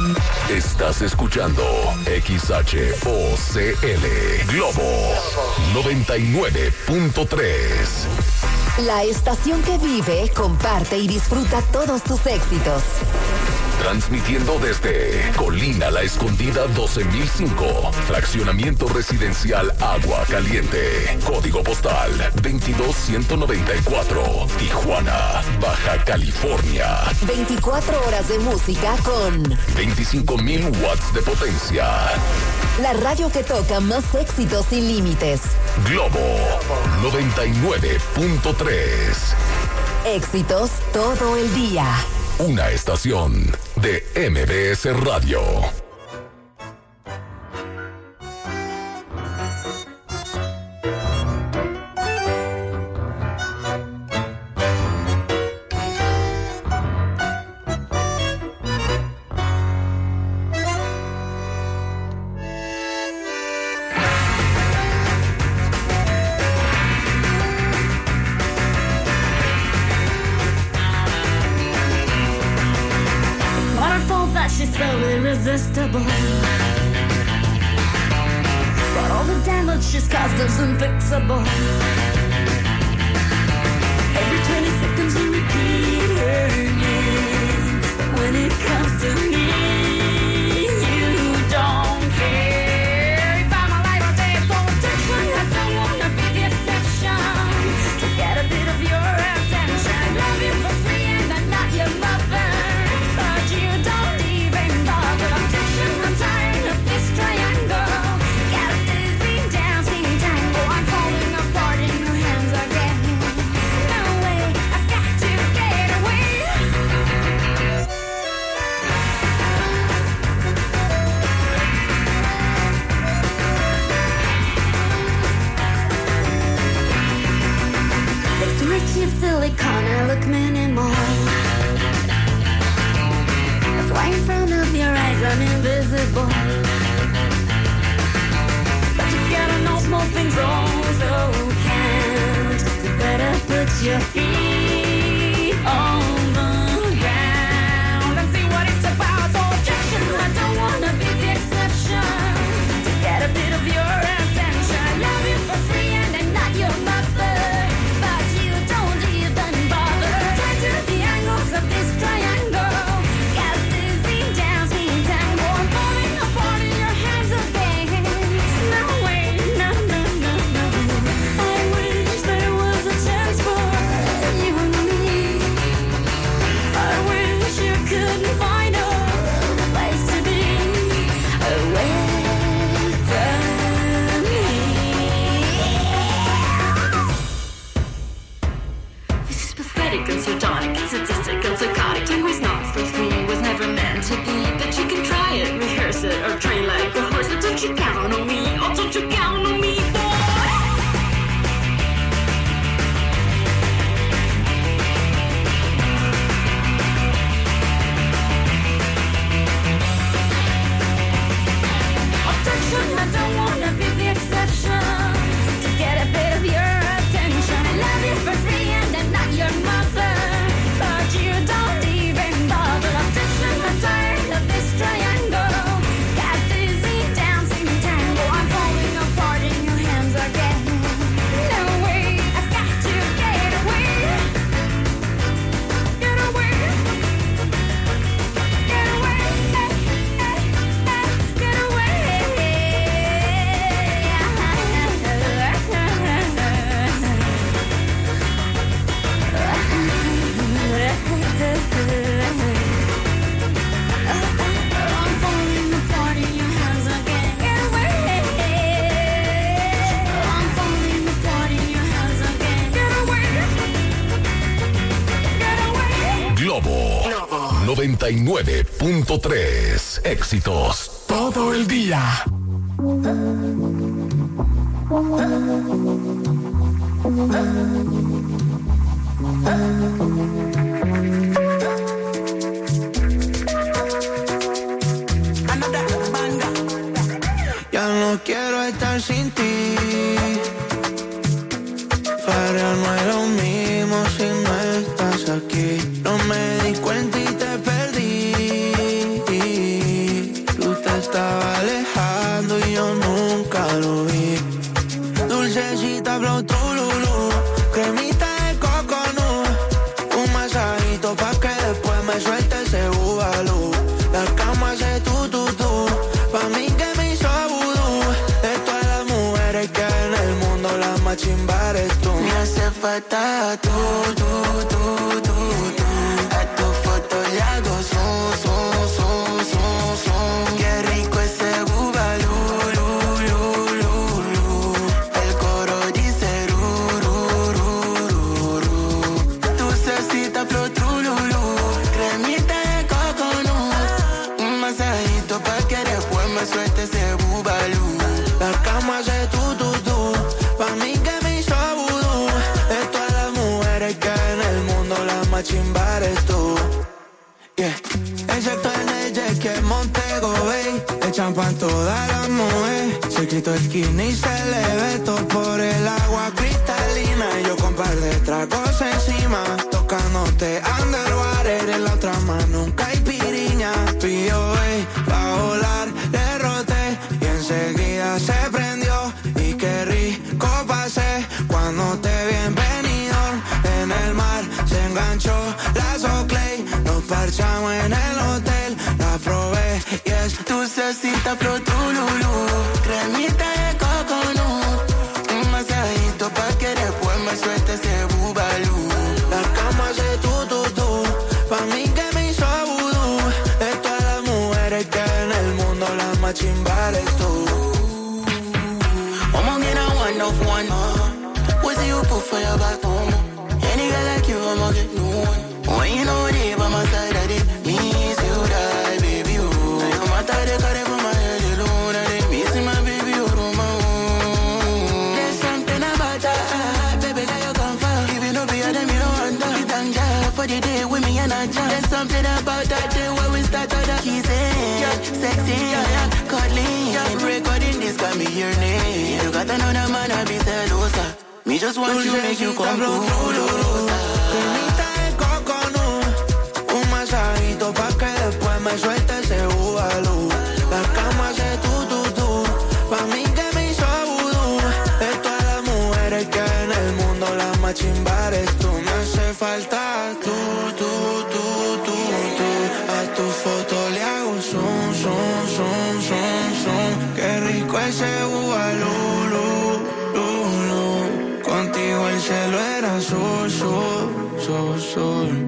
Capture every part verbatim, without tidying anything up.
Estás escuchando X H O C L Globo noventa y nueve punto tres. La estación que vive, comparte y disfruta todos tus éxitos. Transmitiendo desde Colina La Escondida doce mil cinco, fraccionamiento residencial Agua Caliente, código postal veintidós ciento noventa y cuatro, Tijuana, Baja California. veinticuatro horas de música con veinticinco mil watts de potencia. La radio que toca más éxitos sin límites. Globo noventa y nueve punto tres. Éxitos todo el día. Una estación de M B S Radio. Irresistible. But all the damage she's caused is unfixable. Every twenty seconds you repeat her name. But when it comes to me, you don't care. If I'm alive or dead, for protection, I don't wanna be the exception. To get a bit of your attention, love you for free and I'm not your mother. But you don't even bother. I'm tired of this triangle. Got a dizzy dancing tango. I'm falling apart in your hands again. No way, I've got to get away. Next to my cheap silicone, I look minimal. Right in front of your eyes, I'm invisible. But you gotta know small things also count. You better put your feet on the ground and see what it's about. So objection, I don't wanna be the exception. To get a bit of your attention, I love you for free and I'm not your mother. But you don't even bother. Try to the angles of this triangle. And sardonic, and sadistic, and psychotic. Tango's not for free, was never meant to be. But you can try it, rehearse it, or train like a horse. But don't you count on me, oh don't you count on me, Objection, I don't wanna be the exception. To get a bit of your attention, I love you for free and I'm not your mother. But you don't even bother. Objection, I'm tired of this triangle. Got dizzy dancing tango. I'm falling apart in your hands again. No way, I've got to get away. Get away. Get away. Get away. I'm falling apart in your hands again. Get away. I'm falling apart in your hands again. Get away. Get away. Globo noventa y nueve punto tres. Éxitos todo el día. Ya no quiero estar sin ti, pero no es lo mismo si no estás aquí. No me di cuenta y te perdí. arrebata. Tú, tú, tú, tú, tú. A tu foto le hago zoom, zoom, zoom, zoom, zoom. Qué rico ese bubalú, lu, lu, lu, lu. El coro dice ru, ru, ru, ru, ru. Dulcecita flor trululú. Cremita de coconut. Un masajito pa' que después me suelte ese bubalú. La cama hace tú, tú, tú. Pa' mí que me hizo vudú. De todas las mujeres que en el mundo la más chimba eres tú. Yeah. Excepto en el jet que es Montego Bay. Le champan todas las mujeres. Se quitó el skinny y se le ve todo por el agua cristalina. Y yo con par de tragos encima. Tocándote underwater. En la otra mano nunca hay piriña. Pidió, ey, pa' volar, le roté. Y enseguida se prendió. Y qué rico pasé cuando te vi en Benidorm. En el mar se enganchó la Soclay. Nos parchamos en el hotel. La probé y es dulcecita flor trululú. Cremita de coconut. Un masajito pa' que después me suelte ese bubalú. La cama hace tú, tú, tú. Pa' mí que me hizo vudú. De todas las mujeres que en el mundo la más chimba eres tú. I'ma get a one of one. What's the you put for your back home? Any girl like you, I'ma get new one. When you know they by my side, I did miss you, die, baby, oh. No matter the carry for my head alone, I did miss my baby, oh, my own. There's something about that, baby, that you come for. If you know be a them, you don't want that. You thank God for the day with me and I jam. There's something about that day when we start out the kissing. Yeah, sexy, yeah, yeah, cuddling. Yeah, recording this got me your name. You got another man, I be celosa. Me just want you, make you come closer. Cremita de coconut. Un masajito pa' que después me suelte ese bubalú. La cama hace tú, tú, tú. Pa' mí que me hizo vudú. De todas las mujeres que en el mundo la más chimba eres tú. Me hace falta tú, tú, tú, tú, tú. A tu foto le hago zoom, zoom, zoom, zoom, zoom. Qué rico ese bubalú, lu, lu, lu. Contigo el cielo era azul, azul, azul, azul.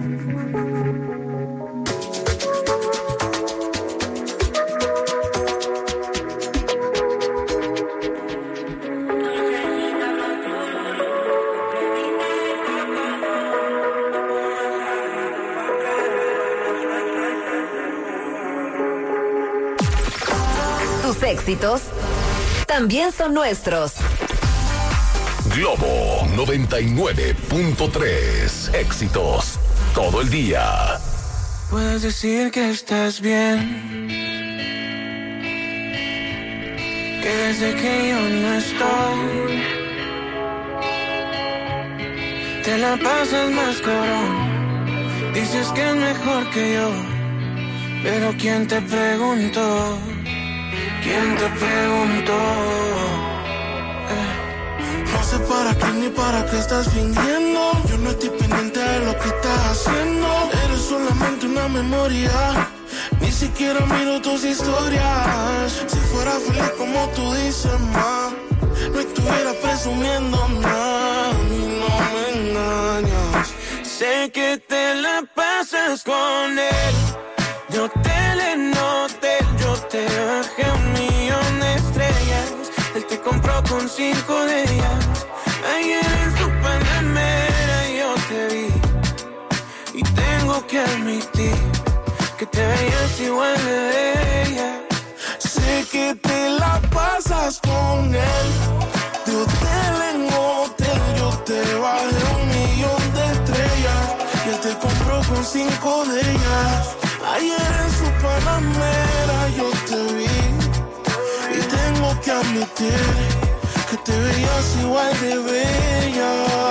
Tus éxitos también son nuestros. Globo noventa y nueve punto tres. Éxitos todo el día. Puedes decir que estás bien, que desde que yo no estoy te la pasas más cabrón. Dices que es mejor que yo, pero ¿quién te preguntó? ¿Quién te preguntó? Eh. No sé para qué ni para qué estás fingiendo. Yo no estoy pendiente de lo que estás haciendo. Eres solamente una memoria. Ni siquiera miro tus historias. Si fuera feliz como tú dices, ma, no estuviera presumiendo nada. No me engañas. Sé que te la pasas con él. Yo te le noté, yo te bajé un millón de estrellas. Él te compró con cinco de ellas. Ayer en su Panamera yo te vi. Y tengo que admitir que te veías igual de bella. Sé que te la pasas con él. De hotel en hotel yo te bajé un millón de estrellas. Y él te compró con cinco de ellas. Ayer en su Panamera yo te vi. Y tengo que admitir que te veías igual de bella,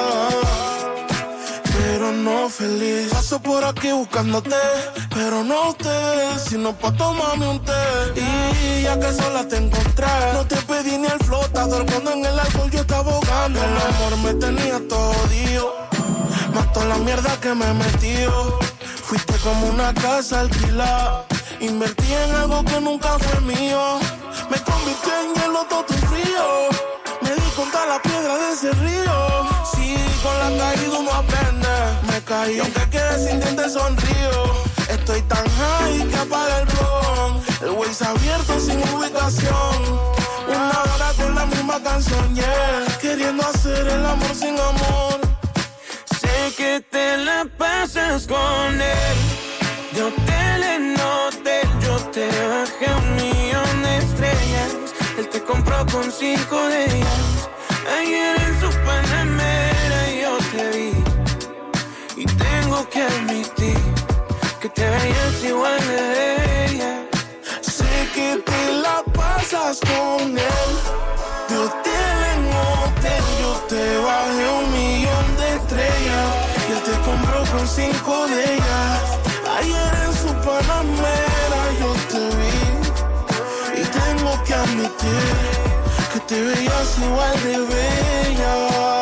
pero no feliz. Paso por aquí buscándote, pero no te, sino pa' tomarme un té. Y ya que sola te encontré, no te pedí ni el flotador cuando en el alcohol yo estaba ahogando. El amor me tenía todo jodido, mató la mierda que me metió. Fuiste como una casa alquilada, invertí en algo que nunca fue mío. Me convirtió en hielo todo tu frío, me di contra la piedra de ese río. Sí, con la caída uno aprende. Me caí, aunque quede sin dientes sonrío. Estoy tan high que apaga el ron. El Waze abierto sin ubicación. Una hora con la misma canción, yeah. Queriendo hacer el amor sin amor. Sé que te la pasas con él. Yo te le noté, yo te bajé un millón de estrellas. Él te compró con cinco de ellas. Ayer en su Panamera yo te vi. Y tengo que admitir que te veías igual de bella. Sé que te la pasas con él. De hotel en hotel yo te bajé un millón de estrellas. Y él te compró con cinco de ellas. Ayer en su Panamera yo te vi. Y tengo que admitir que te veías igual de bella,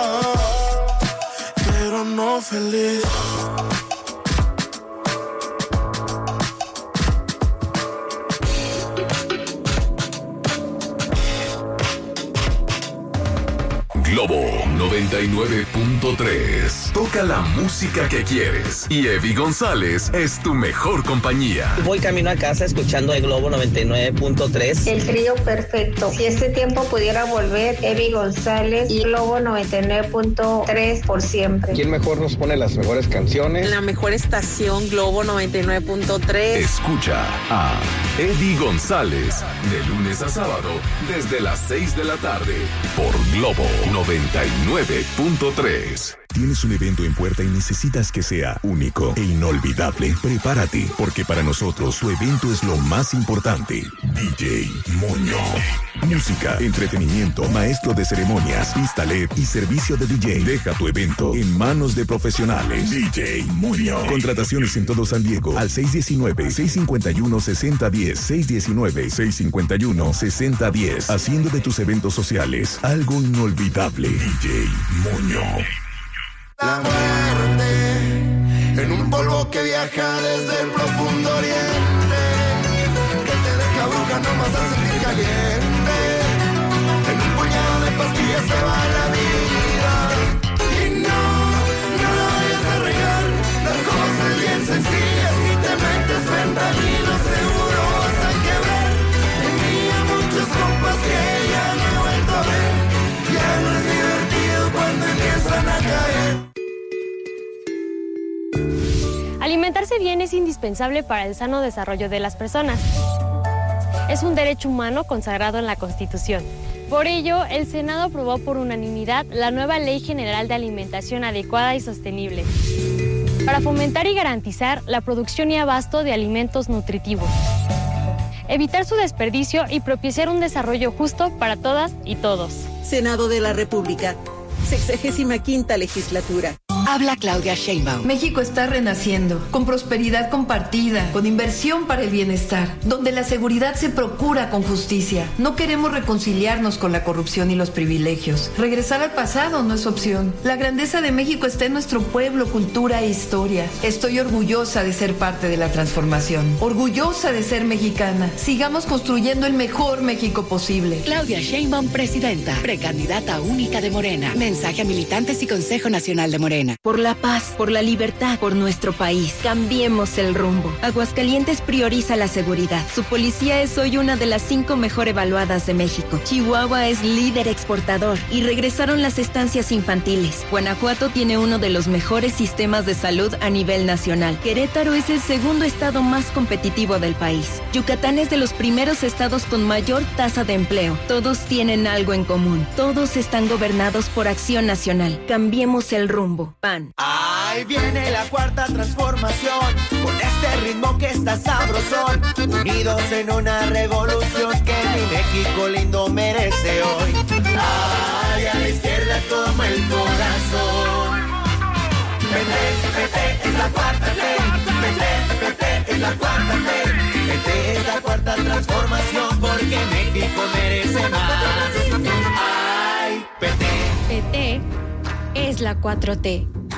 pero no feliz. Globo noventa y nueve punto tres. Toca la música que quieres. Y Evi González es tu mejor compañía. Voy camino a casa escuchando el Globo noventa y nueve punto tres. El trío perfecto. Si este tiempo pudiera volver, Evi González y Globo noventa y nueve punto tres por siempre. ¿Quién mejor nos pone las mejores canciones? La mejor estación, Globo noventa y nueve punto tres. Escucha a Evi González de lunes a sábado desde las seis de la tarde por Globo noventa y nueve punto tres. Tienes un evento en puerta y necesitas que sea único e inolvidable. Prepárate, porque para nosotros tu evento es lo más importante. D J Moño. Música, entretenimiento, maestro de ceremonias, pista L E D y servicio de D J. Deja tu evento en manos de profesionales. D J Moño. Contrataciones en todo San Diego al seis uno nueve, seis cinco uno, seis cero uno cero, seis uno nueve, seis cinco uno, seis cero uno cero. Haciendo de tus eventos sociales algo inolvidable. D J Moño. La muerte en un polvo que viaja desde el profundo oriente, que te deja bruja nomás al sentir caliente. En un puñado de pastillas se va la vida. Y no, no lo vayas a regar. La cosa es bien sencilla. Si te metes fentanilo seguro vas a quebrar. Tenía muchos compas que ya no he vuelto a ver. Ya no es divertido cuando empiezan a caer. Alimentarse bien es indispensable para el sano desarrollo de las personas. Es un derecho humano consagrado en la Constitución. Por ello, el Senado aprobó por unanimidad la nueva Ley General de Alimentación Adecuada y Sostenible, para fomentar y garantizar la producción y abasto de alimentos nutritivos, evitar su desperdicio y propiciar un desarrollo justo para todas y todos. Senado de la República, sexagésima quinta legislatura. Habla Claudia Sheinbaum. México está renaciendo, con prosperidad compartida, con inversión para el bienestar, donde la seguridad se procura con justicia. No queremos reconciliarnos con la corrupción y los privilegios. Regresar al pasado no es opción. La grandeza de México está en nuestro pueblo, cultura e historia. Estoy orgullosa de ser parte de la transformación, orgullosa de ser mexicana. Sigamos construyendo el mejor México posible. Claudia Sheinbaum, presidenta, precandidata única de Morena. Mensaje a militantes y Consejo Nacional de Morena. Por la paz, por la libertad, por nuestro país. Cambiemos el rumbo. Aguascalientes prioriza la seguridad. Su policía es hoy una de las cinco mejor evaluadas de México. Chihuahua es líder exportador y regresaron las estancias infantiles. Guanajuato tiene uno de los mejores sistemas de salud a nivel nacional. Querétaro es el segundo estado más competitivo del país. Yucatán es de los primeros estados con mayor tasa de empleo. Todos tienen algo en común. Todos están gobernados por Acción Nacional. Cambiemos el rumbo. P A N. Ahí viene la cuarta transformación, con este ritmo que está sabrosón, unidos en una revolución que mi México lindo merece hoy. Ay, a la izquierda toma el corazón. P T, P T es la cuarta T, P T, P T es la cuarta T, P T es la cuarta transformación porque México merece más. Ay, P T. P T es la cuatro T.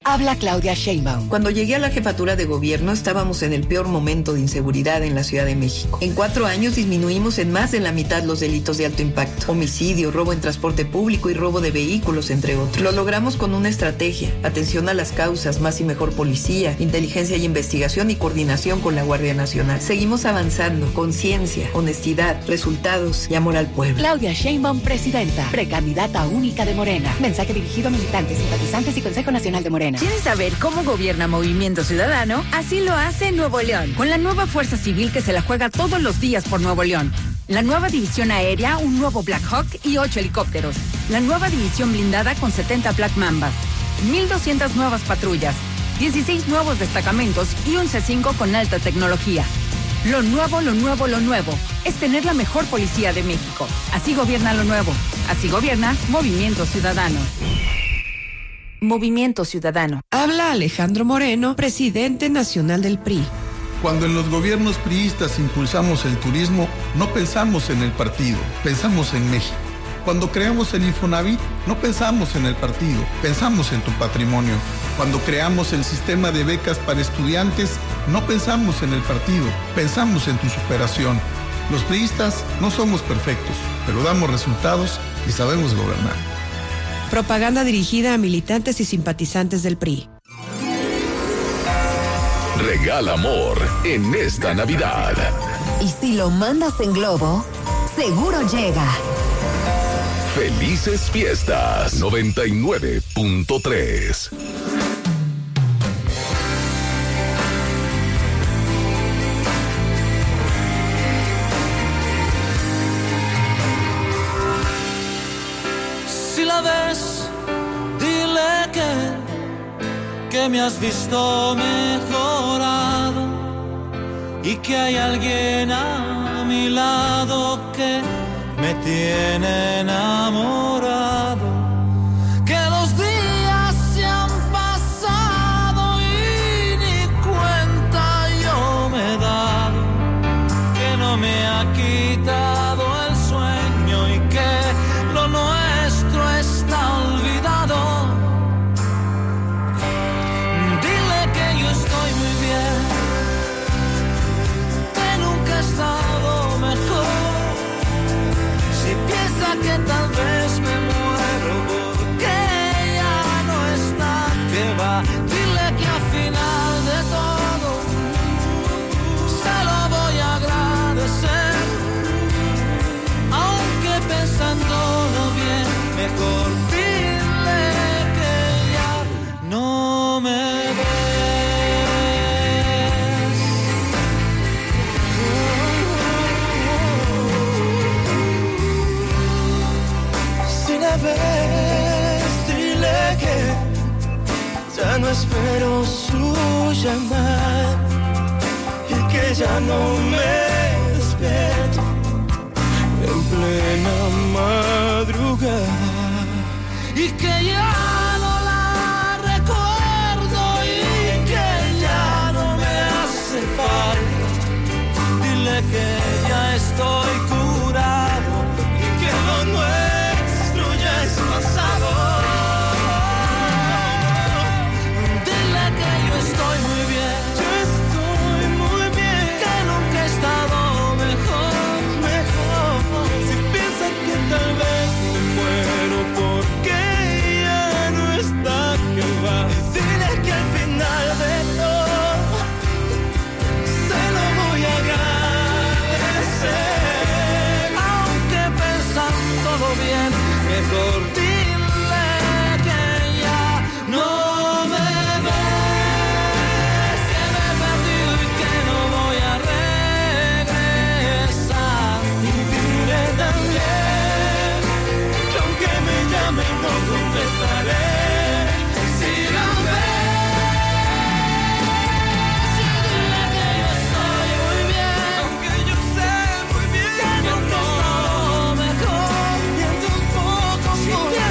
Habla Claudia Sheinbaum. Cuando llegué a la jefatura de gobierno estábamos en el peor momento de inseguridad en la Ciudad de México. En cuatro años disminuimos en más de la mitad los delitos de alto impacto. Homicidio, robo en transporte público y robo de vehículos, entre otros. Lo logramos con una estrategia, atención a las causas, más y mejor policía, inteligencia y investigación y coordinación con la Guardia Nacional. Seguimos avanzando, conciencia, honestidad, resultados y amor al pueblo. Claudia Sheinbaum, presidenta, precandidata única de Morena. Mensaje dirigido a militantes, simpatizantes y Consejo Nacional de Morena. ¿Quieres saber cómo gobierna Movimiento Ciudadano? Así lo hace Nuevo León, con la nueva Fuerza Civil que se la juega todos los días por Nuevo León. La nueva división aérea, un nuevo Black Hawk y ocho helicópteros. La nueva división blindada con setenta Black Mambas. mil doscientas nuevas patrullas. dieciséis nuevos destacamentos y un C cinco con alta tecnología. Lo nuevo, lo nuevo, lo nuevo es tener la mejor policía de México. Así gobierna lo nuevo. Así gobierna Movimiento Ciudadano. Movimiento Ciudadano. Habla Alejandro Moreno, presidente nacional del P R I. Cuando en los gobiernos priistas impulsamos el turismo, no pensamos en el partido, pensamos en México. Cuando creamos el Infonavit, no pensamos en el partido, pensamos en tu patrimonio. Cuando creamos el sistema de becas para estudiantes, no pensamos en el partido, pensamos en tu superación. Los priistas no somos perfectos, pero damos resultados y sabemos gobernar. Propaganda dirigida a militantes y simpatizantes del P R I. Regala amor en esta Navidad. Y si lo mandas en globo, seguro llega. Felices fiestas. noventa y nueve punto tres. Si la ves, dile que, que me has visto mejorado y que hay alguien a mi lado que me tiene enamorado. Que los días se han pasado y ni cuenta yo me he dado. Que no me ha quitado el sueño y que lo nuestro está olvidado. Dile que yo estoy muy bien, que nunca he estado mejor. Si piensa que tal vez me muero porque ya no está, que va. Dile que al final de todo se lo voy a agradecer. Aunque pensándolo bien, mejor dile que ya no me ves. Vez, dile que ya no espero su llamada y que ya no me despierto en plena madrugada y que ya no la recuerdo y que ya no me hace falta. Dile que ya estoy curado y que lo nuevo es pasado. Dile que yo estoy muy bien, yo estoy muy bien, que nunca he estado mejor, mejor. Si piensa que tal vez me muero porque ya no está, que va. Dile que al final de todo se lo voy a agradecer. Aunque pensándolo bien, mejor dile que ya no me ves, que me he perdido y que no voy a regresar. Y dile también que aunque me llame no contestaré. Si la ves, dile que yo estoy muy bien, aunque yo sé muy bien que no todo mejor. y tampoco si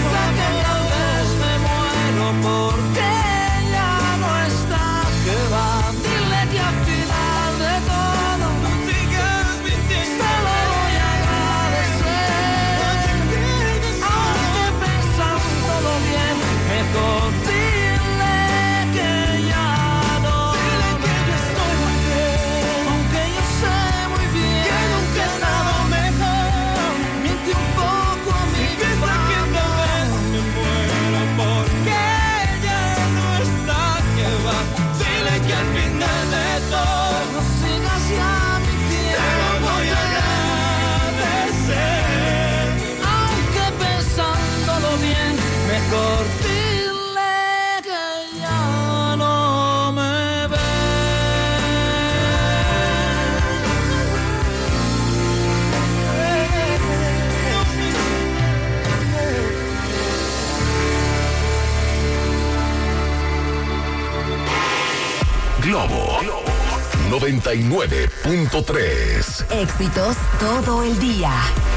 noventa y nueve punto tres. Éxitos todo el día.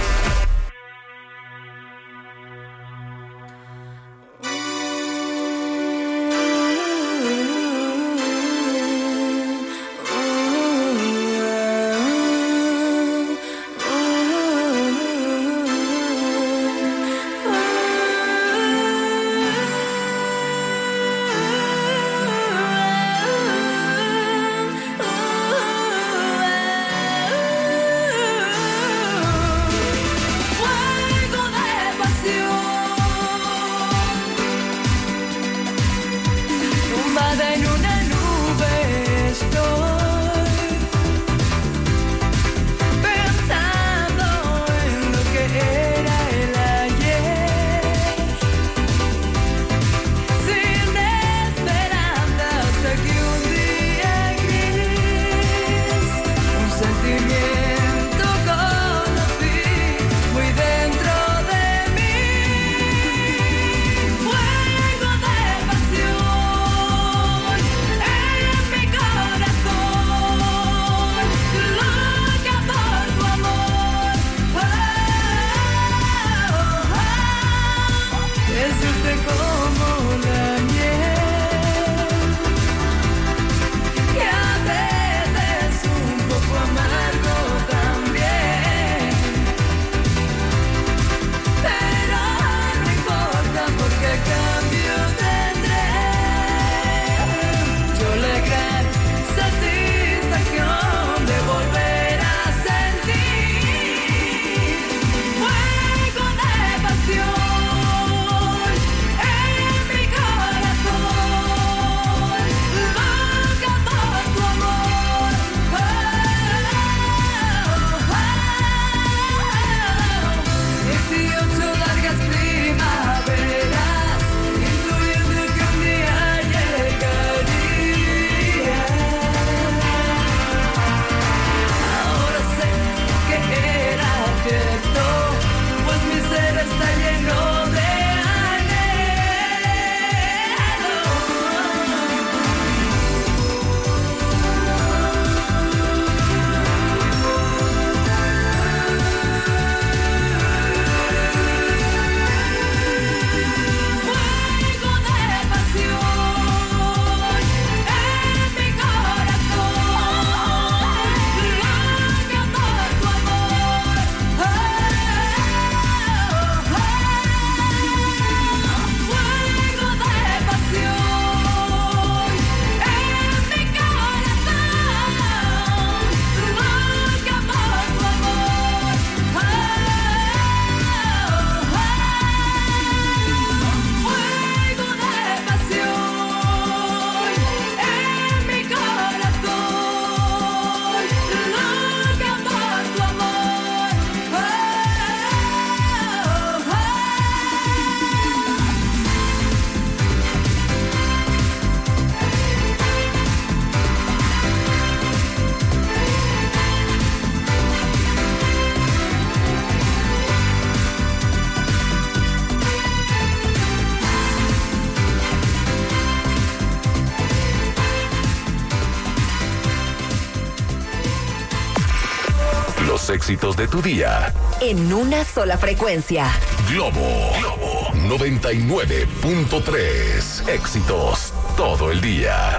Éxitos de tu día. En una sola frecuencia. Globo. Globo noventa y nueve punto tres. Éxitos todo el día.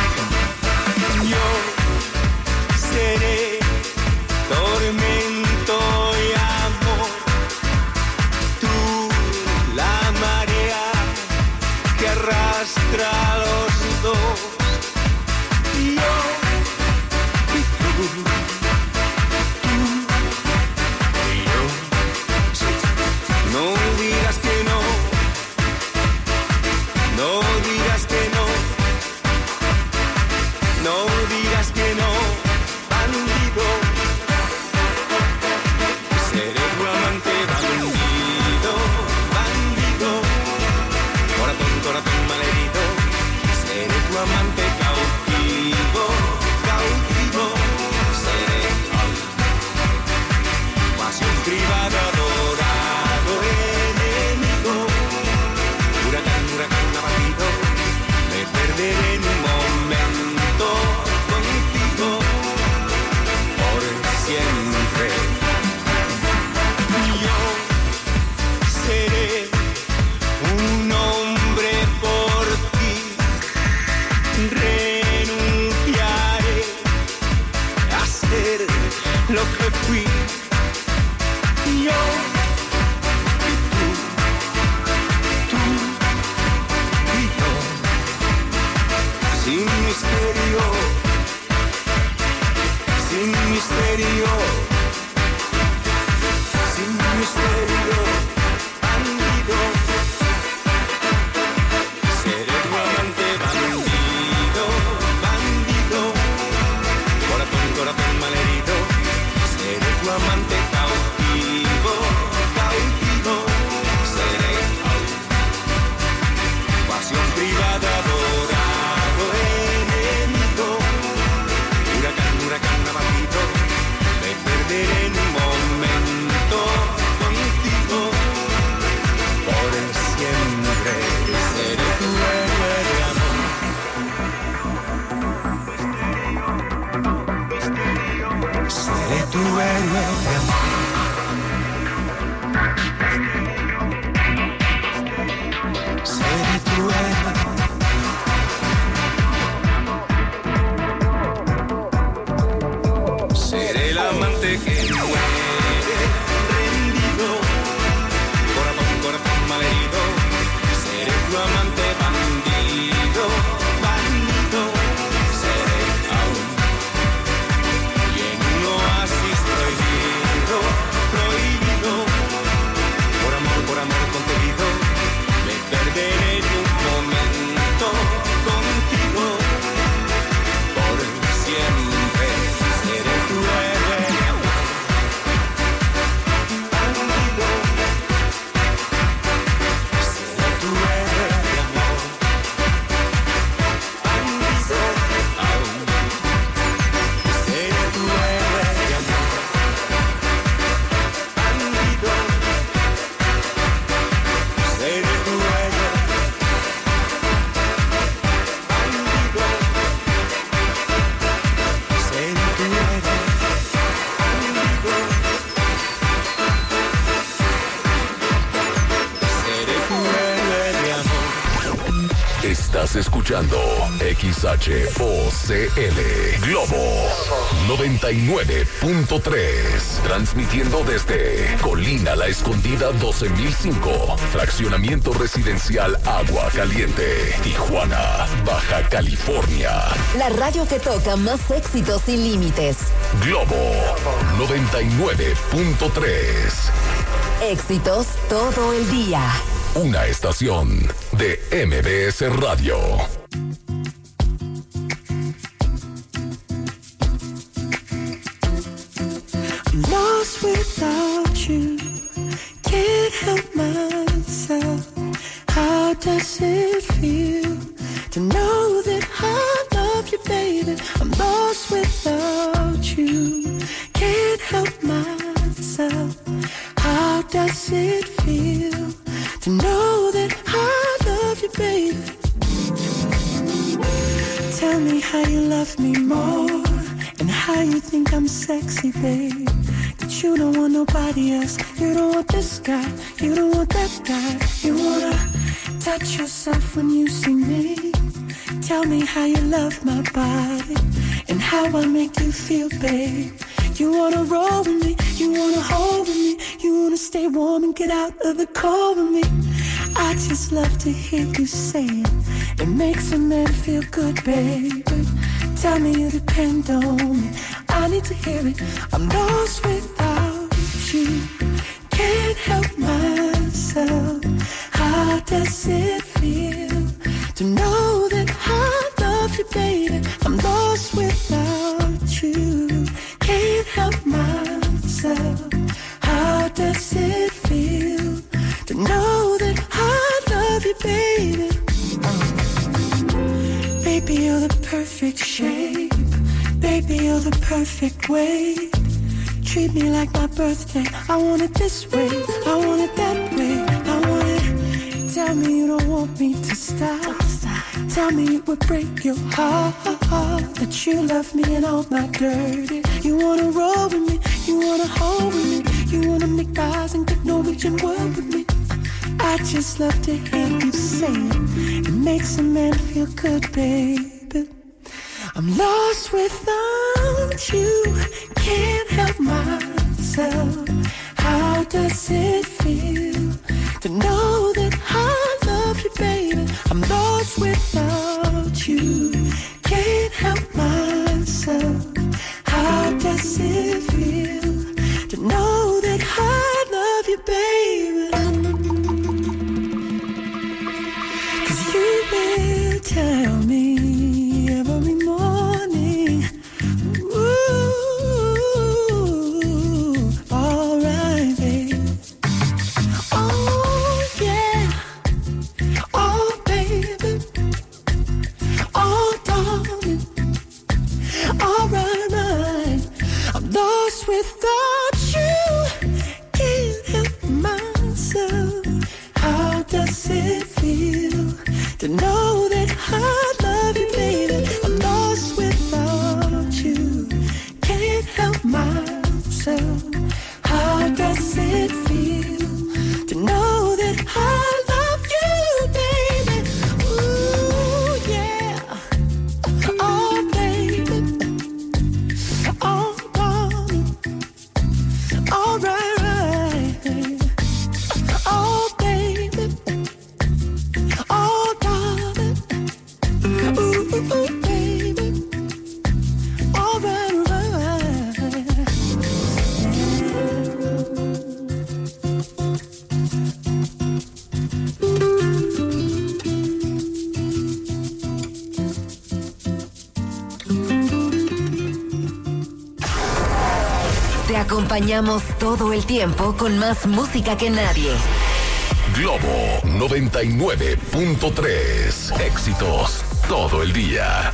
Tormento lo que fui. Yo y tú, tú y yo, sin misterio, sin misterio, sin misterio, bandido. Seré tu amante bandido, bandido, corazón, corazón malherido. Seré tu amante cautivo, cautivo. Seré pasión privada, adorado, enemigo. Huracán, huracán abatido. Me perderé en un momento contigo. Por siempre seré tu héroe de amor. Seré tu héroe de amor. Seré tu héroe. Seré el amante que muere rendido, corazón, corazón malherido. Seré tu amante bandido, bandido. Seré aún y en un oasis prohibido, prohibido. Por amor, por amor concedido, me perderé en un momento contigo. Por siempre seré tu héroe de amor. Bandido. Seré tu héroe de amor. Bandido. Aún. Seré tu héroe de amor. Bandido. Seré tu héroe. Bandido. Seré tu héroe. Bandido. Seré tu héroe de amor. Estás escuchando X H O C L Globo noventa y nueve punto tres, transmitiendo desde Colina La Escondida doce mil cinco, fraccionamiento residencial Agua Caliente, Tijuana, Baja California. La radio que toca más éxitos sin límites. Globo noventa y nueve punto tres. Éxitos todo el día. Una estación de M B S Radio. I'm lost without you. Can't help myself. How does it feel to know that I love you, baby? I'm lost without you. Can't help myself. How does it feel to know that I love you, baby? Tell me how you love me more, and how you think I'm sexy, babe. That you don't want nobody else. You don't want this guy, you don't want that guy. You wanna touch yourself when you see me. Tell me how you love my body, and how I make you feel, babe. You wanna roll with me, you wanna hold with me, you wanna stay warm and get out of the cold with me. I just love to hear you say it. It makes a man feel good, baby. Tell me you depend on me. I need to hear it. I'm lost without you. Can't help myself. How does it feel to know that I love you, baby? I'm lost without you. Can't help myself. How does it feel to know that I love you, baby? Baby, you're the perfect shape. Baby, you're the perfect weight. Treat me like my birthday. I want it this way, I want it that way. I want it. Tell me you don't want me to stop. Tell me it would break your heart that you love me and all my dirty. You wanna roll with me, you wanna hold with me, you wanna make eyes and get Norwegian word with me. I just love to hear you say it. It makes a man feel good, baby. I'm lost without you. Can't help myself. How does it feel to know that I love you, baby? I'm lost without you. Can't help myself. How does it feel to know that I love you, baby? 'Cause you will tell me every morning, ooh, alright, baby. Oh yeah, oh baby, oh darling, alright, right. I'm lost without you, can't help myself. How does it feel to know that I love you, baby? I'm lost without you, can't help myself. How does it feel to know that I love you, baby? Ooh, yeah. Oh, baby. Oh, darling. All right, right. Oh, baby. Oh, darling. Ooh, ooh, ooh, baby. All right, right. Te acompañamos todo el tiempo con más música que nadie. Globo noventa y nueve punto tres. Éxitos todo el día.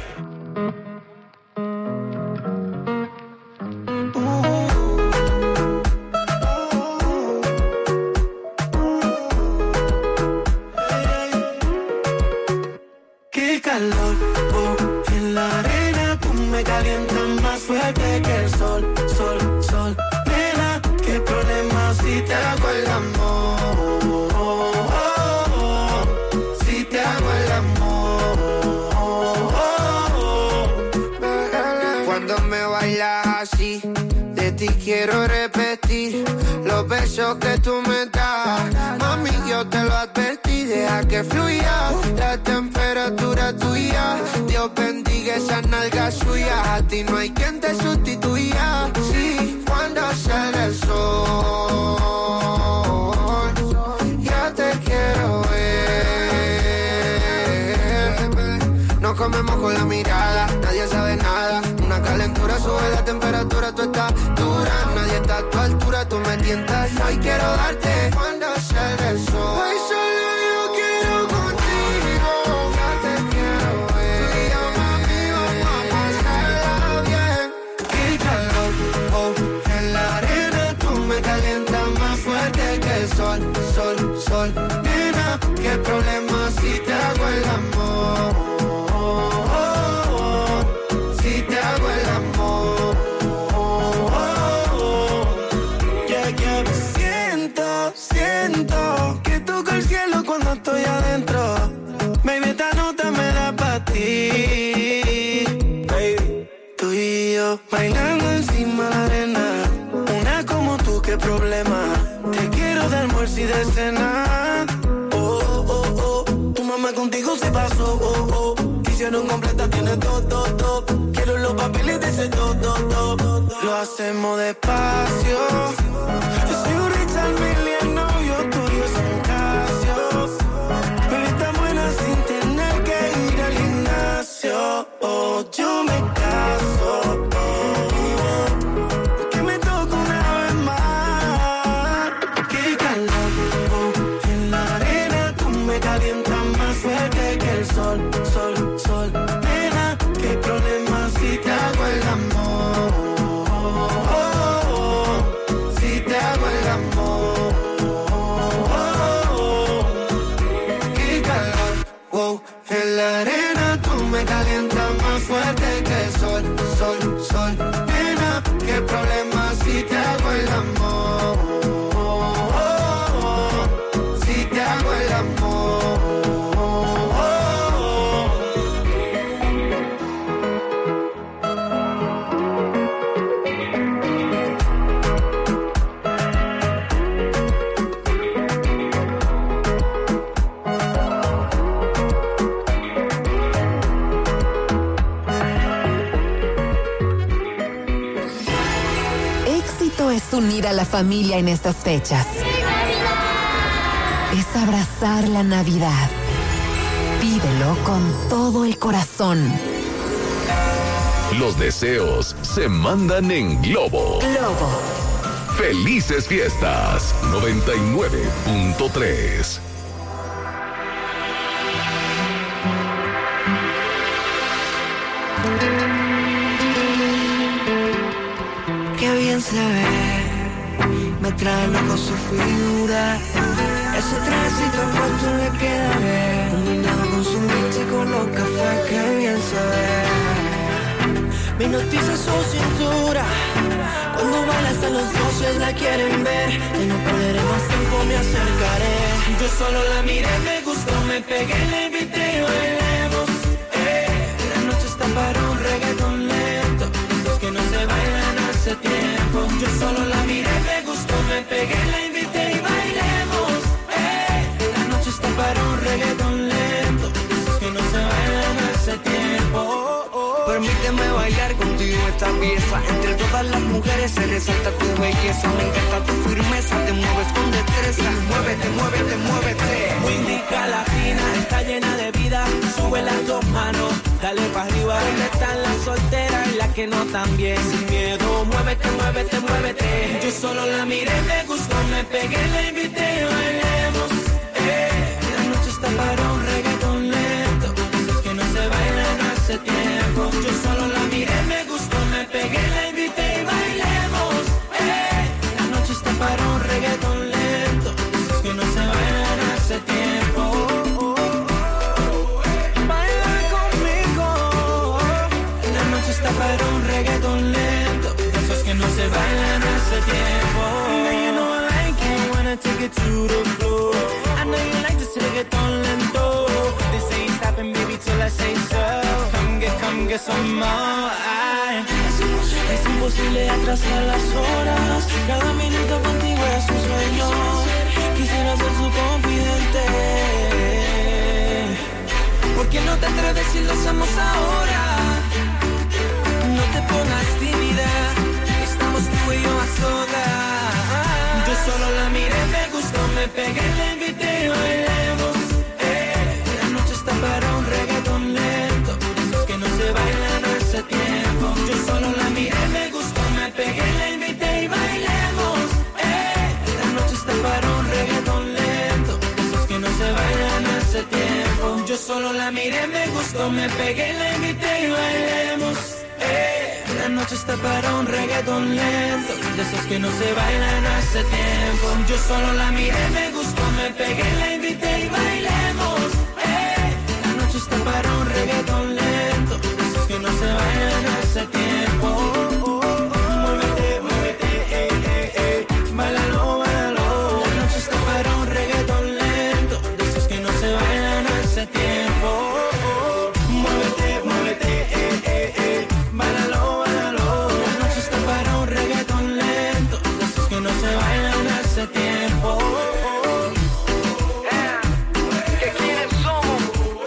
Qué calor, oh, en la arena tú me calientas más fuerte que el sol, sol, sol. Nena, qué problema si te hago el amor, oh, oh, oh, si te hago el amor, oh, oh, oh. Cuando me bailas así, de ti quiero repetir los besos que tú me das. Mami, yo te lo advertí, deja que fluya la temperatura tuya. Dios bendiga esa nalga suya, a ti no hay quien te sustituya. Sí, cuando sale el sol, ya te quiero ver. Nos comemos con la mirada, nadie sabe nada. Una calentura sube la temperatura, tú estás dura. Nadie está a tu altura, tú me tientas. Hoy quiero darte cuando sale el sol. Hoy solo yo quiero contigo, ya te quiero ver. Tú y yo, mami, vamos a pasarla bien. Qué calor, oh, en la arena tú me calientas más fuerte que el sol, sol, sol. Nena, qué problema si te hago el amor, oh, oh, oh, si te hago el amor, oh, oh, oh. Yeah, yeah. Siento, siento que toco el cielo cuando estoy adentro. Baby, esta nota me da pa' ti, baby. Tú y yo bailando encima de la arena. Una como tú, qué problema. Te quiero de almuerzo y de cena. Oh, oh, oh, tu mamá contigo se pasó. Oh, oh, hicieron completa, tiene todo, todo, todo. Quiero los papeles de ese todo, todo, todo. Lo hacemos despacio. Yo soy un Richard Mille, el novio tuyo es un Casio. Pero está buena sin tener que ir al gimnasio. Oh, yo me caso. Oh, que me toca una vez más. Qué calor, oh, en la arena tú me calientas más fuerte que el sol, sol, sol. Nena, qué problema si te hago el amor, oh, oh, oh, si te hago el amor. momento es unir a la familia en estas fechas. Es abrazar la Navidad. Pídelo con todo el corazón. Los deseos se mandan en Globo. Globo. Felices fiestas. noventa y nueve punto tres. Qué bien se ve, me trae loco su figura. Ese trajecito corto le queda bien, combinado con su leche y con los cafés, qué bien se ve. Me hipnotiza su cintura, cuando baila hasta los socios la quieren ver. Y no perderé más tiempo, me acercaré. Yo solo la miré, me gustó, me pegué, la invité y bailemos. Eh, la noche está para un reggaetón lento, esos que no se bailan hace tiempo. Yo solo la miré, me gustó, me pegué, la invité y bailemos. Eh, la noche está para un reggaetón lento, esos que no se bailan hace tiempo. Permíteme bailar contigo esta pieza. Entre todas las mujeres se resalta tu belleza. Me encanta tu firmeza, te mueves con destreza. Muévete, muévete, muévete. Windica latina, está llena de vida. Sube las dos manos, dale para arriba. ¿Dónde están las solteras y las que no también? Sin miedo, muévete, muévete, muévete. Yo solo la miré, me gustó, me pegué, la invité y bailemos. Eh, la noche está para un reggaetón lento, esos que no se bailan hace tiempo. Yo solo la miré, me gustó, me pegué, la invité y bailemos. Eh, la noche está para un reggaetón lento, esos que no se bailan hace tiempo. Baila conmigo. La noche está para un reggaetón lento, esos que no se bailan hace tiempo. Now you know I like it, wanna take it to the floor. I know you like this reggaetón lento. This ain't stopping, baby, till I say so. Come get, come get some more. Ay. Es imposible atrasar las horas. Cada minuto contigo es un sueño. Quisiera ser su confidente. ¿Por qué no te atreves si lo hacemos ahora? No te pongas tímida, estamos tú y yo a solas. Yo solo la miré, me gustó, me pegué, la invité y bailemos. Eh, la noche está para un reggaetón lento, esos que no se bailan hace tiempo. Yo solo la miré, me gustó, me pegué, la invité y bailemos. Eh, la noche está para un reggaetón lento, esos que no se bailan hace tiempo. Yo solo la miré, me gustó, me pegué, la invité y bailemos. Eh, la noche está para un reggaetón lento, de esos que no se bailan hace tiempo. Yo solo la miré, me gustó, me pegué, la invité y bailemos. Eh, la noche está para un reggaetón lento, de esos que no se bailan hace tiempo. Muévete, muévete, eh, eh, eh. Báilalo, báilalo. La noche está para un reggaetón lento, de esos que no se bailan hace tiempo. Muévete, muévete, eh, eh, eh. Báilalo, báilalo. La noche está para un reggaetón lento, de esos que no se bailan hace tiempo. ¿Qué quiénes somos?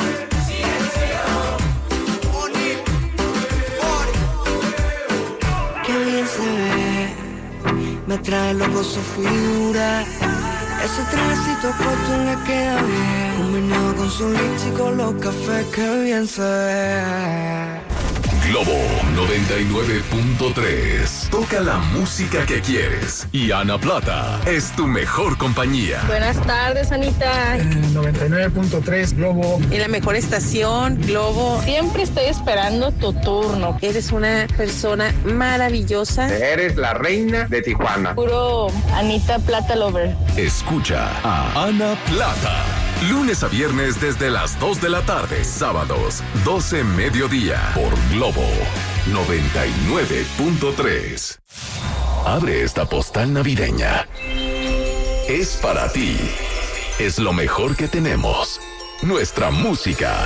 Qué bien se ve, me trae loco su figura. Ese trajecito corto le queda bien, combinado con su leche y con los cafés, qué bien se ve. Globo noventa y nueve punto tres. Toca la música que quieres. Y Ana Plata es tu mejor compañía. Buenas tardes, Anita. Eh, noventa y nueve punto tres, Globo. Y la mejor estación, Globo. Siempre estoy esperando tu turno. Eres una persona maravillosa. Eres la reina de Tijuana. Puro Anita Plata Lover. Escucha a Ana Plata. Lunes a viernes desde las dos de la tarde. Sábados, doce mediodía. Por Globo noventa y nueve punto tres. Abre esta postal navideña. Es para ti. Es lo mejor que tenemos. Nuestra música.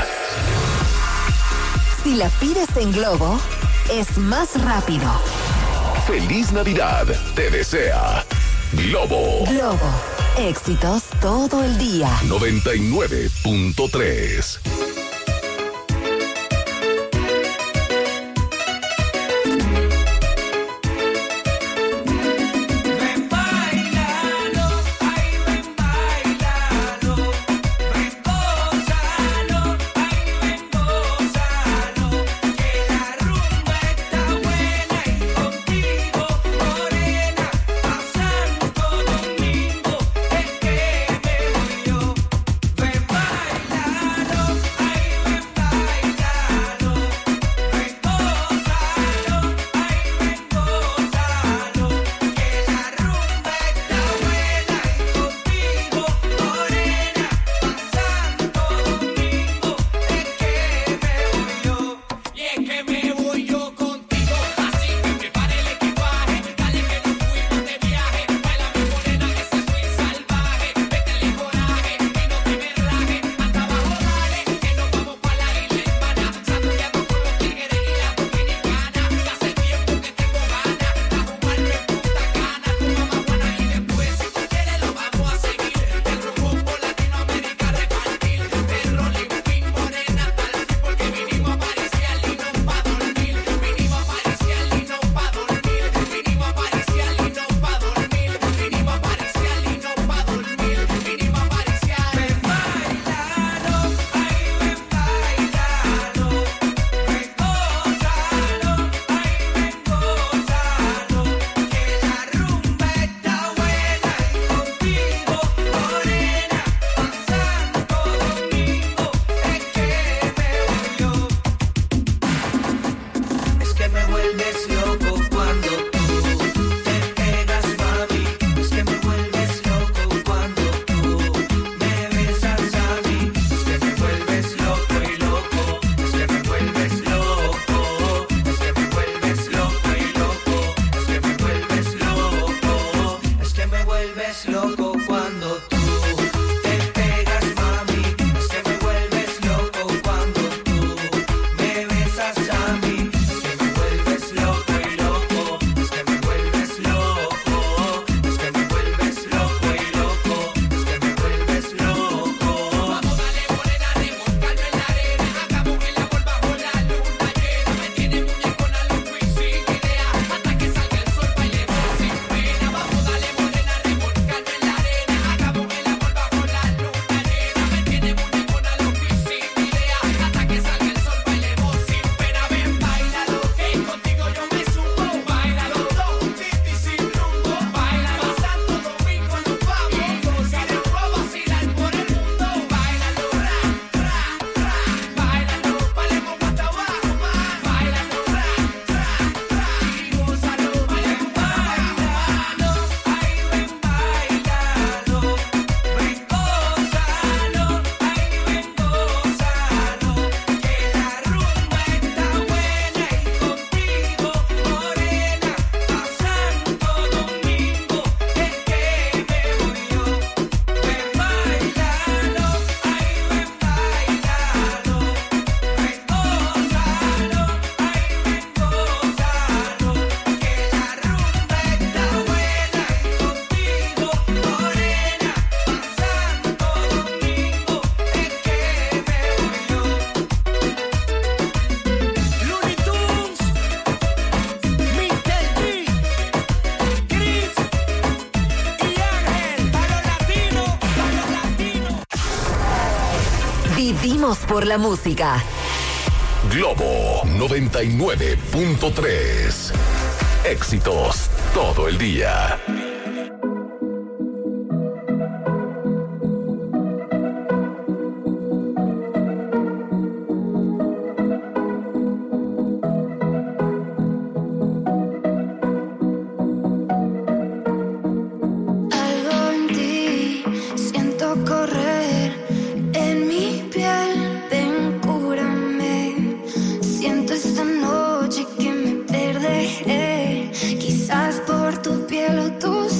Si la pides en Globo, es más rápido. Feliz Navidad. Te desea Globo. Globo. Éxitos todo el día. noventa y nueve punto tres. vuelves loco cuando tú te pegas, mami. Es que me vuelves loco cuando tú me besas a mí. Es que me vuelves loco y loco. Es que me vuelves loco. Es que me vuelves loco y loco. Es que me vuelves loco. Vamos, dale morena, remolcando en la arena. Hagamos que la vuelva bajo la luna llena. Me tiene muñecona loco y sin idea. Hasta que salga el sol bailemos sin pena. Vamos, dale morena, remolcando en la arena. Hagamos que la vuelva bajo la luna llena. Me tiene muñecona loco y sin idea. Hasta que salga el sol bailemos sin pena. Ven, bailalo, que contigo yo me subo. Bailalo, dos juntitos y sin rumbo. Bailalo, Santo Domingo nos vamos. Y después vacilar por el mundo. Bailalo, ra, ra, ra. Bailalo, valemos hasta abajo, más. Bailalo, ra, ra, ra. Y gózalo, valemos hasta abajo, más. Ay, ven, bailalo. Ven, gózalo. Ay, ven, gózalo. Que la rumba está buena y contigo, morena, a Santo Domingo es que me voy yo. Ven, bailalo. Ay, ven, bailalo. Ven, gózalo. Ay, ven, gózalo. Que la rumba está buena y contigo, morena, a Santo Domingo es que me voy yo. Looney Tunes, mister G, Chris y Ángel, para los latinos, para los latinos. Vivimos por la música. Globo noventa y nueve punto tres. Éxitos todo el día. Algo en ti siento correr en mi piel. Ven, cúrame. Siento esta noche que me perderé. Quizás por tu piel o tus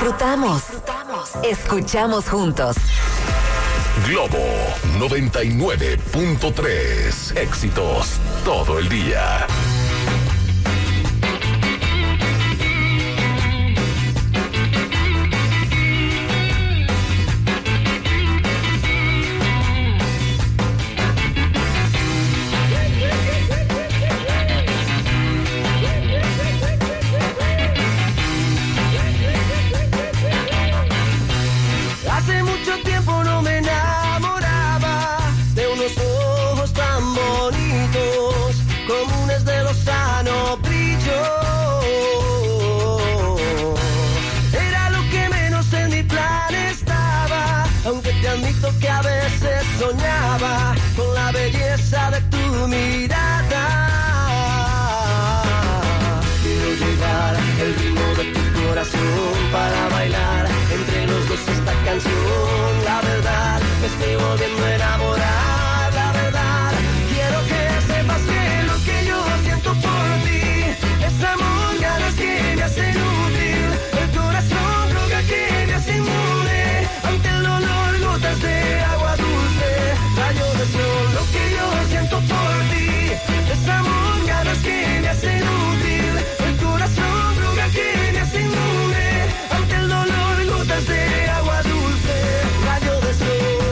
Disfrutamos. Escuchamos juntos. Globo noventa y nueve punto tres. Éxitos todo el día. Hace mucho tiempo no me enamoraba de unos ojos tan bonitos, comunes de lozano brillo. Era lo que menos en mi plan estaba, aunque te admito que a veces soñaba con la belleza de tu mirada. Quiero llevar el ritmo de tu corazón para bailar entre los dos esta canción. La verdad, me estoy volviendo a enamorar. La verdad, quiero que sepas que lo que yo siento por ti es amor, ganas que me hacen útil. El corazón droga que me hace inmune ante el dolor, gotas de agua dulce, rayos de sol. Lo que yo siento por ti es amor, ganas que me hacen útil. El corazón droga que me hace inmune ante el dolor, gotas de agua dulce, rayo de sol.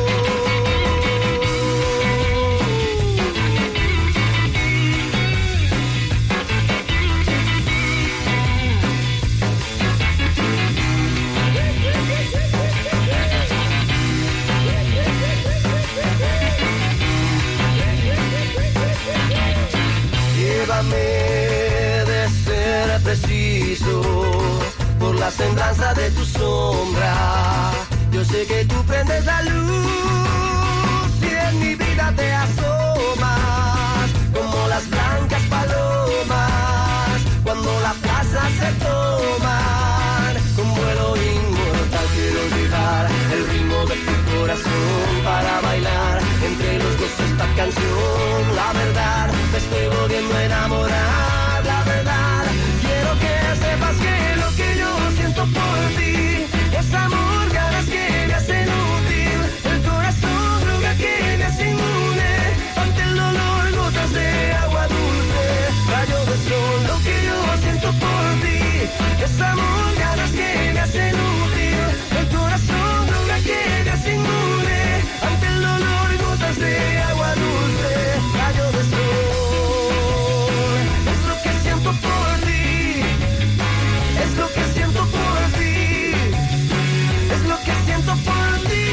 Llévame de ser preciso por la semblanza de tu sombra. Yo sé que tú prendes la luz y en mi vida te asomas como las blancas palomas cuando la plaza se toman con vuelo inmortal. Quiero llevar el ritmo de tu corazón para bailar entre los dos esta canción. La verdad, me estoy volviendo a enamorar. La verdad, quiero que sepas que lo que yo siento por ti es amor, ganas que me hacen útil. El corazón droga que me hace inmune ante el dolor, gotas de agua dulce, rayo de sol. Lo que yo siento por ti es amor, ganas que me hacen útil. El corazón droga que me hace inmune ante el dolor, gotas de agua dulce, rayo de sol. Es lo que siento por ti, es lo que siento por ti, es lo que siento por ti.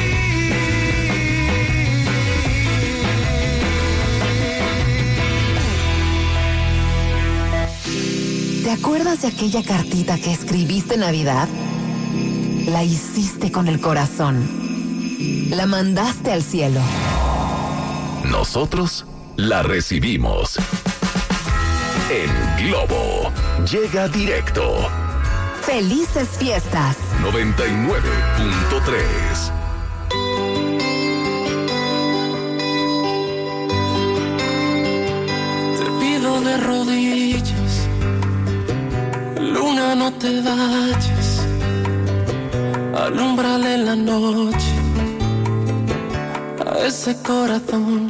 ¿Te acuerdas de aquella cartita que escribiste en Navidad? La hiciste con el corazón. La mandaste al cielo. Nosotros la recibimos. En Globo llega directo ¡Felices fiestas! noventa y nueve punto tres. Te pido de rodillas, luna, no te vayas, alúmbrale la noche a ese corazón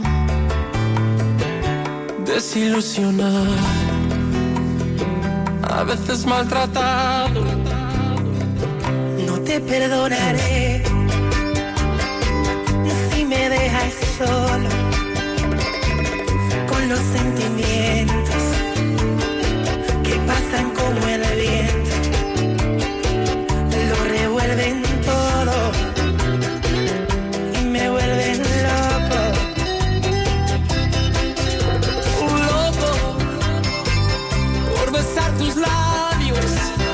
desilusionado, a veces maltratado. No te perdonaré si me dejas solo con los sentimientos que pasan como el viento, lo revuelven todo y me vuelven loco. Un loco por besar tus labios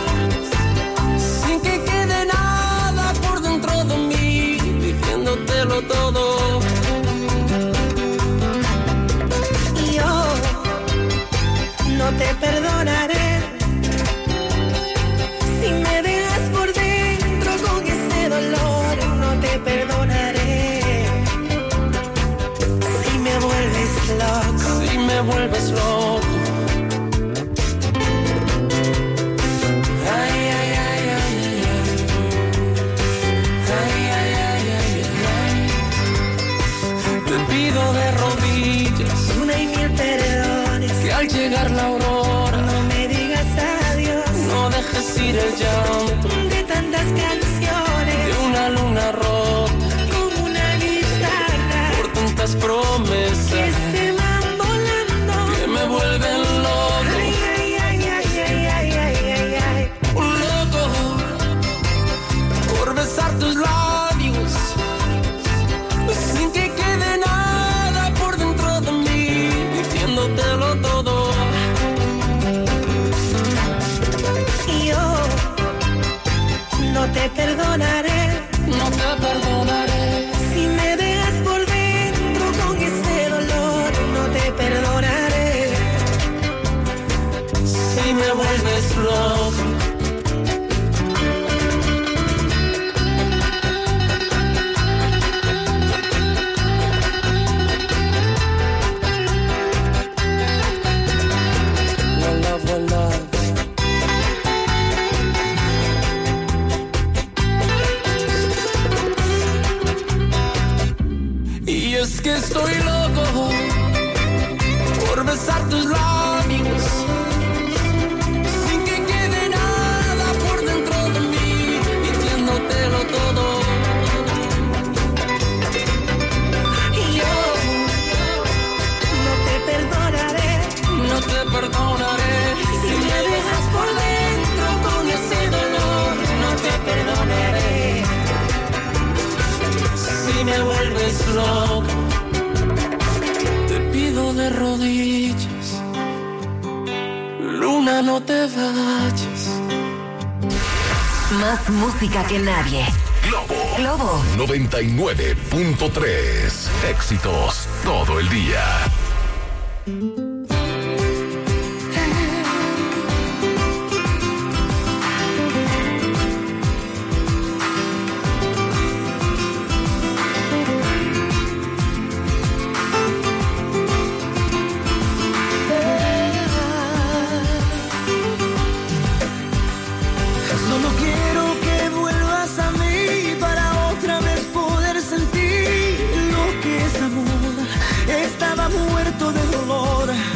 sin que quede nada por dentro de mí, diciéndotelo todo. Y yo llegar la aurora. No me digas adiós. No dejes ir el llanto de tantas canciones. De una luna rota. Como una guitarra. Por tantas promesas. Que se van volando. Que me vuelven loco. Ay, ay, ay, ay, ay, ay, ay, ay, ay. Un loco. Por besar tus labios. Sin que quede nada por dentro de mí. Diciéndotelo todo. Y yo no te perdonaré. No te perdonaré. Si me dejas por dentro con ese dolor. No te perdonaré. Si me vuelves loco. Y es que estoy loco por besar tus labios sin que quede nada por dentro de mí, diciéndotelo todo. Y yo no te perdonaré. No te perdonaré. Si me dejas por dentro con ese dolor. No te perdonaré. Si me vuelves loco, te pido de rodillas, luna, no te vayas. Más música que nadie. Globo. Globo. noventa y nueve punto tres. Éxitos todo el día. Solo quiero que vuelvas a mí para otra vez poder sentir lo que es amor. Estaba muerto de dolor.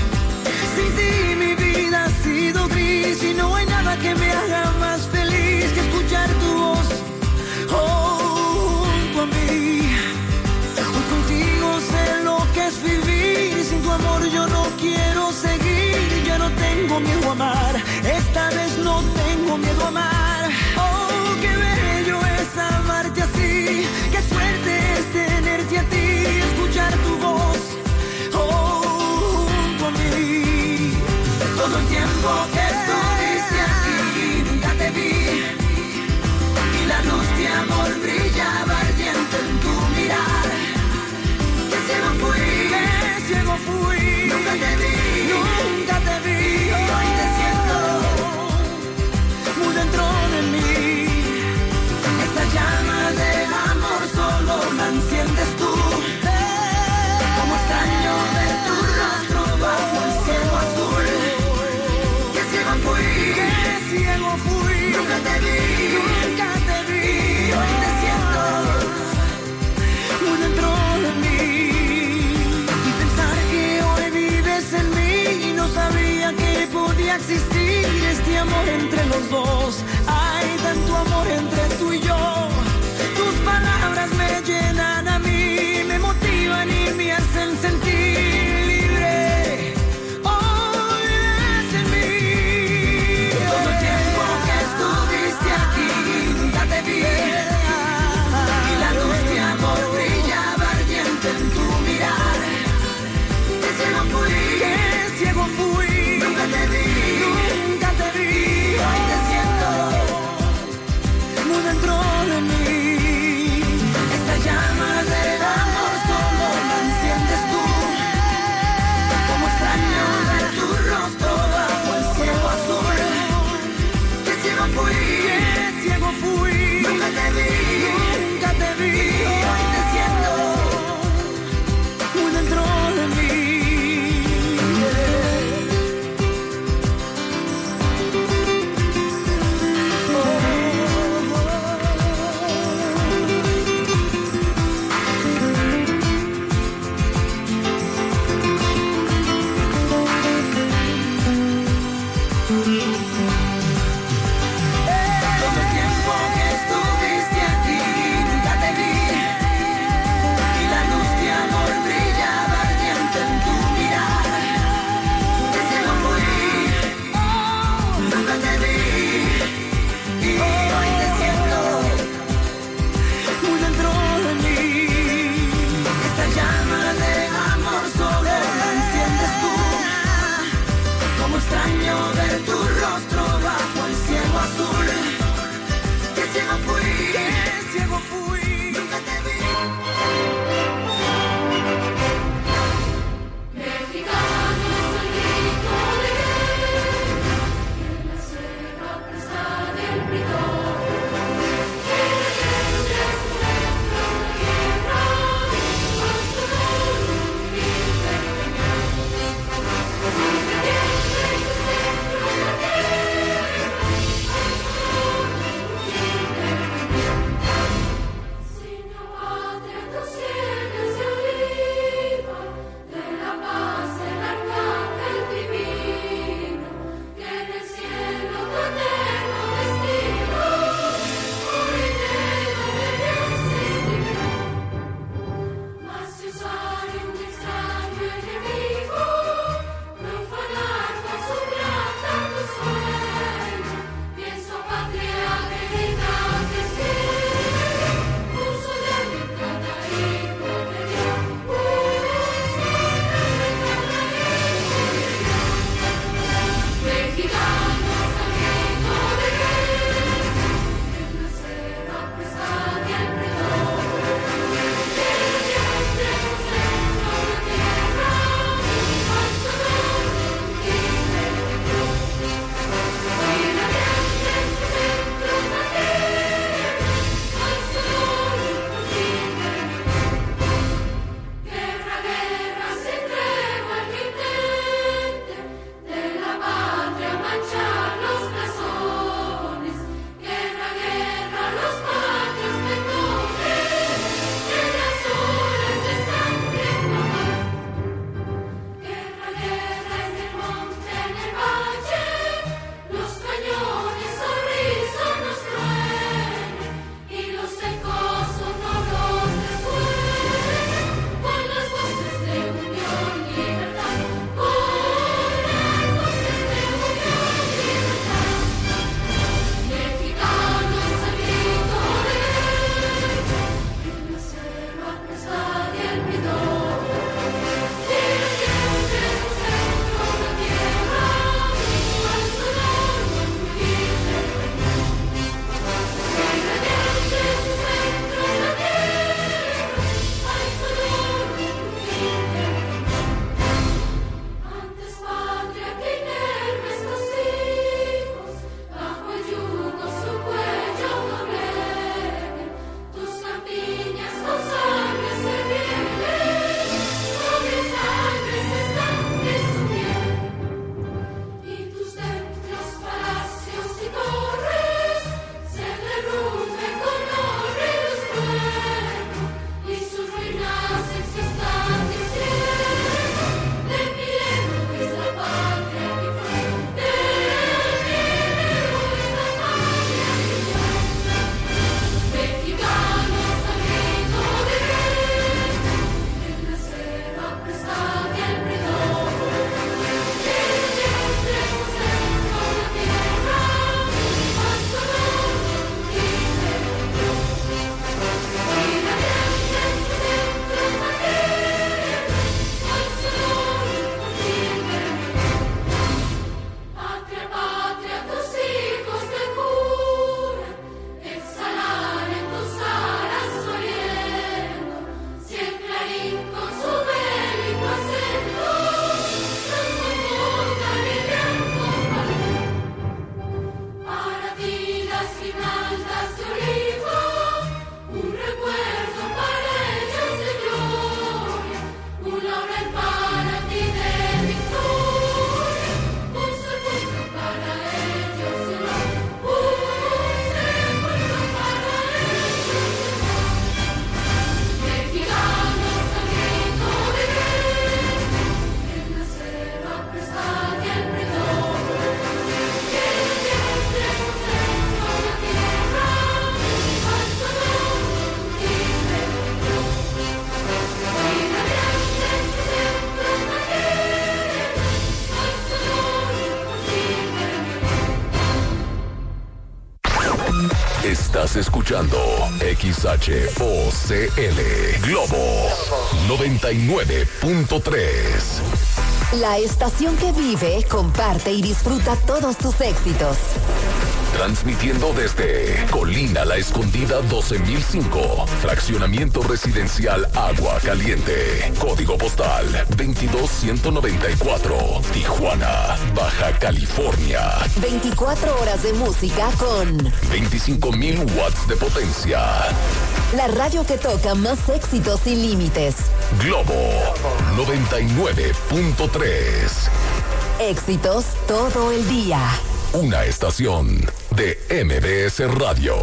Estás escuchando X H O C L Globo noventa y nueve punto tres. La estación que vive, comparte y disfruta todos tus éxitos. Transmitiendo desde Colina La Escondida doce mil cinco, fraccionamiento residencial Agua Caliente, código postal veintidós ciento noventa y cuatro, Tijuana, Baja California. veinticuatro horas de música con veinticinco mil watts de potencia. La radio que toca más éxitos sin límites. Globo noventa y nueve punto tres. Éxitos todo el día. Una estación de M B S Radio.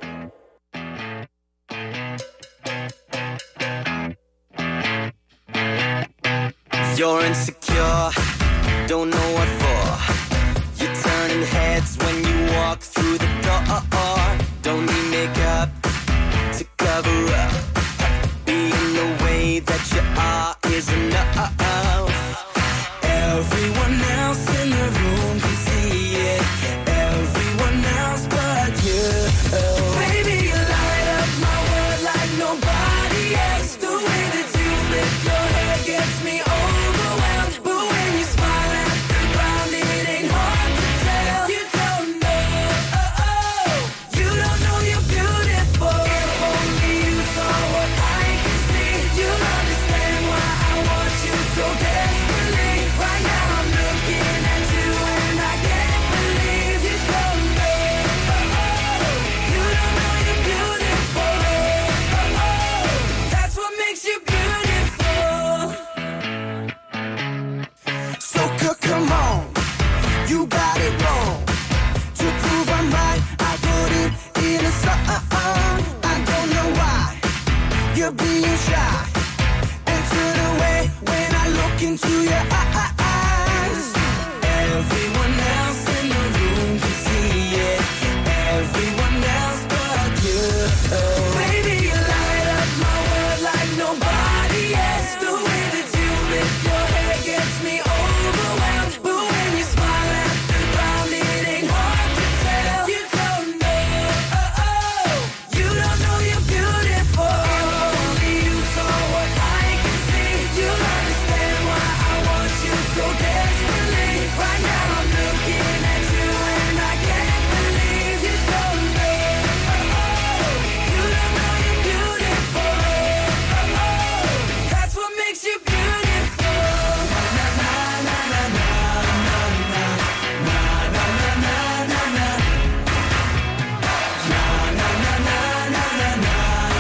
You're insecure, don't know what for. You're turning heads when you walk through the door. Don't need makeup to cover up. Being the way that you are is enough. Everyone else in the room can see it. Everyone else but you. Baby, you light up my world like nobody else. The way that you flip your hair gets me overwhelmed. But when you smile at the ground, it ain't hard to tell. You don't know, oh, oh. You don't know you're beautiful. If only you saw what I can see, you'll understand why I want you so desperately. Right now I'm looking at you and I can't believe you don't know, oh, oh. You don't know you're beautiful, oh, oh. That's what makes you beautiful. So c- come on, you got it wrong. To prove I'm right, I put it in a song. I don't know why you're being shy and turn away when I look into your eyes. Everyone else in the room can see it. Everyone else but you. Baby, you light up my world like nobody else. The way that you flip your hair gets me overwhelmed. But when you smile at the ground, it ain't hard to tell. You don't know, oh, oh. You don't know you're beautiful. If only you saw what I can see, you'll understand why I want you so desperately. Right now I'm looking at you and I can't believe you don't know, oh, oh. You don't know you're beautiful, oh, oh. That's what makes you beautiful. Na na na na na na na na na na na na na. Na na na na na na na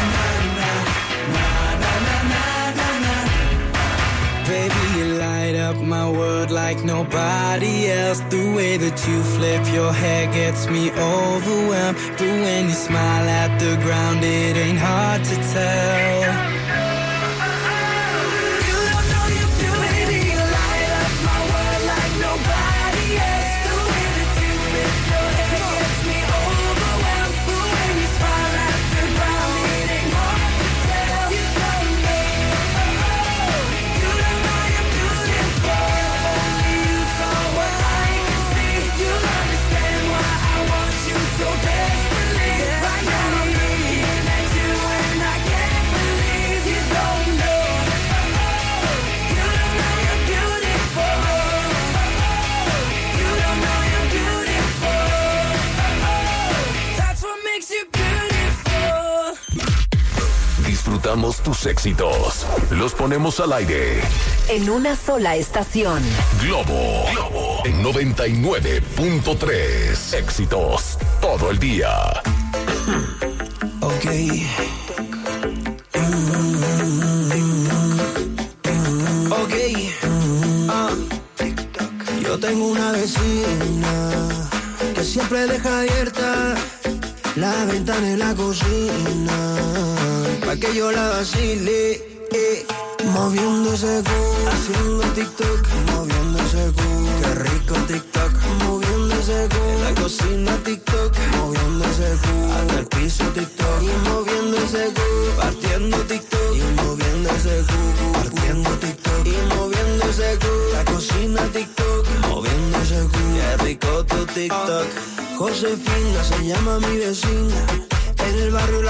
na na na na. Baby, you light up my world like nobody else. The way that you flip your hair gets me overwhelmed. But when you smile at the ground, it ain't hard to tell. You don't know you're beautiful. Baby, you light up my world like nobody else. The way that you flip your hair gets me overwhelmed. But when you smile at the ground, it ain't hard to tell. You don't know, oh, oh. You don't know you're beautiful. If only you saw what I can see, you'll understand why I want you so desperately. Right now I'm looking at you and I can't believe you don't know, oh, oh. You don't know you're beautiful, oh, oh. You don't know you're beautiful, oh, oh. That's what makes you beautiful. Disfrutamos tus éxitos. Los ponemos al aire. En una sola estación. Globo, Globo en noventa y nueve punto tres. Éxitos todo el día. Ok. Ok. Ah. Yo tengo una vecina que siempre deja abierta la ventana en la cocina pa' que yo la vacile, eh. Moviendo ese culo, haciendo TikTok, moviendo ese culo, qué rico TikTok, moviendo ese culo, en la cocina TikTok, moviendo ese culo, hasta el piso TikTok, y moviendo ese culo, partiendo TikTok, y moviendo ese culo, partiendo TikTok, y moviendo ese culo, la cocina TikTok, moviendo ese culo, qué rico tu TikTok. Josefina se llama mi vecina,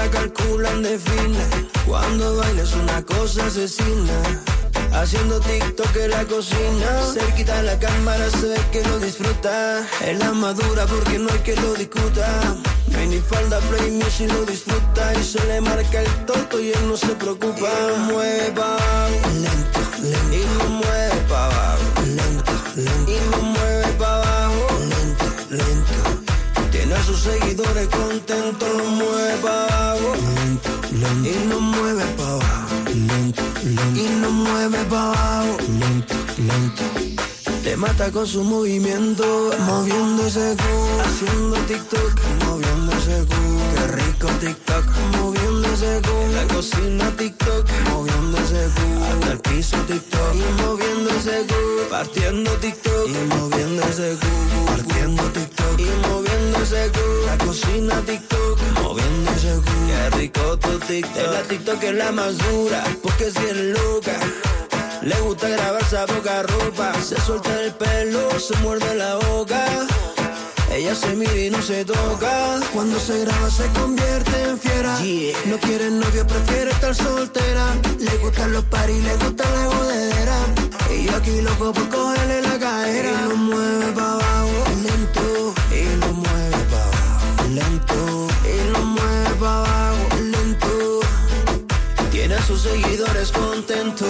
la calculan de fina. Cuando bailes una cosa asesina. Haciendo TikTok en la cocina. Cerquita de la cámara se ve que lo disfruta. Es la madura porque no hay que lo discuta. Mini falda, play music lo disfruta. Y se le marca el tonto y él no se preocupa. Mueve pa' abajo, lento, lento. Y no mueve pa' abajo, lento, lento. Y no mueve pa' abajo, lento, lento. Tiene a sus seguidores contentos. Lo mueve pa' abajo, lento, lento. Y no mueve pa' abajo, lento, lento. Y no mueve pa' abajo, lento, lento. Te mata con su movimiento, moviendo ese culo, haciendo TikTok, moviendo ese culo. Qué rico TikTok, moviendo ese culo. En la cocina TikTok, moviendo ese culo. Hasta el piso TikTok, y moviendo ese culo. Partiendo TikTok, y moviendo ese culo. Partiendo TikTok, y moviendo ese culo. La cocina TikTok, moviendo ese culo. Qué rico tu TikTok. Es la TikTok que es la más dura, porque es bien loca. Le gusta grabarse a poca ropa. Se suelta el pelo, se muerde la boca. Ella se mira y no se toca. Cuando se graba se convierte en fiera, yeah. No quiere novio, prefiere estar soltera. Le gustan los paris, le gusta la jodedera. Y yo aquí loco por cogerle la cadera. Y lo mueve pa' abajo, lento. Y lo mueve pa' abajo, lento. Y lo mueve pa' abajo, lento. Tiene a sus seguidores contentos.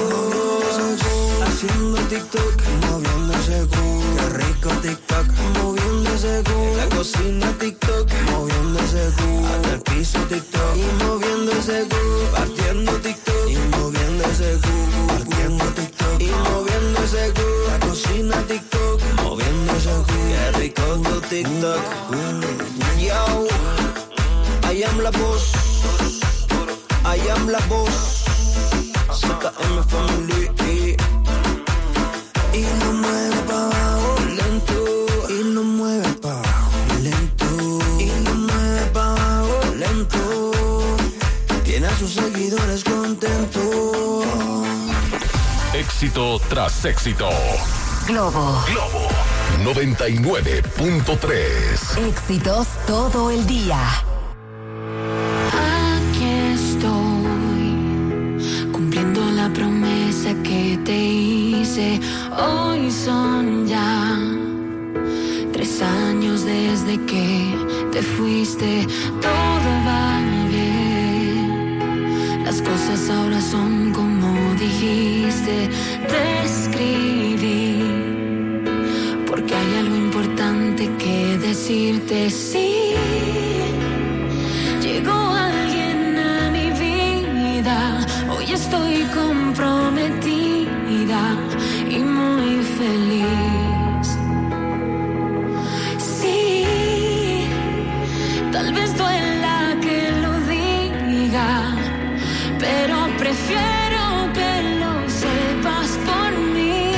Haciendo TikTok, moviendo ese culo. Qué rico TikTok, moviendo ese culo. En la cocina TikTok, moviendo ese culo. Hasta el piso TikTok, y moviendo ese culo. Partiendo TikTok, y moviendo ese culo. Partiendo TikTok, y moviendo ese culo. La cocina TikTok, moviendo ese culo. Qué rico tu TikTok. Yo, I am la voz. I am la voz. Z M Family. Y lo mueve pa' abajo, lento. Y lo mueve pa' abajo, lento. Y lo mueve pa' abajo, lento. Tiene a sus seguidores contentos. Éxito tras éxito. Globo. Globo noventa y nueve punto tres. Éxitos todo el día. Aquí estoy, cumpliendo la promesa que te hice. Hoy son ya tres años desde que te fuiste. Todo va bien, las cosas ahora son como dijiste. Te escribí porque hay algo importante que decirte. Sí, llegó alguien a mi vida. Hoy estoy comprometida y muy feliz. Sí, tal vez duela que lo diga, pero prefiero que lo sepas por mí.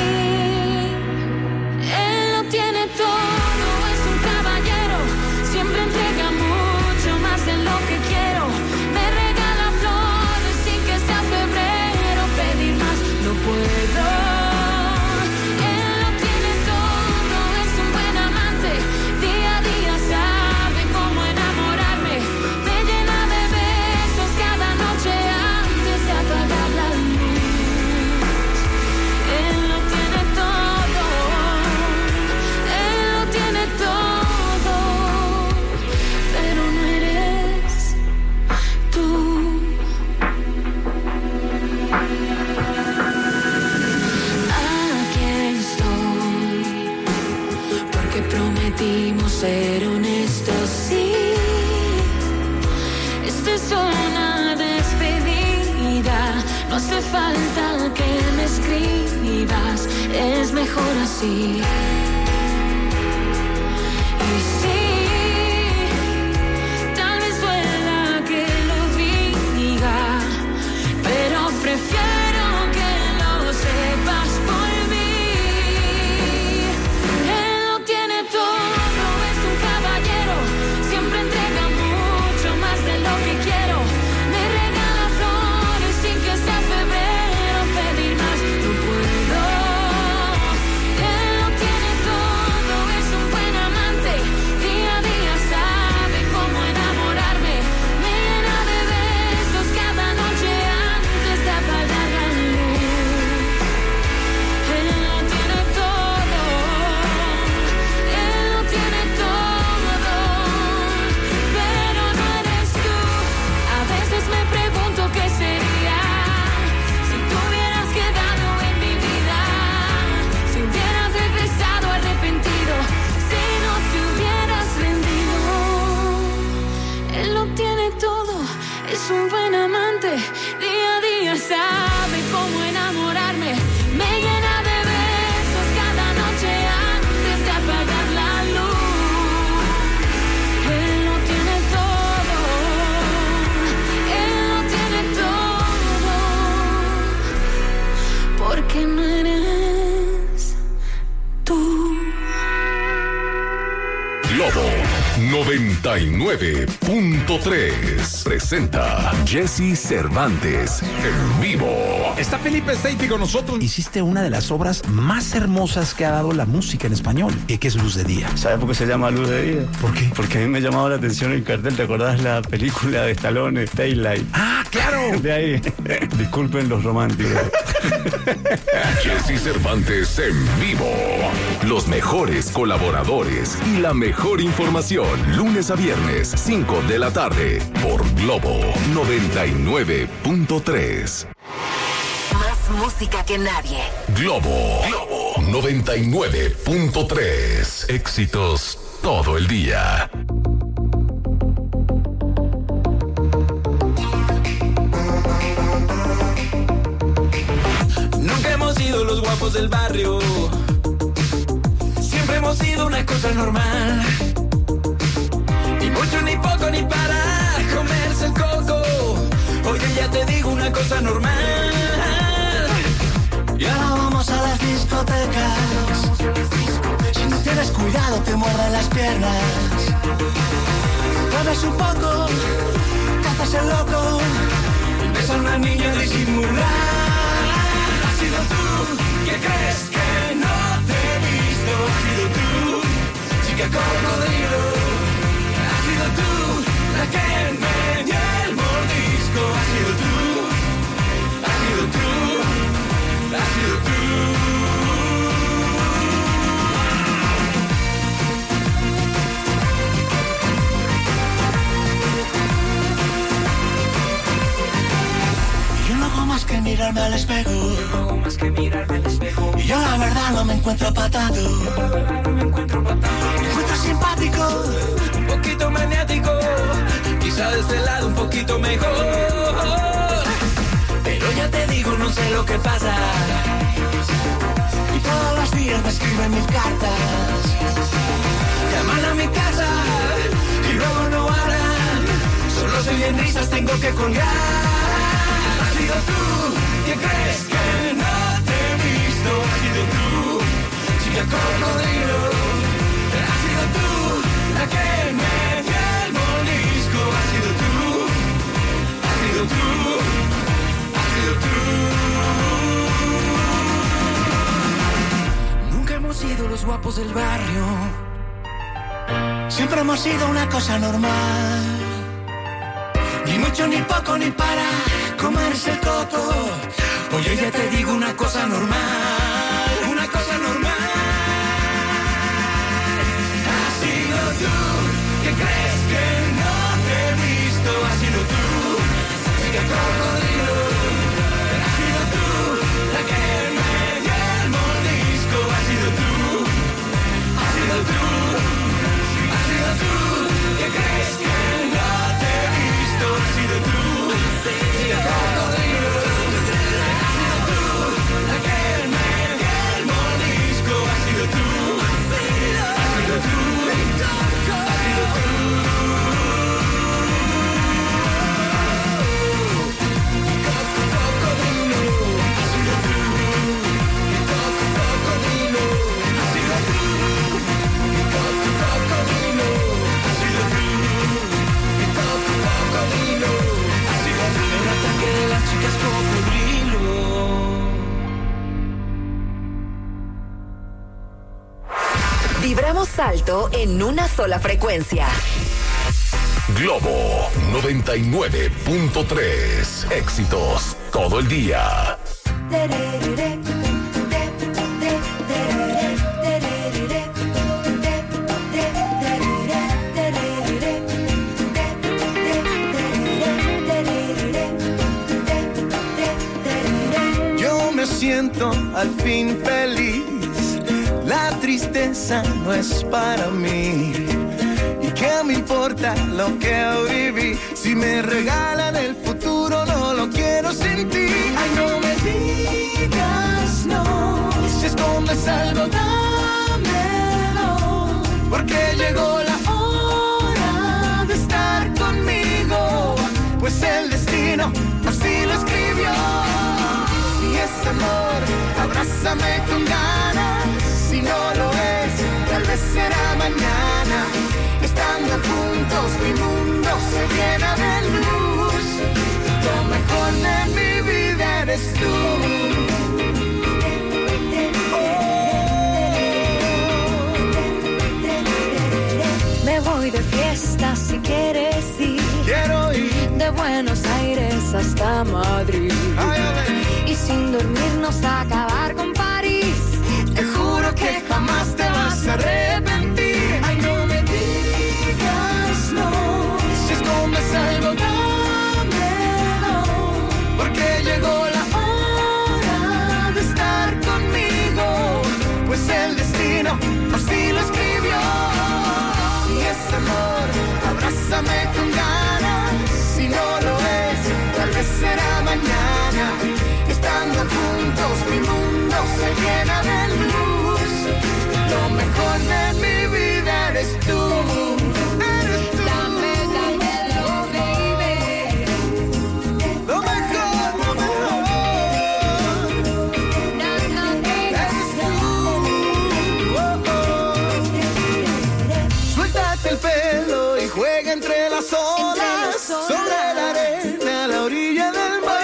Él lo tiene todo, es un caballero, siempre entrega mucho más de lo que quiero. Me regala flores sin que sea febrero, pedir más no puedo. Él lo tiene todo, es un buen amante, día a día sabe cómo enamorarme. Me llena de besos cada noche antes de apagar la luz. Él lo tiene todo, él lo tiene todo, pero no eres tú. Aquí estoy, porque prometimos ser honestos, sí. Esta es una despedida, no hace falta que me escribas, es mejor así. Y sí, tal vez duela que lo diga, pero prefiero que lo sepas por mí. Él lo tiene todo, es un caballero, siempre entrega mucho más de lo que quiero. Me regala flores sin que sea febrero, pedir más no puedo. Él lo tiene todo. noventa y nueve punto tres presenta Jesse Cervantes en vivo. Está Felipe Steiti con nosotros. Hiciste una de las obras más hermosas que ha dado la música en español, que es Luz de Día. ¿Sabes por qué se llama Luz de Día? ¿Por qué? Porque a mí me llamaba la atención el cartel. ¿Te acordás la película de Stallone, Daylight? ¡Ah, claro! De ahí. Disculpen los románticos. Jesse Cervantes en vivo. Los mejores colaboradores y la mejor información. Lunes a viernes, cinco de la tarde. Por Globo noventa y nueve punto tres. Más música que nadie. Globo, Globo noventa y nueve punto tres. Éxitos todo el día. Nunca hemos sido los guapos del barrio. Siempre hemos sido una cosa normal. Ni mucho, ni poco, ni para comerse el coco. Oye, ya te digo una cosa normal. Y ahora vamos a las discotecas. Si no tienes cuidado te muerden las piernas. Bebes un poco, te haces el loco. Ves a una niña disimular. Has sido tú, que crees que no te he visto. Has sido tú, chica cocodrilo. Has sido tú, la que me dio el mordisco. Has sido tú, has sido tú, has sido tú. Yo no hago más que mirarme al espejo. Yo no hago más que mirarme al espejo. Y yo la verdad no me encuentro patado. Yo la verdad no me encuentro patado. Me encuentro simpático, un poquito maniático. Quizá de este lado un poquito mejor. Pero ya te digo, no sé lo que pasa. Y todos los días me escriben mil cartas. Llaman a mi casa y luego no hablan. Solo se oyen risas, tengo que colgar. Has sido tú, que crees que no te he visto. Has sido tú, chica cocodrilo. Has sido tú, la que me dio el mordisco. Has sido tú, has sido tú, has sido tú. Nunca hemos sido los guapos del barrio. Siempre hemos sido una cosa normal. Ni mucho, ni poco, ni para comerse el coco. Oye, ya te digo una cosa normal. Una cosa normal. Has sido tú, que crees que no te he visto. Has sido tú, chica cocodrilo. Has sido tú, la que me dio el mordisco. Has sido tú, has sido tú, has sido tú, que crees que no te he visto. Has sido tú, chica cocodrilo. Has sido tú, la que me dio el mordisco. Has sido tú, has sido tú, has sido tú. Cocodrilo, has sido tú. Cocodrilo, has sido tú. Cocodrilo, has sido tú. Cocodrilo, has sido tú. El ataque de las chicas cocodrilo. Vibramos alto en una sola frecuencia. Globo noventa y nueve punto tres. Éxitos todo el día. Yo me siento al fin feliz. La tristeza no es para mí. ¿Y qué me importa lo que hoy viví? Si me regalan el futuro, no lo quiero sin ti. Ay, no me digas no. Si escondes algo, dámelo. Porque llegó la hora de estar conmigo. Pues el destino así lo escribió. Si es amor, abrázame con ganas. Si no lo es, tal vez será mañana. Estando juntos mi mundo se llena de luz. Lo mejor de mi vida eres tú. Me voy de fiesta si quieres ir. Quiero ir de Buenos Aires hasta Madrid. Ay, y sin dormirnos a acabar con París. Te juro que jamás te vas a arrepentir. Ay, no me digas no. Si escondes algo, dámelo. Porque llegó la hora de estar conmigo. Pues el destino así lo escribió. Si es amor, abrázame con ganas. Si no lo es, tal vez será mañana. Estando juntos mi mundo se llena de luz. Lo mejor de mi vida eres tú. Eres tú. Dame, dámelo, baby. Lo mejor, lo mejor. No, no, Eres tú. Oh, oh. Suéltate el pelo y juega entre las olas. Sobre la arena, a la orilla del mar.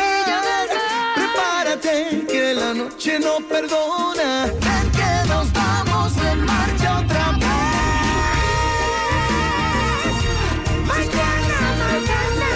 Que la noche no perdona. Ven que nos vamos de marcha otra vez. Mañana, mañana.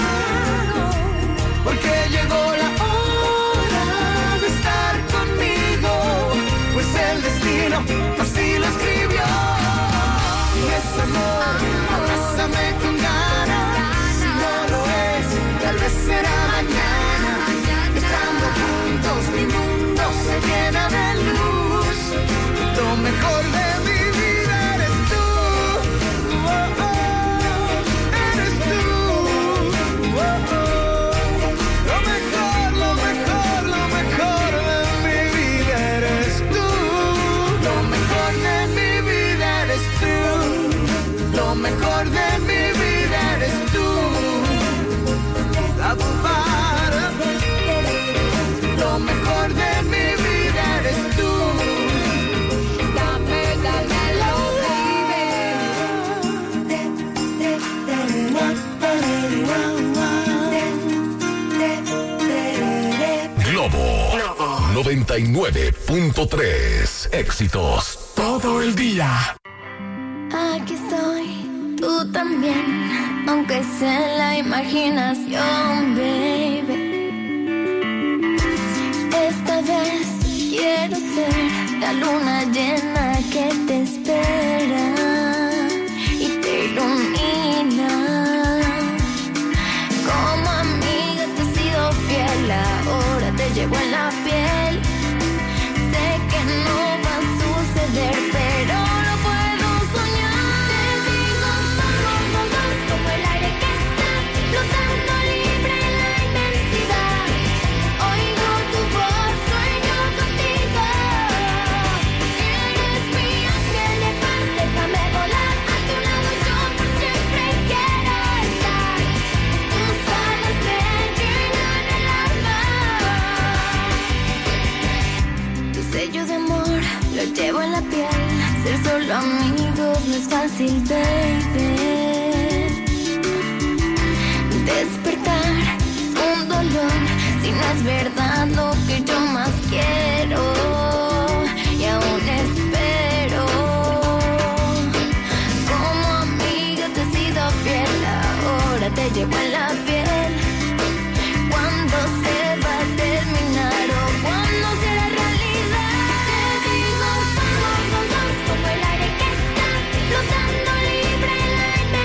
Porque llegó la hora de estar conmigo. Pues el destino así lo escribió. Y es amor, abrázame con ganas. Si no lo es, tal vez será mañana. Estando juntos mi mundo se llena de luz. Lo mejor de mi vida eres tú. Oh, oh, eres tú. Oh, oh. Lo mejor, lo mejor, lo mejor de mi vida eres tú. Lo mejor de mi vida eres tú. Lo mejor de mi vida eres tú. La para. Lo mejor de mi vida eres tú. dame, dámelo, baby. Globo noventa y nueve punto tres. Éxitos todo el día. Aquí estoy, tú también, aunque sea en la imaginación, baby. Esta vez quiero ser la luna llena que te espera y te ilumina. Como amiga te he sido fiel, ahora te llevo en la piel. Sé que no va a suceder, pero lo puedo soñar. Te digo, somos los dos como el aire que está flotando libre en la inmensidad. Oigo tu voz, sueño contigo. Eres mi ángel de paz, déjame volar a tu lado, yo por siempre quiero estar. Tus alas me llenan el alma. Tu sello de amor lo llevo en la piel. Ser solo amigos no es fácil, baby. Despertar un dolor si no es verdad lo que yo más quiero. Y aún espero. Como amiga te he sido fiel, ahora te llevo en la piel. Cuando se va a terminar o cuando será realidad. Te digo, somos los dos como el aire que está flotando libre en la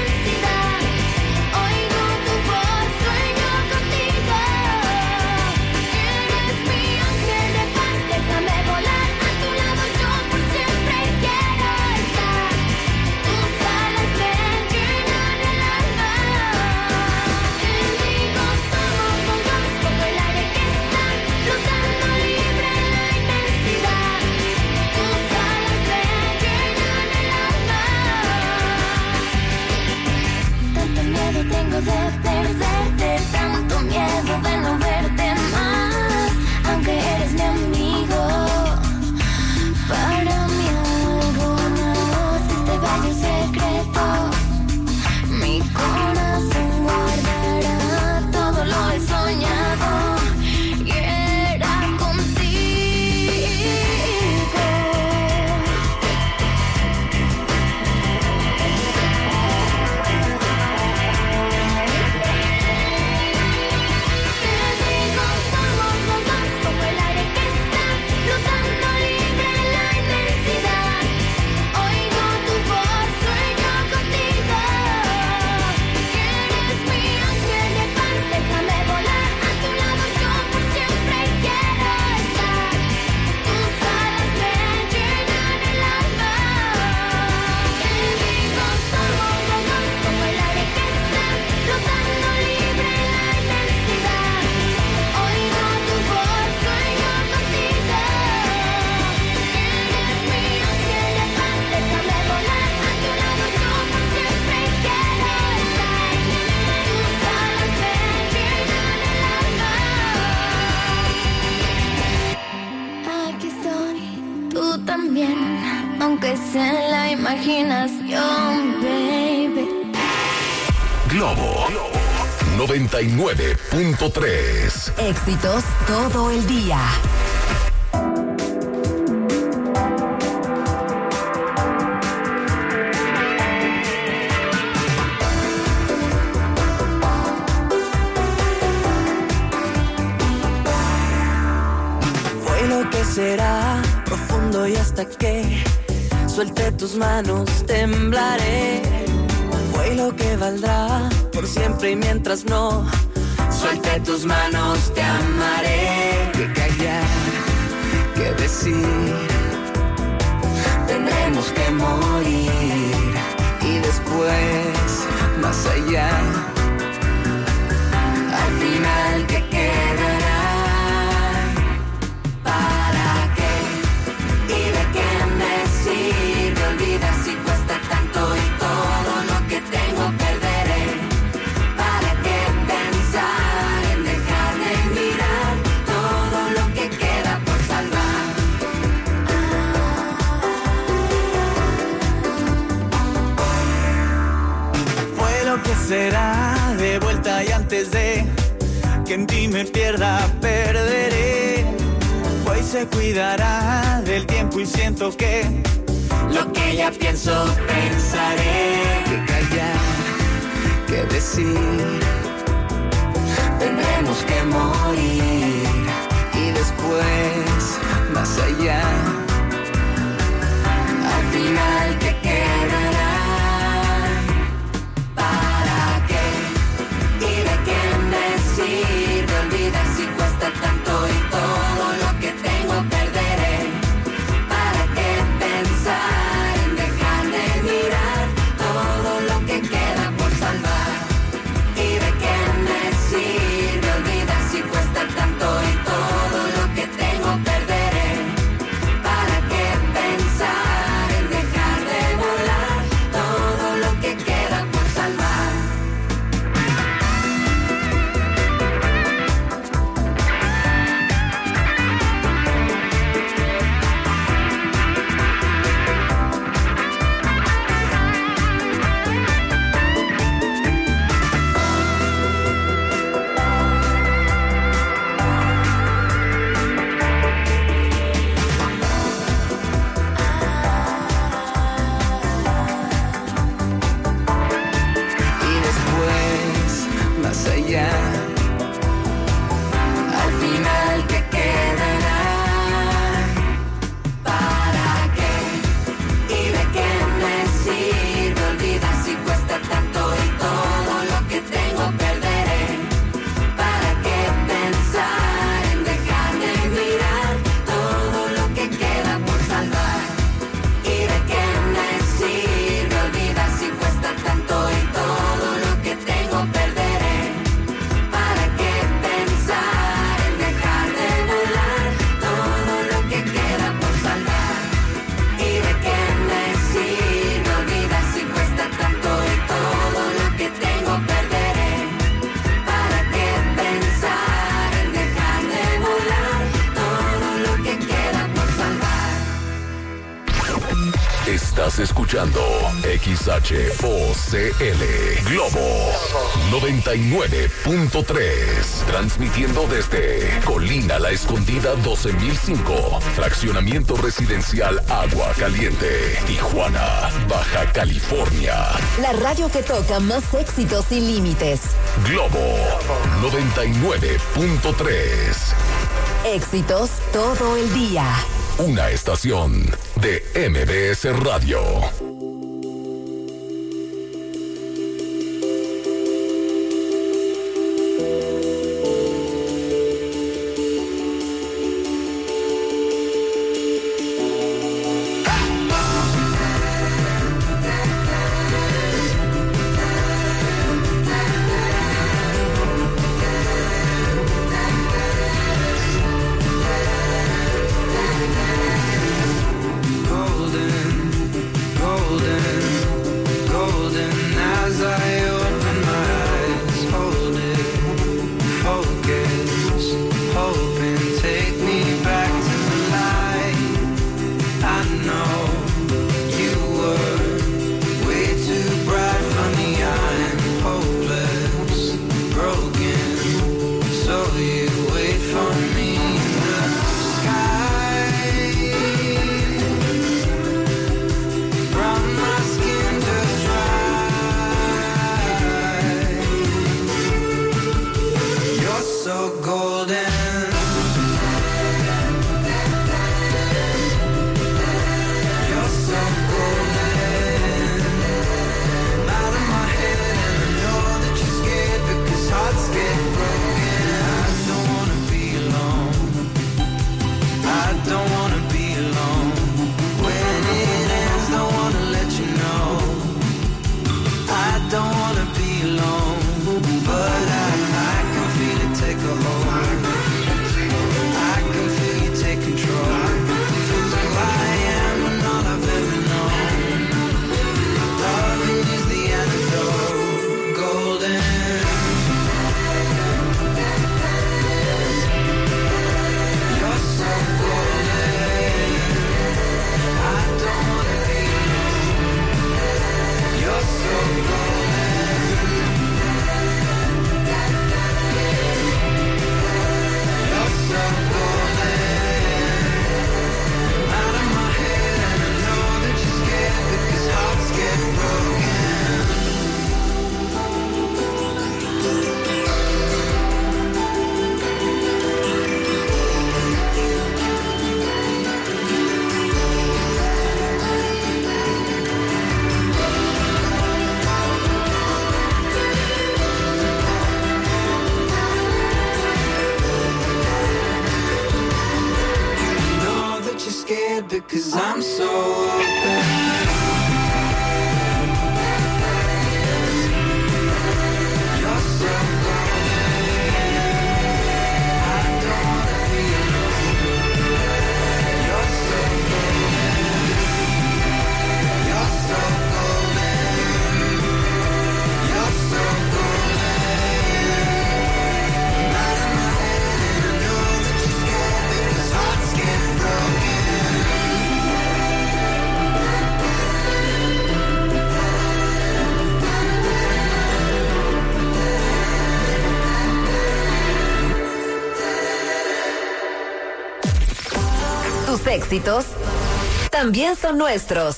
imaginación, baby. Globo noventa y nueve punto tres. Éxitos todo el día. Fue lo que será, profundo y hasta que suelte tus manos temblaré. Fue lo que valdrá por siempre y mientras no suelte tus manos te amaré. Que callar, que decir, tendremos que morir y después más allá. Al final que quedará. ¿Para qué? ¿Y de qué me sirve olvidar si cuesta tanto y todo lo que tengo perderé? ¿Para qué pensar en dejar de mirar todo lo que queda por salvar? Fue lo que será, de vuelta y antes de que en ti me pierda, perderé. Fue y se cuidará del tiempo y siento que lo que ya pienso pensaré. Que callar, que decir, tendremos que morir y después más allá. Al final que quedará. ¿Para qué? ¿Y de qué me sirve olvidar si cuesta tanto y todo lo que tengo perderé? ¿Para qué pensar en dejar de mirar todo lo que queda por salvar? ¿Y de qué me sirve olvidar si cuesta tanto y todo lo que tengo perderé? ¿Para qué pensar en dejar de volar todo lo que queda por salvar? Y después más allá. Al final que quedará. ¿Para qué? ¿Y de qué me sirve olvidar si cuesta tanto y todo lo que tengo perderé? ¿Para qué pensar en dejar de mirar todo lo que queda por salvar? ¿Y de qué me sirve olvidar si cuesta tanto y todo lo que tengo perderé? ¿Para qué pensar en dejar de volar todo lo que queda por salvar? ¿Y de qué me sirve olvidar si cuesta tanto y todo lo que tengo perderé? ¿Para qué pensar en dejar de volar todo lo que queda por salvar? Estás escuchando X H O C L Globo noventa y nueve punto tres. Transmitiendo desde Colina La Escondida doce mil cinco. Fraccionamiento residencial Agua Caliente, Tijuana, Baja California. La radio que toca más éxitos sin límites. Globo noventa y nueve punto tres. Éxitos todo el día. Una estación de M B S Radio. Golden, golden. because I'm so open. Tus éxitos también son nuestros.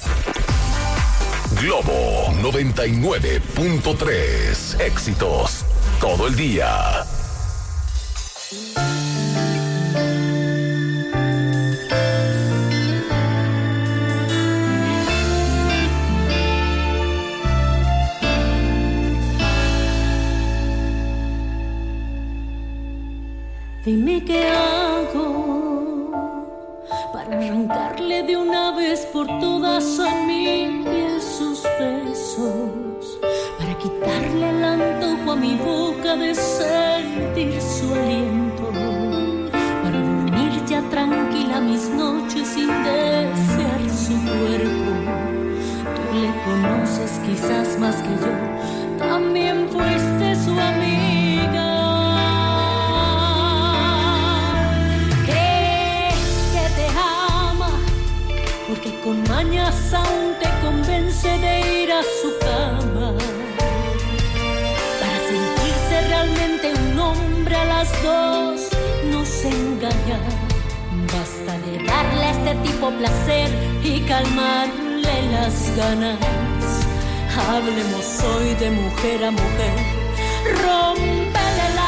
Globo noventa y nueve punto tres. Éxitos todo el día. Dime qué hago para arrancarle de una vez por todas a mi piel sus besos, para quitarle el antojo a mi boca de sentir su aliento, para dormir ya tranquila mis noches sin desear su cuerpo. Tú le conoces quizás más que yo, también fuiste su amiga. Porque con mañas aún te convence de ir a su cama, para sentirse realmente un hombre a las dos no se engaña. Basta de darle a este tipo placer y calmarle las ganas. Hablemos hoy de mujer a mujer, rómpele la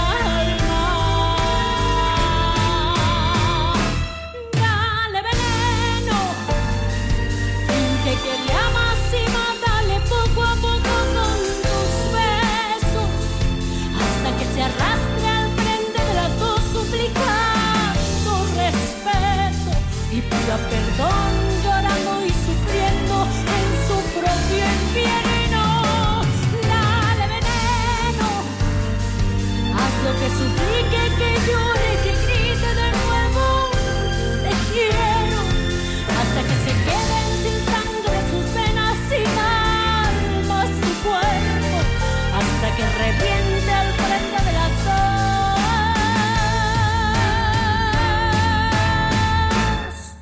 que le amas y mátale poco a poco con tus besos, hasta que se arrastre al frente de las dos suplicando respeto y pida perdón, llorando y sufriendo en su propio infierno. Dale veneno, haz lo que suplique, que llore, que grite de nuevo, te quiero, hasta que se queden sin sangre sus venas y calma su cuerpo, hasta que reviente al frente de las dos.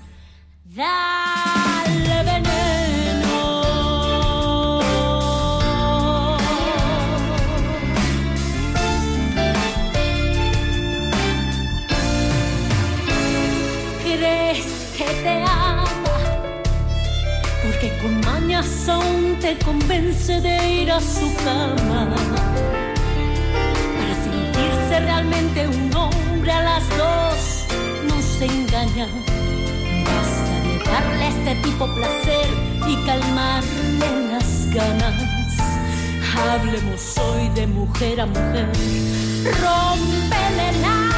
Dale veneno. ¿Crees que te ama? Porque con mañas aún te convence de ir a su cama, para sentirse realmente un hombre a las dos no se engaña. Basta de darle a este tipo placer y calmarle las ganas. Hablemos hoy de mujer a mujer, rómpele la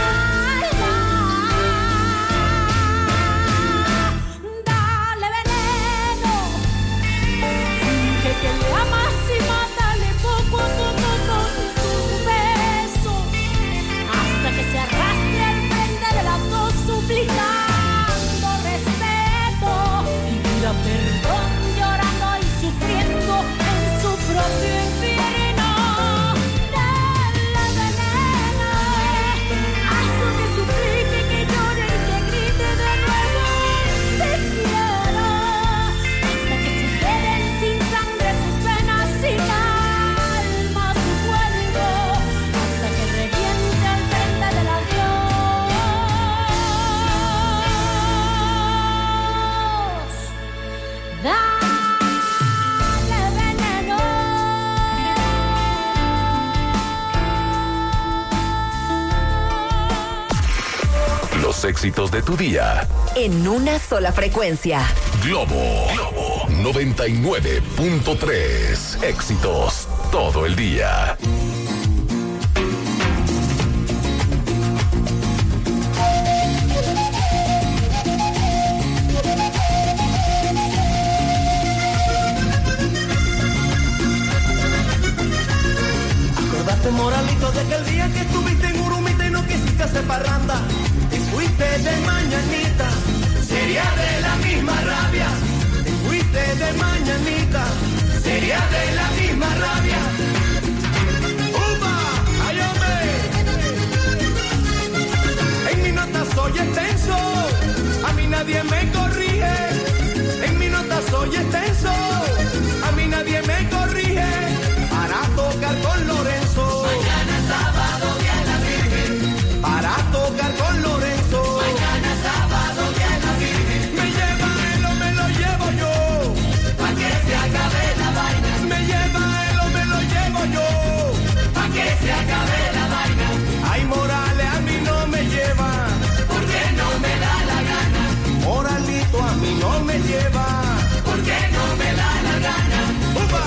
que le amas y mátale poco a poco con tus besos, hasta que se arrastre al frente de las dos suplicando respeto y pida perdón, llorando y sufriendo en su propio infierno. Dale veneno, haz lo que suplique, que llore y que grite de nuevo, te quiero, hasta que se queden sin sangre sus venas y calma su cuerpo, hasta que reviente al frente de las dos. Dale veneno. Los éxitos de tu día. En una sola frecuencia. Globo. Globo noventa y nueve punto tres. Éxitos todo el día. de mañanita, sería de la misma rabia. Te fuiste de mañanita, sería de la misma rabia. ¡Upa! ¡Ay, hombre! En mi nota soy extenso, a mí nadie me corrige. En mi nota soy extenso, a mí nadie me corrige. Para tocar con Lorenzo, mañana sábado día de la Virgen. Para tocar con Lorenzo, mañana sábado día de la Virgen. Me lleva él o me lo llevo yo, pa' que se acabe la vaina. Me lleva él o me lo llevo yo, pa' que se acabe la vaina. Ay, Morales a mí no me lleva, porque no me da la gana. Moralito a mí no me lleva, porque no me da la gana. ¡Upa!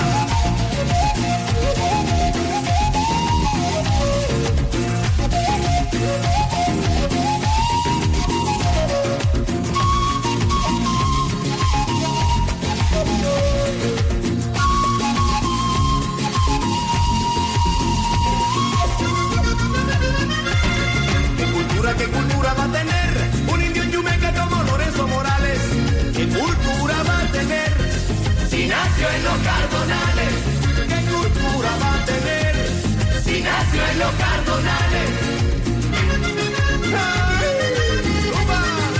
¿Qué cultura, qué cultura va a tener un indio en Yumeca como Lorenzo Morales? ¿Qué cultura va a tener si nació en los Cardonales? ¿Qué cultura va a tener si nació en los Cardonales? ¡Ay! ¡Upa!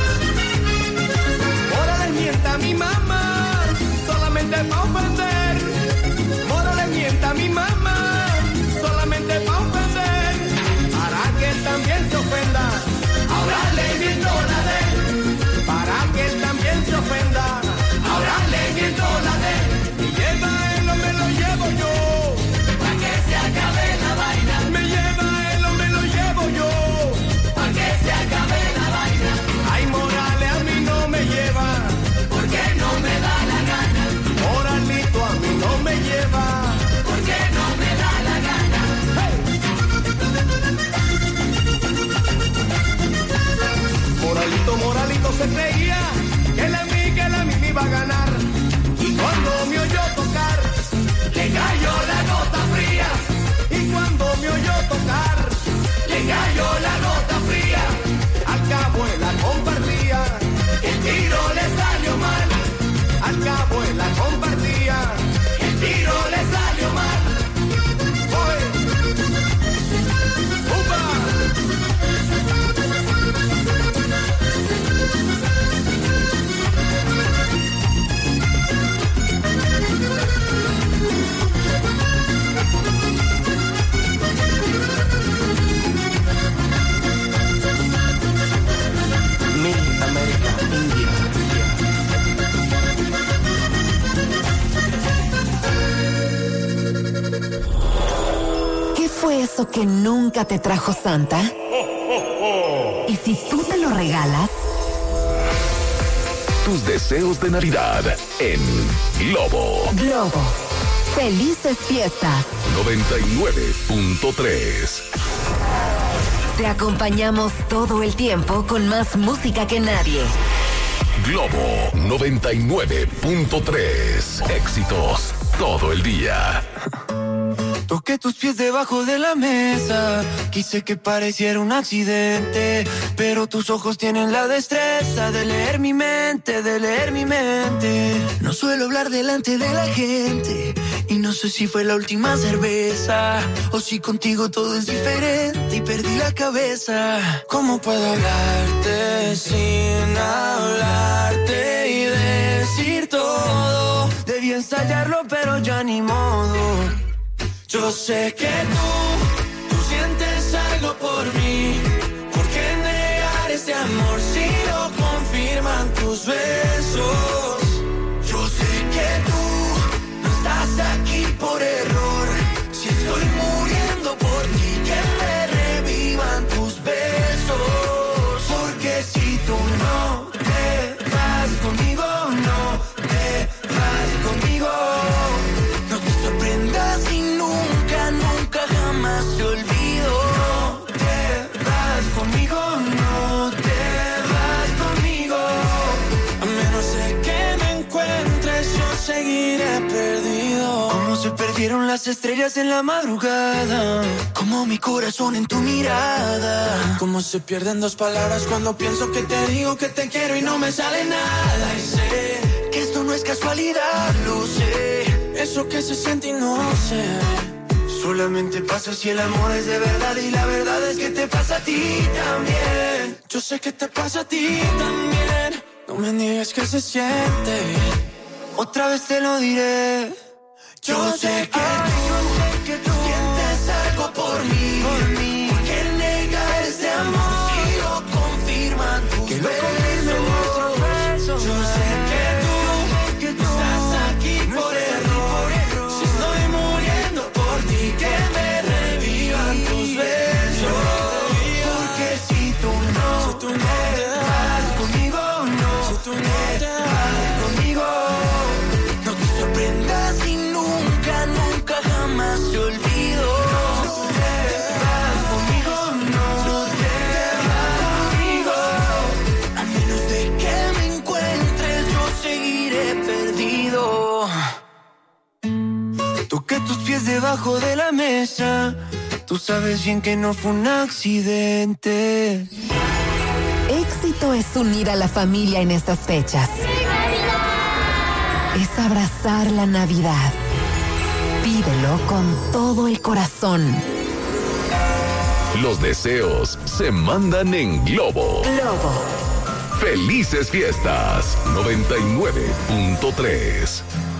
Morales mienta a mi mamá, solamente pa' ofender. Morales mienta a mi mamá, solamente pa' ofender. Para que él también se ofenda, ahora le miento la de él. Para que él también se ofenda, ahora le miento la de él. Me lleva él o me lo llevo yo, pa' que se acabe la vaina. Me lleva él o me lo llevo yo, pa' que se acabe la vaina. Ay, Morales a mí no me lleva, porque no me da la gana. Moralito a mí no me lleva, porque no me da la gana. ¡Hey! Moralito, Moralito se creía que la mí, que la mí me iba a ganar. Y cuando me oyó tocar, le cayó la gota fría. Y cuando me oyó tocar, le cayó la gota fría. Al cabo él la compartía, el tiro le salió mal. Al cabo él la compartía, el tiro le salió mal. ¡Oye! ¡Upa! Mi América, India. ¿Qué fue eso que nunca te trajo Santa? Y si tú te lo regalas, Tus deseos de Navidad en Globo Globo. Felices fiestas. noventa y nueve punto tres. Te acompañamos todo el tiempo con más música que nadie. Globo noventa y nueve punto tres. Éxitos todo el día. Toqué tus pies debajo de la mesa, quise que pareciera un accidente, pero tus ojos tienen la destreza de leer mi mente, de leer mi mente. No suelo hablar delante de la gente, y no sé si fue la última cerveza, o si contigo todo es diferente y perdí la cabeza. ¿Cómo puedo hablarte sin hablarte y decir todo? Debí ensayarlo, pero ya ni modo. Yo sé que tú, tú sientes algo por mí. ¿Por qué negar este amor si lo confirman tus besos? Yo sé que tú no estás aquí por error. Si estoy muriendo por ti, que me revivan tus besos. Porque si tú no te vas conmigo, no te vas conmigo. No te sorprendas si nunca, nunca jamás te olvido. No te vas conmigo, no te vas conmigo. A menos de que Vieron las estrellas en la madrugada, como mi corazón en tu mirada. Como se pierden dos palabras cuando pienso que te digo que te quiero y no me sale nada. Y sé que esto no es casualidad, lo sé. Eso que se siente y no sé. Solamente pasa si el amor es de verdad, y la verdad es que te pasa a ti también. Yo sé que te pasa a ti también. No me niegues que se siente. Otra vez te lo diré. Yo, yo sé que ay, tú, yo sé que tú sientes algo por mí, por mí. ¿Por qué negar ese amor si lo confirman tus que besos? Lo besos? Yo sé que tú, que tú estás aquí no por error. error. Si estoy muriendo por ti, que me revivan tus besos. Porque si tú no, si tú no te vas conmigo, no, si tú no te vas conmigo, no te sorprendas y nunca, nunca jamás te olvido. No te vas conmigo, no te vas conmigo. A menos de que me encuentres, yo seguiré perdido. Toqué tus pies debajo de la mesa. Tú sabes bien que no fue un accidente. Éxito es unir a la familia en estas fechas. Es abrazar la Navidad. Pídelo con todo el corazón. Los deseos se mandan en Globo. Globo. Felices fiestas. noventa y nueve punto tres.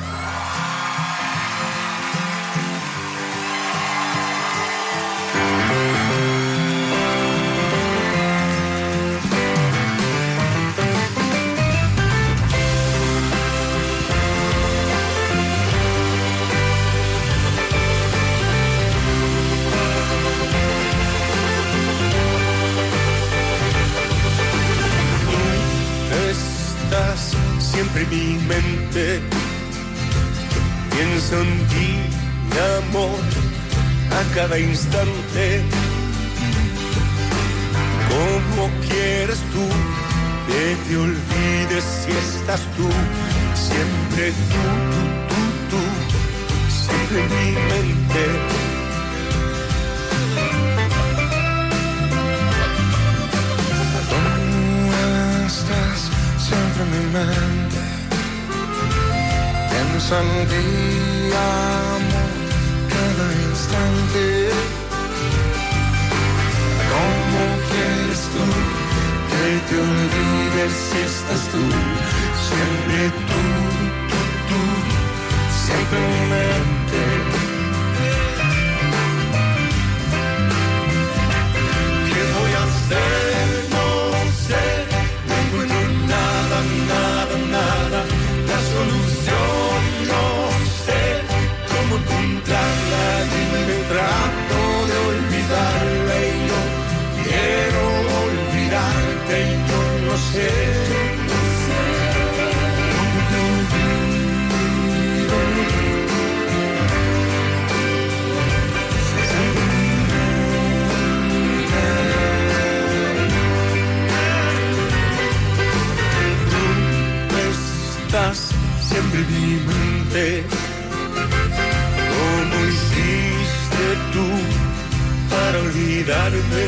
Siempre en mi mente pienso en ti, amor, a cada instante. ¿Cómo quieres tú que te olvides si estás tú? Siempre tú, tú, tú, tú, siempre en mi mente. ¿Dónde estás? Siempre en mi mente. Pienso en ti, amor, cada instante. ¿Cómo quieres tú que te olvides si estás tú? Siempre tú, tú, tú, siempre en mi mente. ¿Qué voy a hacer? No sé. No encuentro nada, nada, nada. La solución no sé cómo encontrarla y me trato de olvidarla y yo quiero olvidarte y yo no sé, no sé cómo te olvido. Tú estás siempre en mi mente. ¿Cómo hiciste tú para olvidarme?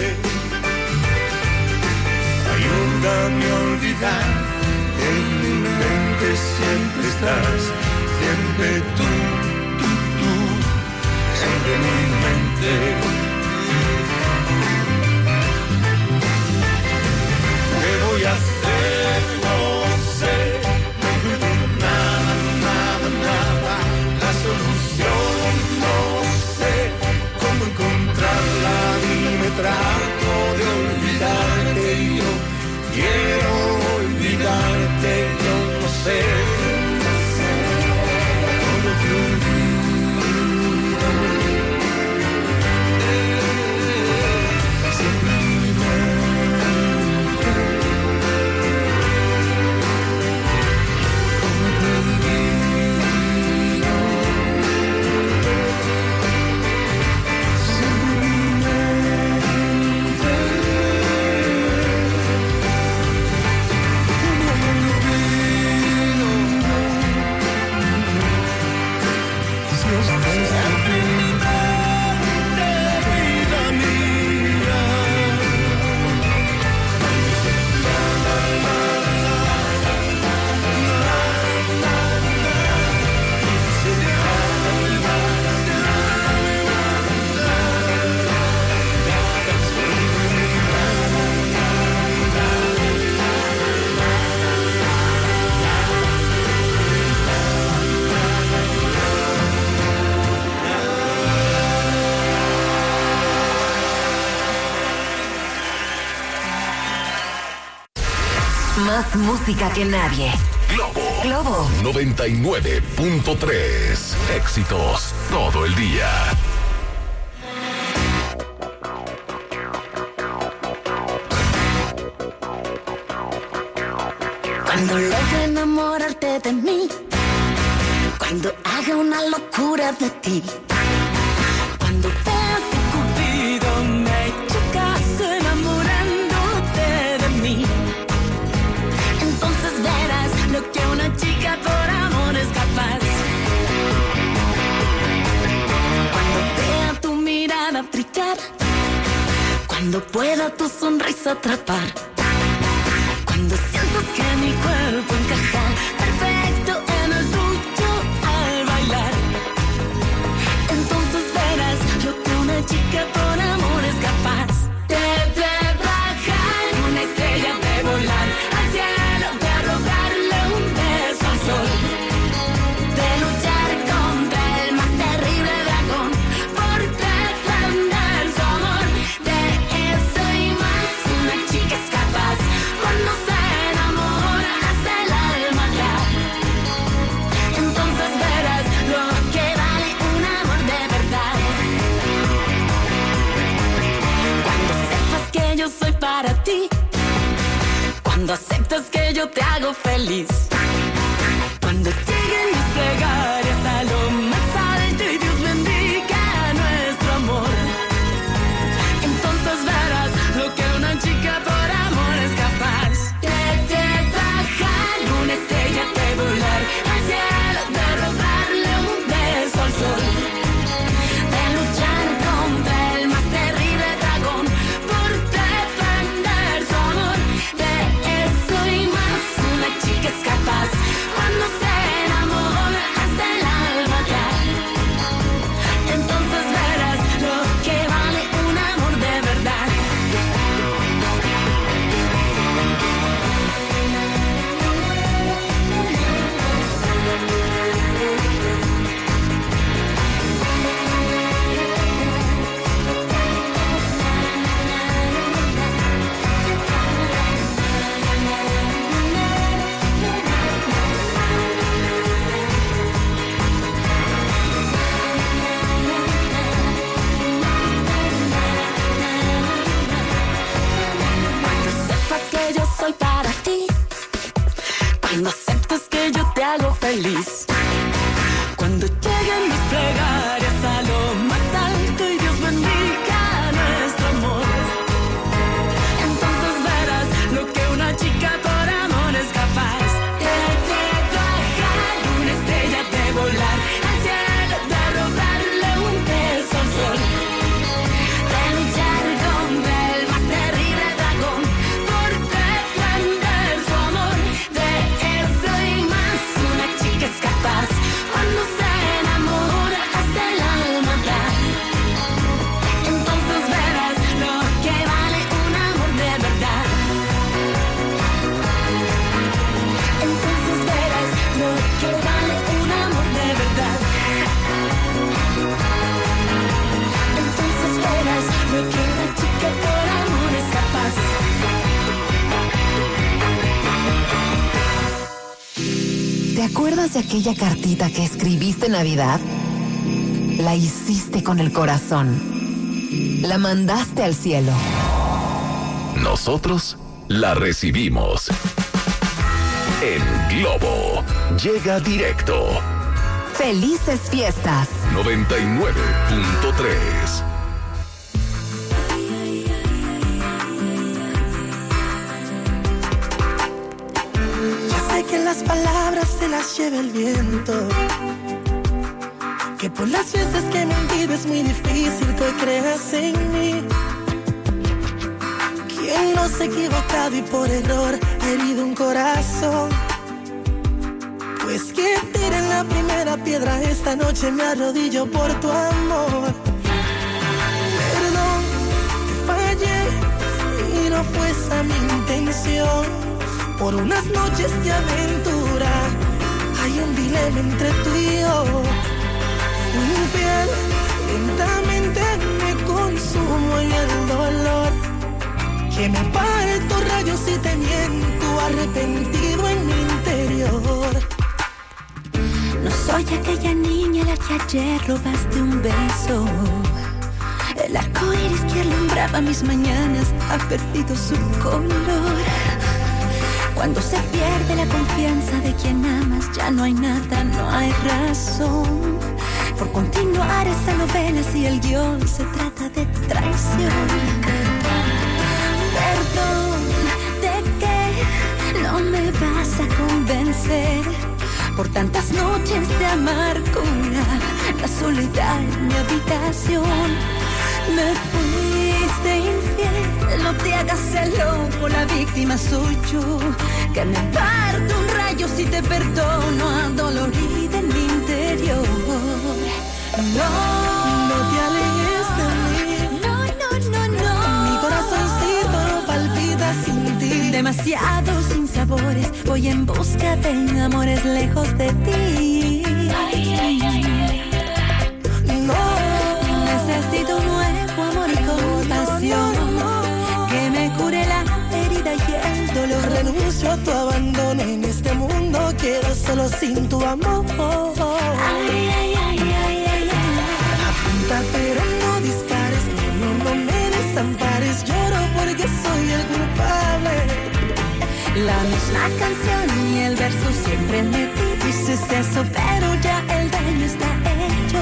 Ayúdame a olvidar. En mi mente siempre estás. Siempre tú, tú, tú. Siempre en mi mente. ¿Qué voy a hacer? No sé. No encuentro nada, nada, nada. La solución no sé cómo encontrarla y me trato de olvidarte y yo quiero olvidarte, yo no sé, no sé cómo te olvido. Siempre en mi mente. ¿Cómo te olvido? Siempre en mi mente. Más música que nadie. Globo. Globo. noventa y nueve punto tres. Éxitos todo el día. Cuando logre enamorarte de mí, cuando haga una locura de ti, cuando vea que Cupido me eche caso enamorándote de mí, entonces verás lo que una chica por amor es capaz. Cuando vea tu mirada brillar, cuando pueda tu sonrisa atrapar, cuando sientas que mi cuerpo encaja perfecto en el tuyo al bailar, entonces verás lo que una chica por amor es capaz. De bajar una estrella, de volar al cielo, de robarle un beso al sol, de luchar contra el más terrible dragón por defender su amor. De eso y más una chica es capaz. Cuando se enamora hasta el alma ya, entonces verás lo que vale un amor de verdad. Cuando sepas que yo soy para ti, cuando aceptas que yo te hago feliz, cuando lleguen mis plegarias a lo más alto y Dios bendiga nuestro amor, entonces verás lo que una chica por amor es capaz. De bajar una estrella, de volar al cielo, de robarle un beso al sol, de luchar contra el más terrible dragón por defender su amor. De eso y más una chica es capaz. Cuando se enamora hasta el alma ya, entonces verás lo que vale un amor de verdad. Cuando sepas que yo soy para ti, cuando aceptes que yo te hago feliz, cuando lleguen mis plegarias a lo más alto y Dios bendiga nuestro amor, entonces verás lo que una chica por amor es capaz. De bajar una estrella, de volar al cielo, de robarle un beso al sol, de luchar contra el más terrible dragón por defender su amor. De eso y más una chica es capaz. Cuando se enamora hasta el alma da, entonces verás lo que vale un amor de verdad. Entonces verás lo que vale un amor de verdad. Entonces verás lo que una chica por amor es capaz. ¿Te acuerdas de aquella cartita que escribiste en Navidad? La hiciste con el corazón. La mandaste al cielo. Nosotros la recibimos. En Globo. Llega directo. ¡Felices fiestas! noventa y nueve punto tres. Ya sé que las palabras se las lleva el viento, que por las veces que me olvido es muy difícil que creas en mí. ¿Quién no se ha equivocado y por error ha herido un corazón? Pues que tiren la primera piedra, esta noche me arrodillo por tu amor. Perdón, te fallé y no fue esa mi intención. Por unas noches de aventura hay un dilema entre tú y yo. Fui infiel, lentamente me consumo en el dolor, que me parto rayos yo sí te miento, arrepentido en mi interior. No soy aquella niña a la que ayer robaste un beso. El arco iris que alumbraba mis mañanas ha perdido su color. Cuando se pierde la confianza de quien amas, ya no hay nada, no hay razón por continuar esta novela si el guión se trata de traición. Perdón, ¿de qué no me vas a convencer? Por tantas noches de amargura, la soledad en mi habitación. Me fuiste infiel, no te hagas el loco, la víctima soy yo. Que me parto un rayo si te perdono, adolorida en mi interior. No, no te alejes de mí. No, no, no, no. Mi corazoncito no palpita sin ti. Demasiado sin sabores, voy en busca de amores lejos de ti. Ay, ay, ay, ay. No, necesito un nuevo amor y compasión, que me cure la herida y el dolor. Renuncio a tu abandono, en este mundo quiero solo sin tu amor. Ay, ay, ay, ay, ay, ay. Apunta pero no dispares, no, no, no me desampares. Lloro porque soy el culpable. La misma canción y el verso siempre me dices eso, pero ya el daño está hecho.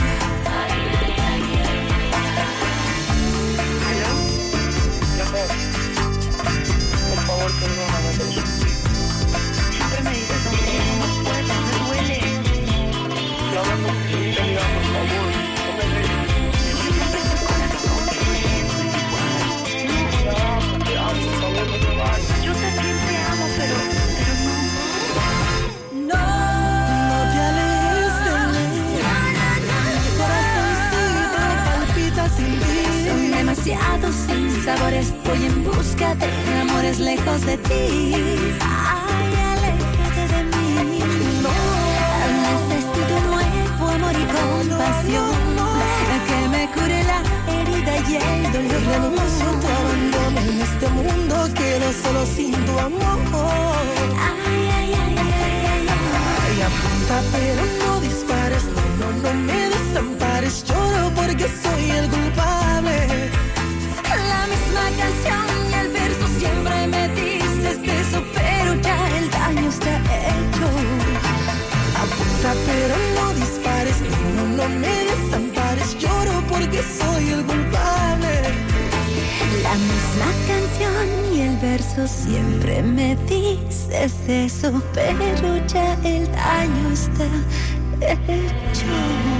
Por favor, perdóname. Siempre me dices aunque no puedo, me duele. Te hablo con sinceridad, por favor. No me dejes. Siempre en tu corazón, siempre igual. Te amo, te amo, por favor, no te vayas. Yo también te amo, pero, pero no. No, no te alejes de mí. Mi corazoncito palpita sin ti. Son demasiados sin sabores, voy en busca de amores lejos de ti. Ay, aléjate de mí. No, necesito un nuevo amor y compasión, que me cure la herida y el dolor. Renuncio a tu abandono, en este mundo quiero solo sin tu amor. Ay, ay, ay, ay, ay, ay. Ay, apunta pero no dispares, no, no, no me desampares. Lloro porque soy el culpable. La misma canción y el verso siempre me dices eso, pero ya el daño está hecho. Apunta pero no dispares, no, no, no me desampares. Lloro porque soy el culpable. La misma canción y el verso siempre me dices eso, pero ya el daño está hecho.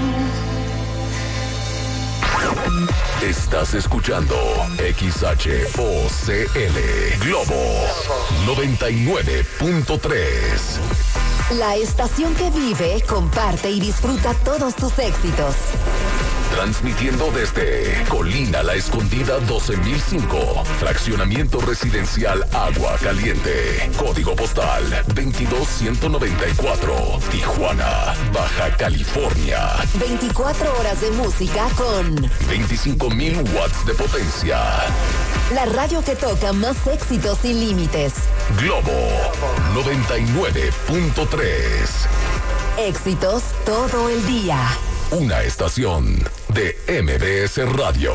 Estás escuchando X H O C L Globo noventa y nueve punto tres. La estación que vive, comparte y disfruta todos tus éxitos. Transmitiendo desde Colina La Escondida doce mil cinco, fraccionamiento residencial Agua Caliente, código postal veintidós ciento noventa y cuatro, Tijuana, Baja California. veinticuatro horas de música con veinticinco mil watts de potencia. La radio que toca más éxitos sin límites. Globo noventa y nueve punto tres. Éxitos todo el día. Una estación de M B S Radio.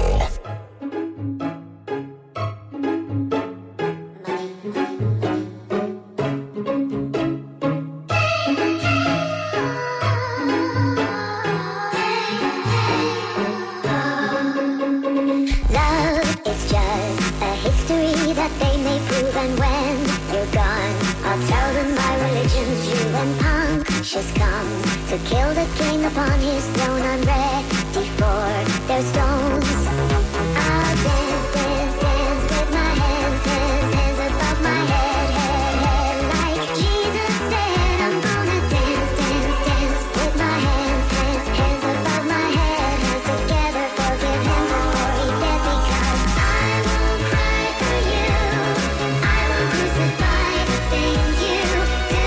She's come to kill the king upon his throne. I'm ready for their stones. I'll dance, dance, dance with my hands, hands, hands above my head, head, head. Like Jesus said, I'm gonna dance, dance, dance with my hands, hands, hands above my head, hands together. Forgive him before he said, because I won't cry for you. I won't crucify the things you do.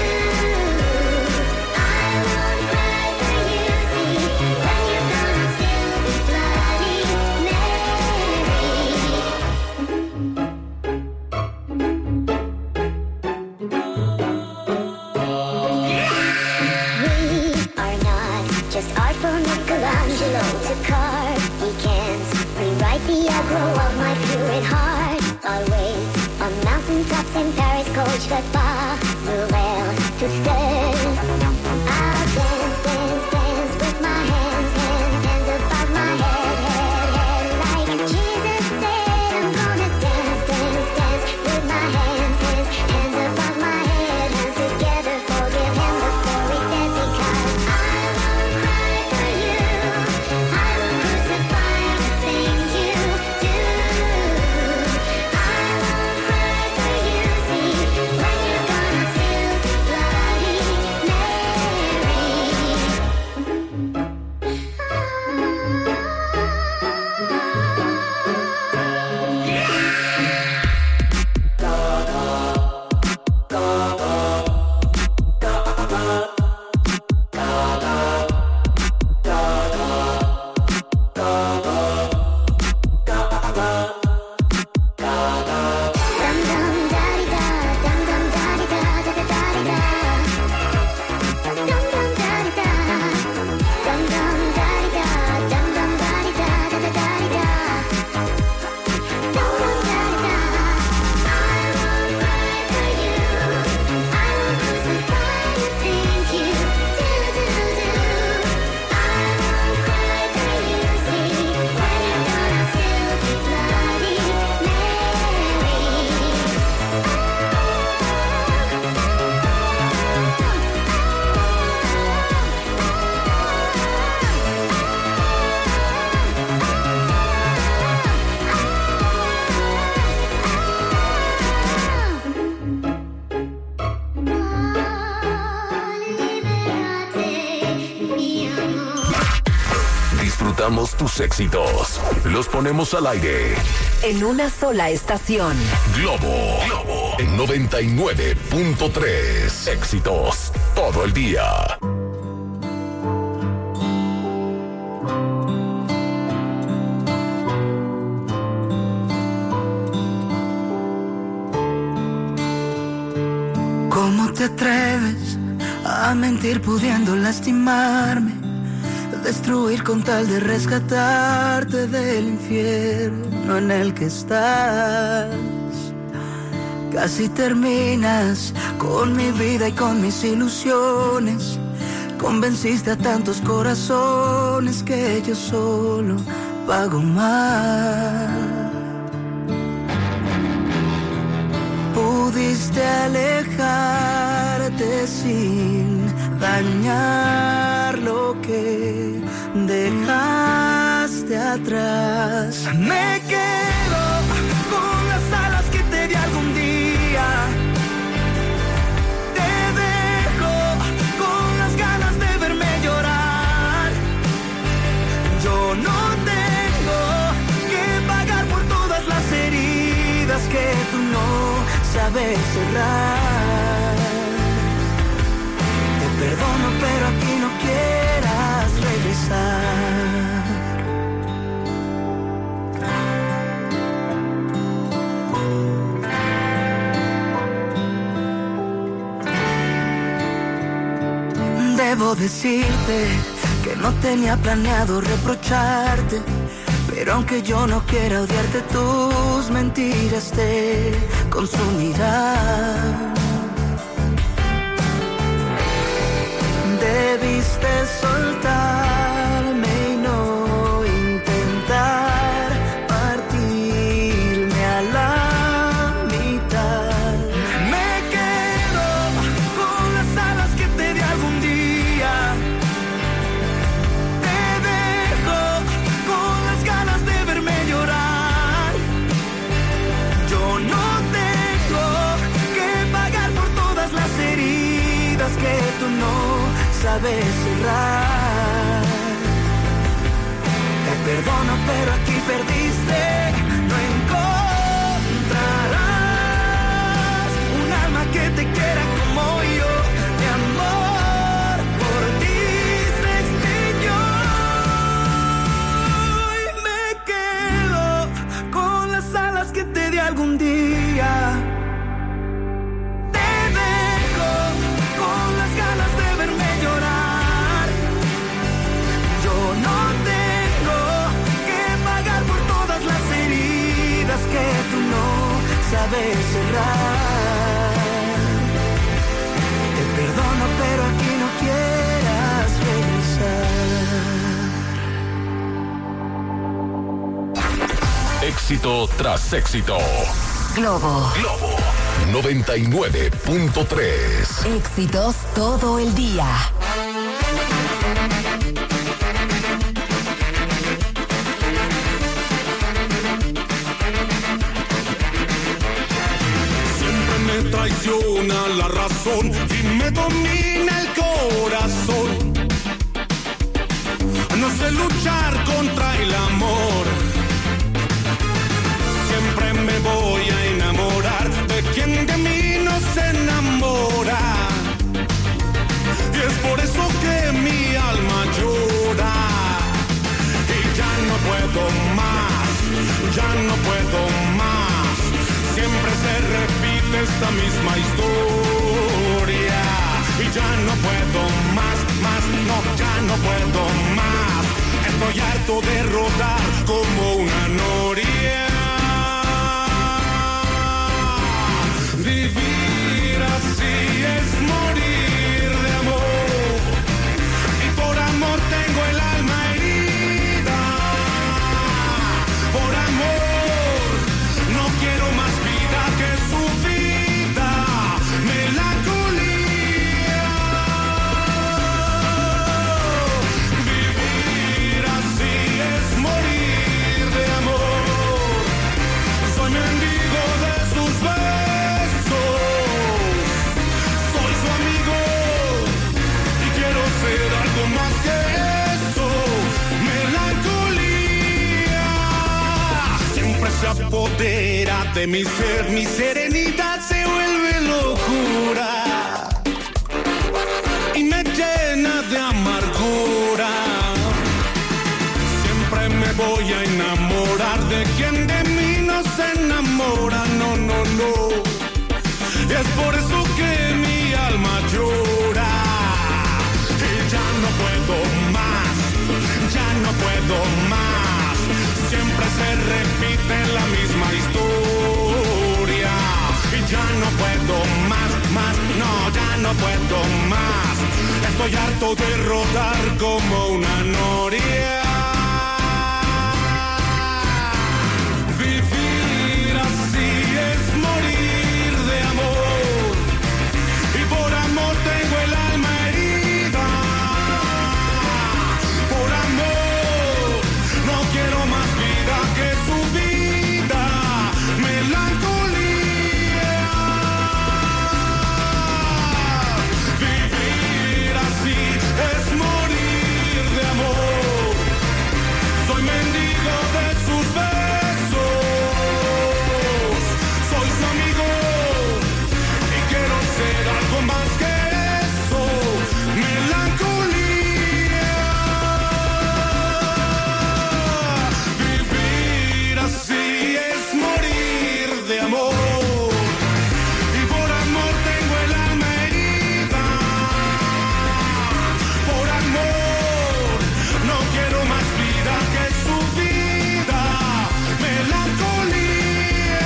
I won't cry for you. See, when you're gone, I'll still be bloody. shops in Paris, Coach, the bar, Noël, toute seule. I'll dance, dance, dance with my hands, hands, hands above my head, head, head. Like Jesus said, I'm gonna dance, dance, dance with my hands, hands, hands above my head, hands together, forgive him before he said, because I won't cry for you, I will crucify the things you do. I won't cry for you, see, when you're gonna feel Bloody Disfrutamos tus éxitos. Los ponemos al aire. En una sola estación. Globo. Globo. En noventa y nueve punto tres. Éxitos todo el día. ¿Cómo te atreves a mentir pudiendo lastimarme? Destruir con tal de rescatarte del infierno en el que estás. Casi terminas con mi vida y con mis ilusiones. Convenciste a tantos corazones que yo solo pago mal. Pudiste alejarte sin dañar lo que dejaste atrás. Me quedo con las alas que te di algún día. Te dejo con las ganas de verme llorar. Yo no tengo que pagar por todas las heridas que tú no sabes cerrar. Te perdono, pero aquí no quieras regresar. Debo decirte que no tenía planeado reprocharte, pero aunque yo no quiera odiarte, tus mentiras te consumirán. Debiste soltarme y no intentar partirme a la mitad. Me quedo con las alas que te di algún día. Te dejo con las ganas de verme llorar. Yo no tengo que pagar por todas las heridas que tú no sabes cerrar. Te perdono, pero aquí perdiste. No encontrarás un alma que te quiera como yo. Mi amor por ti se extinguió. Y me quedo con las alas que te di algún día. Te dejo con las ganas de verme llorar. Yo no tengo que pagar por todas las heridas que tú no sabes cerrar. Éxito tras éxito. Globo. Globo noventa y nueve punto tres. Éxitos todo el día. Siempre me traiciona la razón y me domina el corazón. No sé luchar contra el amor. Siempre me voy a enamorar de quien de mí no se enamora. Y es por eso que mi alma llora. Y ya no puedo más, ya no puedo más. Siempre se repite esta misma historia. Y ya no puedo más, más, no, ya no puedo más. Estoy harto de rodar como una noria. Vivir así es morir de amor. Y por amor tengo el alma herida. Por amor no quiero más vida que su vida. Melancolía. Vivir así es morir de amor. Soy mendigo de sus besos. Soy su amigo y quiero ser algo más que eso. Melancolía. Siempre se apodera de mi ser, mi serenidad se vuelve locura y me llena de amargura. Siempre me voy a enamorar de quien de mí no se enamora, no, no, no. Y es por eso que mi alma llora. Y ya no puedo más, ya no puedo más. Siempre se repite la misma historia. Y ya no puedo más, más, no, ya no puedo más. Estoy harto de rodar como una noria. Vivir así es morir de amor. Y por amor tengo el alma herida. Por amor no quiero más vida que su vida. Melancolía. Vivir así es morir de amor. Soy mendigo de sus besos. Soy su amigo y quiero ser algo más que eso. Melancolía. Vivir así es morir de amor. Y por amor tengo el alma herida. Por amor no quiero más vida que su vida. Melancolía.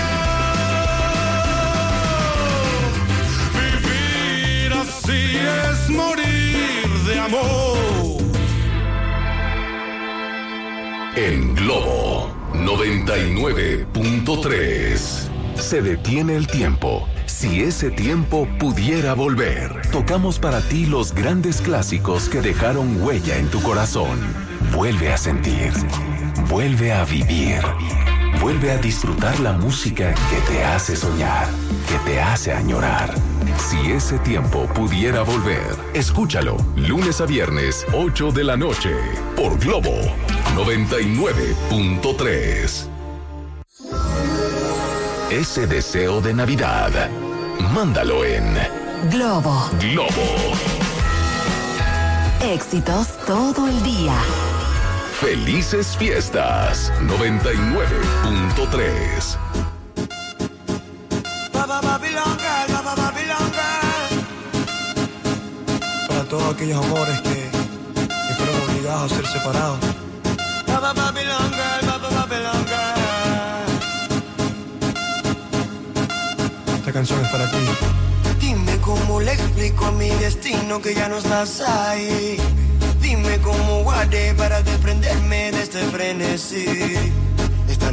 Vivir así es morir de amor. En Globo noventa y nueve punto tres. Se detiene el tiempo. Si ese tiempo pudiera volver. Tocamos para ti los grandes clásicos que dejaron huella en tu corazón. Vuelve a sentir. Vuelve a vivir. Vuelve a disfrutar la música que te hace soñar, que te hace añorar. Si ese tiempo pudiera volver, escúchalo lunes a viernes, ocho de la noche, por Globo noventa y nueve punto tres. Ese deseo de Navidad, mándalo en Globo. Globo. Éxitos todo el día. Felices fiestas noventa y nueve punto tres. Para todos aquellos amores que, que fueron obligados a ser separados. Esta canción es para ti. Dime cómo le explico a mi destino que ya no estás ahí. Dime cómo guardé para desprenderme de este frenesí. Esta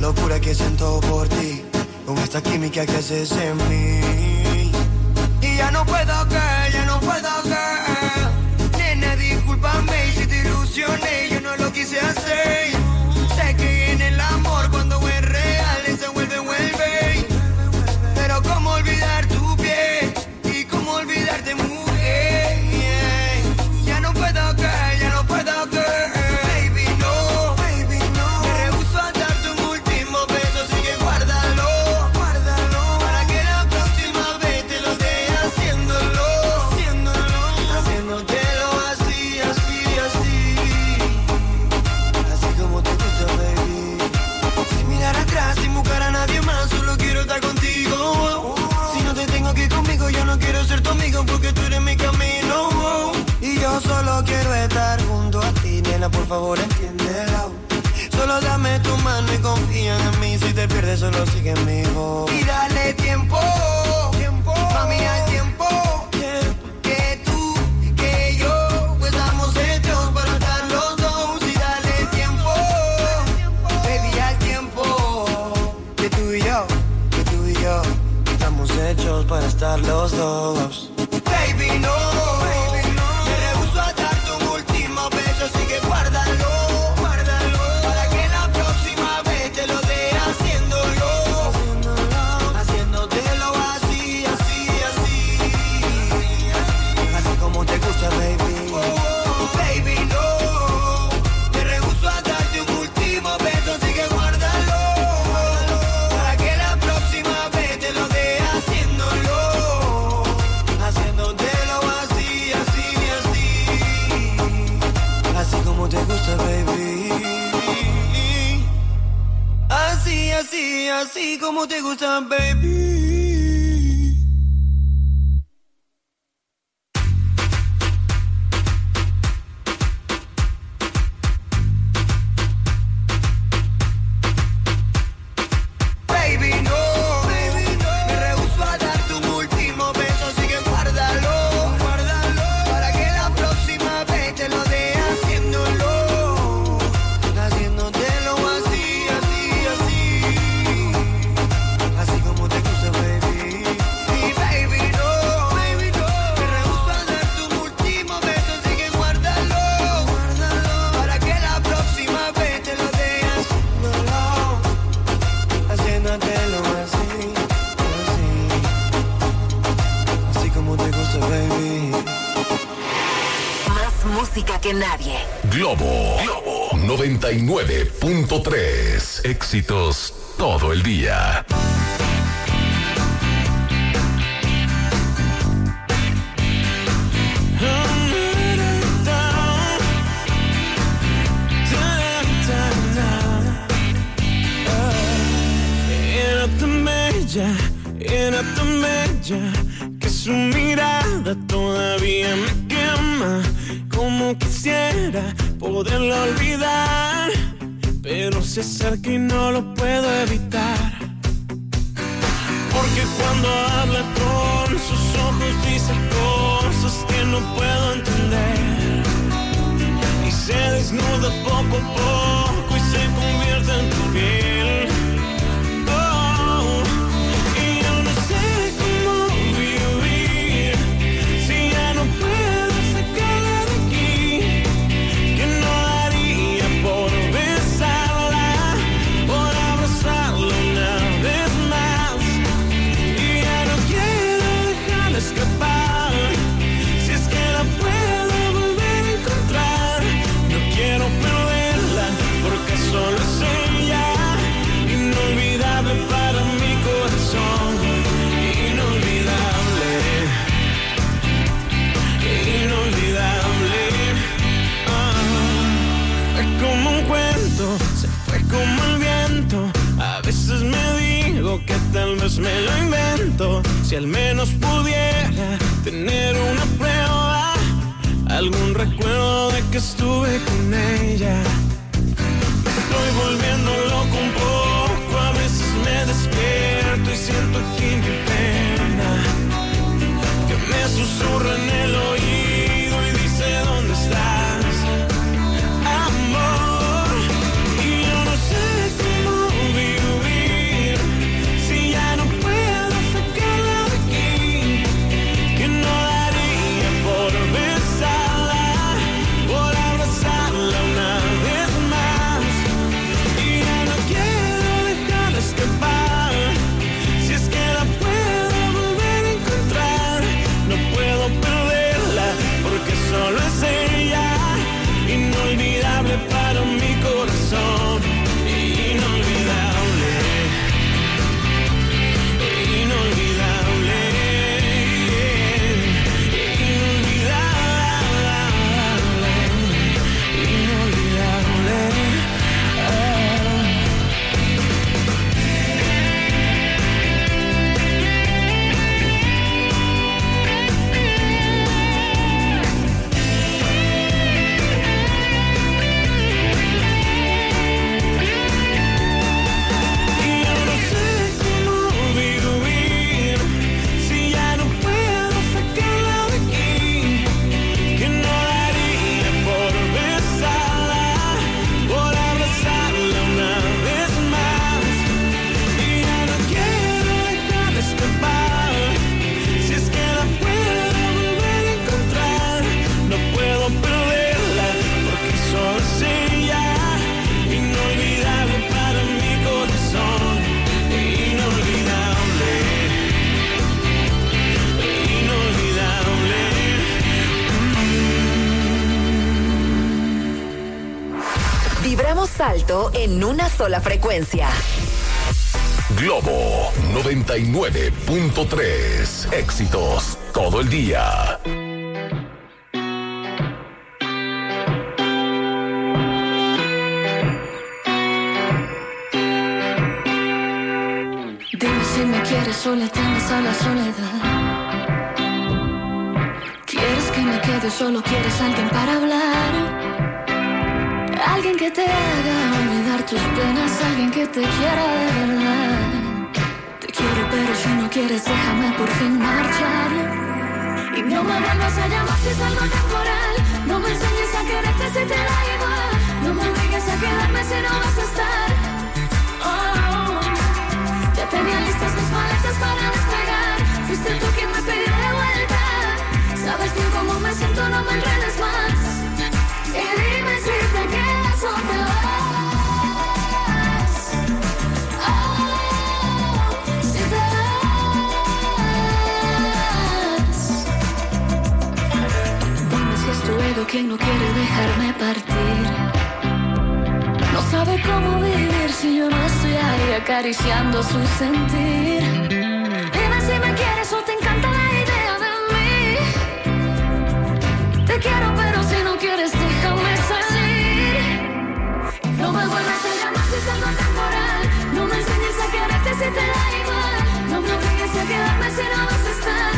locura que siento por ti, con esta química que haces en mí. Y ya no puedo caer, ya no puedo caer. Nena, discúlpame si te ilusioné, yo no lo quise hacer. Sé que en el amor cuando es real se vuelve, vuelve. Pero cómo olvidar tu piel y cómo olvidarte, mujer. Yeah. Ya no puedo caer, ya no puedo caer. Baby, no, baby, no. Me rehúso a darte un último beso, así que guárdalo, guárdalo. Para que la próxima vez te lo dé haciéndolo, haciéndolo, haciéndotelo así, así, así. Así como te gusta, baby. Sin mirar atrás, sin buscar a nadie más, solo quiero estar contigo. Si no te tengo aquí conmigo, yo no quiero ser tu amigo porque tú eres mi camino. Y yo solo quiero estar junto a ti, nena, por favor entiéndelo. Solo dame tu mano y confía en mí, si te pierdes solo sigue mi voz. Y dale tiempo, tiempo, mami, hay tiempo. Que tú, que yo, pues estamos hechos para estar los dos. Y dale tiempo, baby, al tiempo. Que tú y yo, que tú y yo, estamos hechos para estar los dos. Baby, no, baby, no. Me rehúso a darte un último beso, así que guárdalo, guárdalo. Para que la próxima vez te lo dé haciéndolo, haciéndolo, haciéndotelo así, así, así. Así como te gusta, baby. Oh, baby, no. Me rehúso a darte un último beso, así que guárdalo, guárdalo. Para que la próxima vez te lo dé haciéndolo, haciéndotelo así, así, así. Así como te gusta, baby. Así, así, así como te gusta, baby. Baby, no, baby, no. Me rehúso a darte un último beso, así que guárdalo, guárdalo. Para que la próxima vez te lo dé haciéndolo, haciéndotelo así, así, así. Así como te gusta, baby. Y baby, no, baby, no. Me rehúso a darte un último beso, así que guárdalo, guárdalo. Para que la próxima vez te lo dé haciéndolo, haciéndotelo así, así, así como te gusta, baby. Más música que nadie. Globo, Globo noventa y nueve punto tres. Éxitos todo el día. Era tan bella, era tan bella, que su mirada todavía me quema. Como quisiera poderla olvidar, pero se acerca y no lo puedo evitar. Porque cuando habla con sus ojos dice cosas que no puedo entender. Y se desnuda poco a poco y se convierte en tu piel. Oh, y yo no sé cómo vivir si ya no puedo sacarla de aquí. Que no daría por besarla, por abrazarla una vez más. Y ya no quiero dejarla escapar, si es que la puedo volver a encontrar. No quiero perderla, porque solo es ella, inolvidable para mi corazón. Inolvidable, inolvidable. Ah, fue como un cuento, se fue como el viento. A veces me digo que tal vez me lo invento. Si al menos pudiera tener una prueba, algún recuerdo de que estuve con ella. Me estoy volviendo loco un poco, a veces me despierto y siento aquí mi pena, que me susurra en el oído y dice ¿dónde estás, amor? Y yo no sé cómo vivir alto en una sola frecuencia. Globo noventa y nueve punto tres. Éxitos todo el día. Dime si me quieres o le temes a la soledad. ¿Quieres que me quede o solo quieres alguien para hablar? Alguien que te haga olvidar tus penas, alguien que te quiera de verdad. Te quiero pero si no quieres déjame por fin marchar. Y no me vuelvas a llamar si es algo temporal. No me enseñes a quererte si te da igual. No me obligues a quedarme si no vas a estar. Oh, ya tenía listas mis maletas para despegar. Fuiste tú quien me pidió de vuelta. Sabes bien cómo me siento, no me enredes más. Y dime si te quedas o te vas. Oh, si te vas. Dime si es tu ego quien no quiere dejarme partir. No sabe cómo vivir si yo no estoy ahí acariciando su sentir. Dime si me quieres o te encanta la idea de mí. Te quiero pero si no quieres déjame salir. No me vuelvas a llamar si es algo temporal. No me enseñes a quererte si te da igual. No me obligues a quedarme si no vas a estar.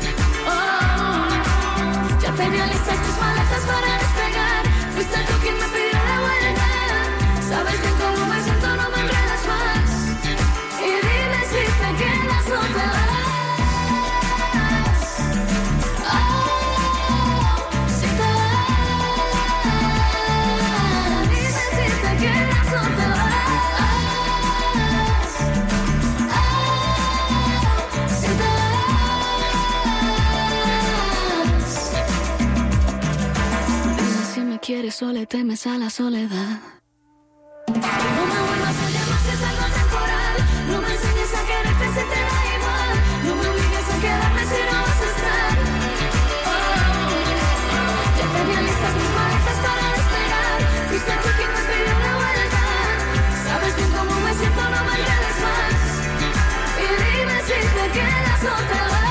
Oh, ya tenía listas tus maletas para despegar. Fuiste tú quien me pidió de vuelta. Sabes bien cómo me siento, no me enredas más. Y dime si te quedas o te vas. Oh, si te vas. Dime si te quedas o te vas. Oh, si te vas. Dime si me quieres o le temes a la soledad. No me vuelvas a llamar si es algo temporal. No me enseñes a quererte si te da igual. No me obligues a quedarme si no vas a estar. Oh, ya tenía listas mis maletas para despegar. Fuiste tú quien me pidió de vuelta. Sabes bien cómo me siento, no me enredes más. Y dime si te quedas o te vas.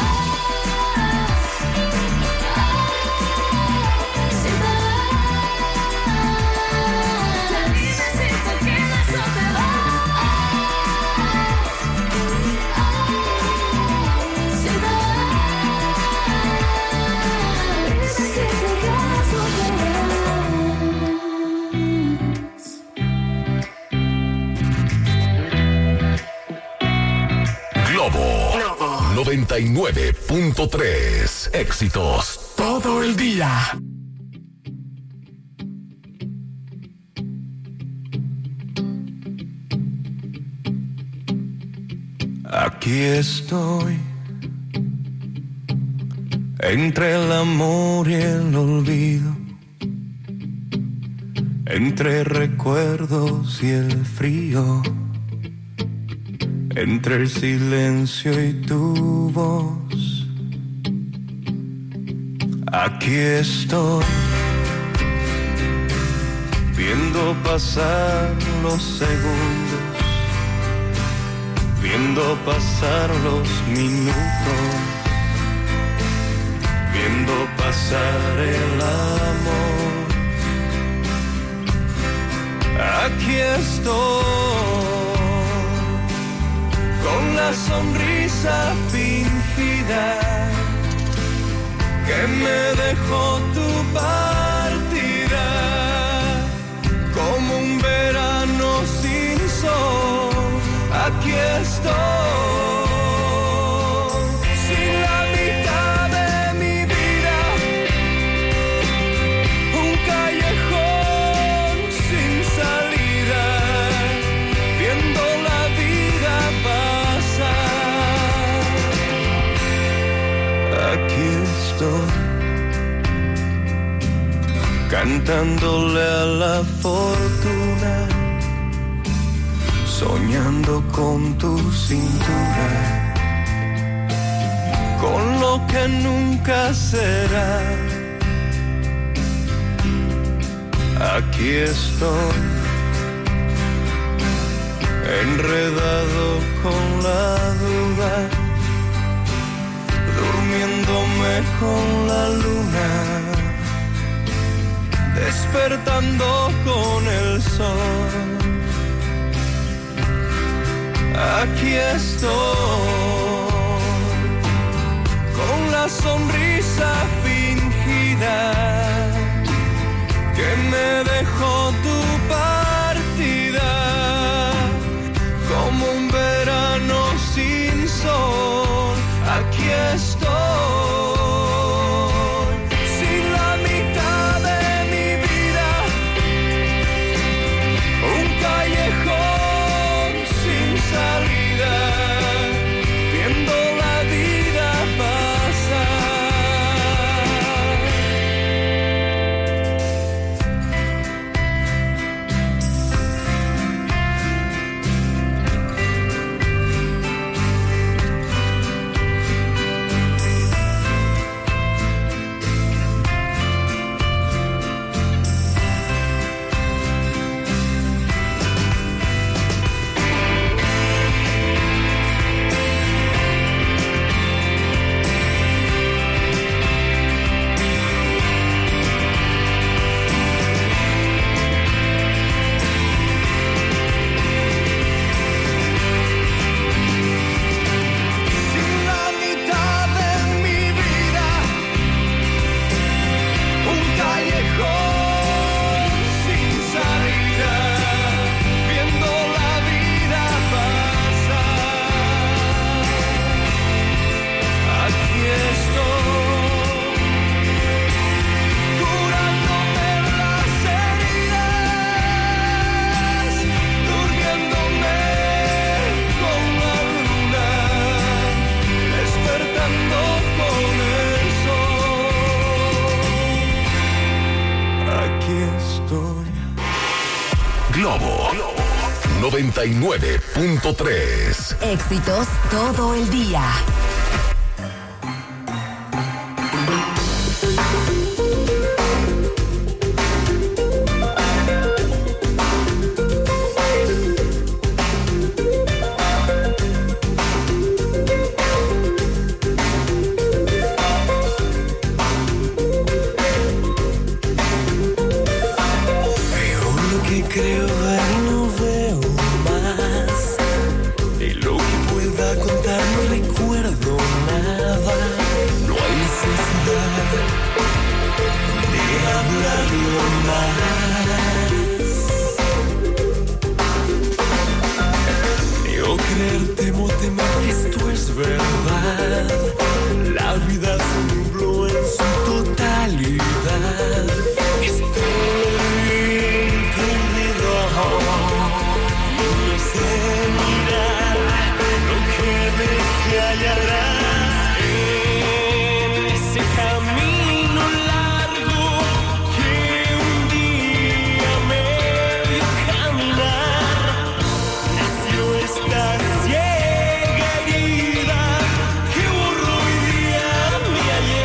noventa y nueve punto tres. Éxitos todo el día. Aquí estoy, entre el amor y el olvido, entre recuerdos y el frío, entre el silencio y tu voz. Aquí estoy, viendo pasar los segundos, viendo pasar los minutos, viendo pasar el amor. Aquí estoy, con la sonrisa fingida que me dejó tu partida, como un verano sin sol. Aquí estoy, sin la mitad de mi vida, un callejón sin salida, viendo la vida pasar. Aquí estoy, cantándole a la fortuna, soñando con tu cintura, con lo que nunca será. Aquí estoy, enredado con la duda, durmiéndome con la luna, despertando con el sol. Aquí estoy, con la sonrisa fingida que me dejó tu partida, como un verano sin sol. Aquí estoy, sin la mitad de mi vida, un callejón sin salida, viendo la vida pasar. Globo noventa y nueve punto tres. Éxitos todo el día. Creo ver y no veo más. De lo que pueda contar no recuerdo nada. No hay necesidad de hablarlo más. Creo creer, temo temer que esto es verdad. La vida se nubló en su totalidad. Estoy no sé mirar lo que dejé allá atrás en ese camino largo que un día me dio caminar. Nació esta ciega herida que borró hoy día mi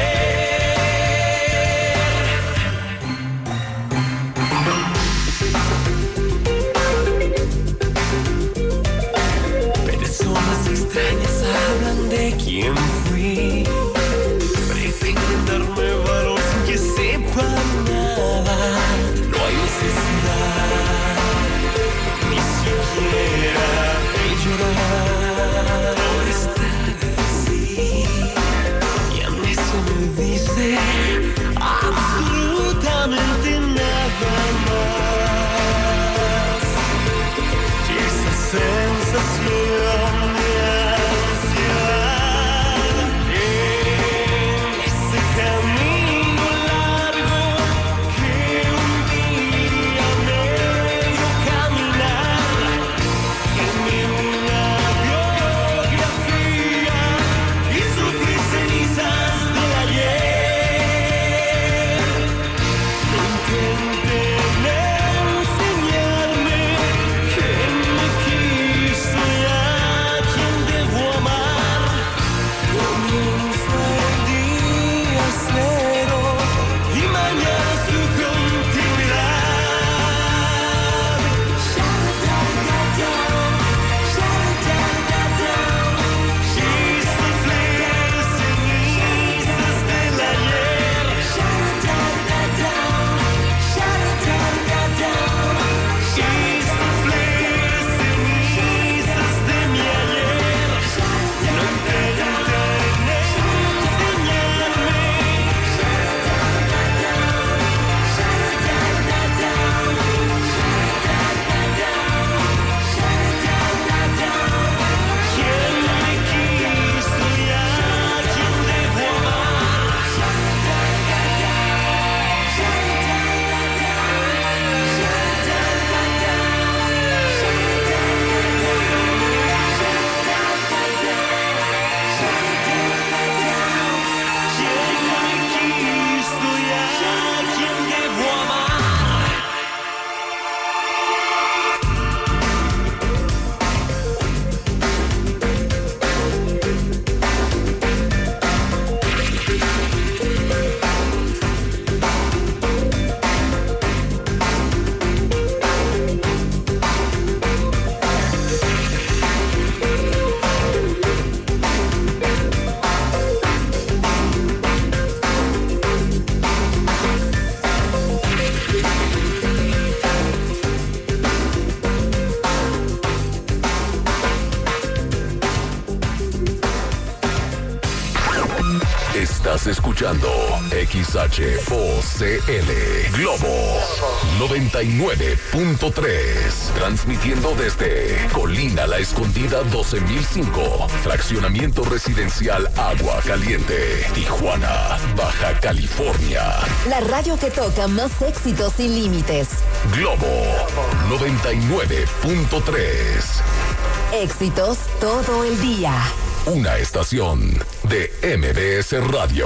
extrañas hablan de quién fui. Pretenden darme valor sin que sepan nada. No hay necesidad ni siquiera de llorar por estar así. Y a mí se me dice absolutamente nada más que esa sensación de ansiedad que Estás escuchando X H O C L Globo noventa y nueve punto tres. Transmitiendo desde Colina La Escondida doce mil cinco. Fraccionamiento residencial Agua Caliente, Tijuana, Baja California. La radio que toca más éxitos sin límites. Globo noventa y nueve punto tres. Éxitos todo el día. Una estación de M B S Radio.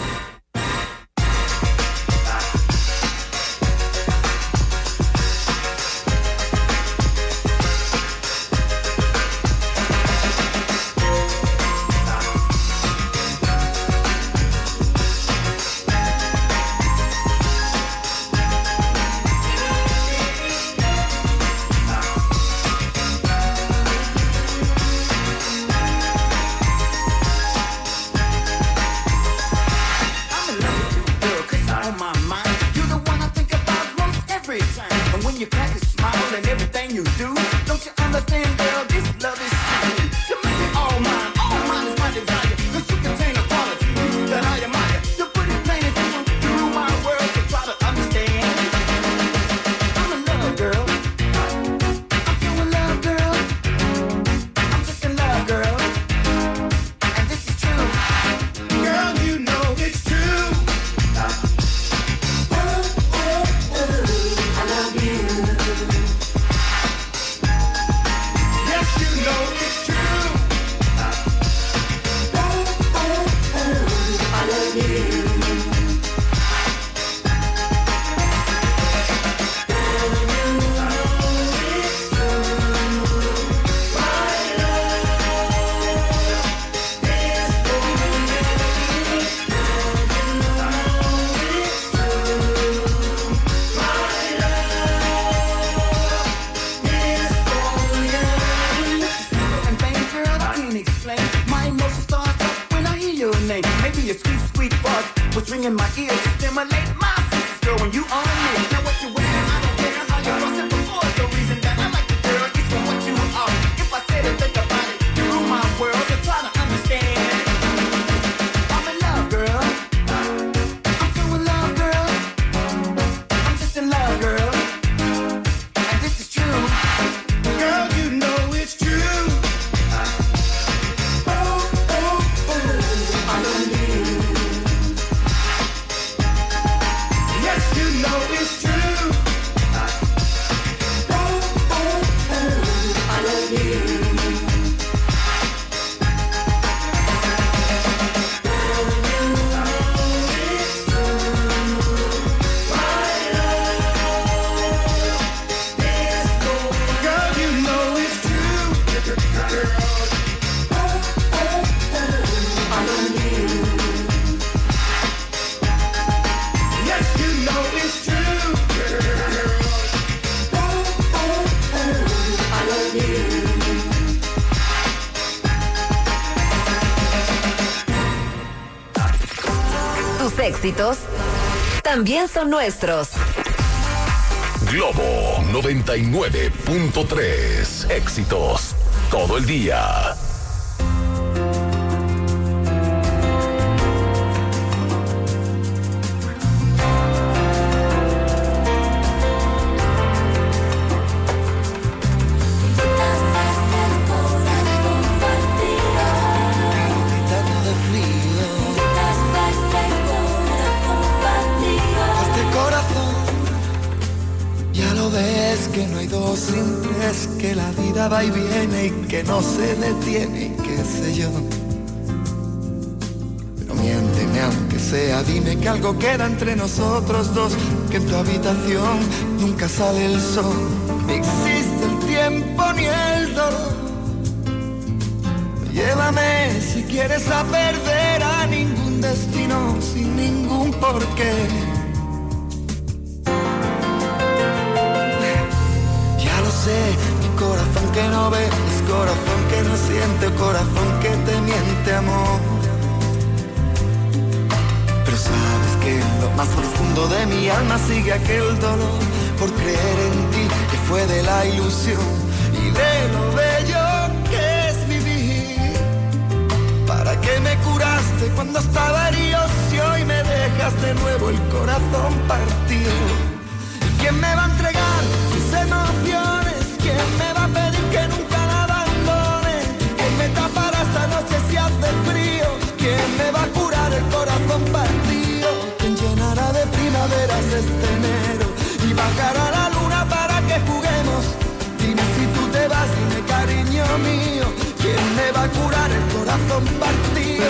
Éxitos también son nuestros. Globo noventa y nueve punto tres. Éxitos todo el día. Que la vida va y viene y que no se detiene y qué sé yo. Pero miénteme aunque sea, dime que algo queda entre nosotros dos, que en tu habitación nunca sale el sol, ni existe el tiempo ni el dolor. Llévame si quieres a perder a ningún destino sin ningún porqué. Ya lo sé. Corazón que no ves, corazón que no siente, corazón que te miente, amor. Pero sabes que en lo más profundo de mi alma sigue aquel dolor por creer en ti, que fue de la ilusión y de lo bello que es vivir. ¿Para qué me curaste cuando estaba herido, si hoy me dejas de nuevo el corazón partido. ¿Y quién me va a entregar sus emociones? ¿Quién me va a pedir que nunca la abandone? ¿Quién me tapará esta noche si hace frío? ¿Quién me va a curar el corazón partido? ¿Quién llenará de primaveras este enero y bajará la luna para que juguemos? Dime si tú te vas, dime cariño mío, ¿quién me va a curar el corazón partido?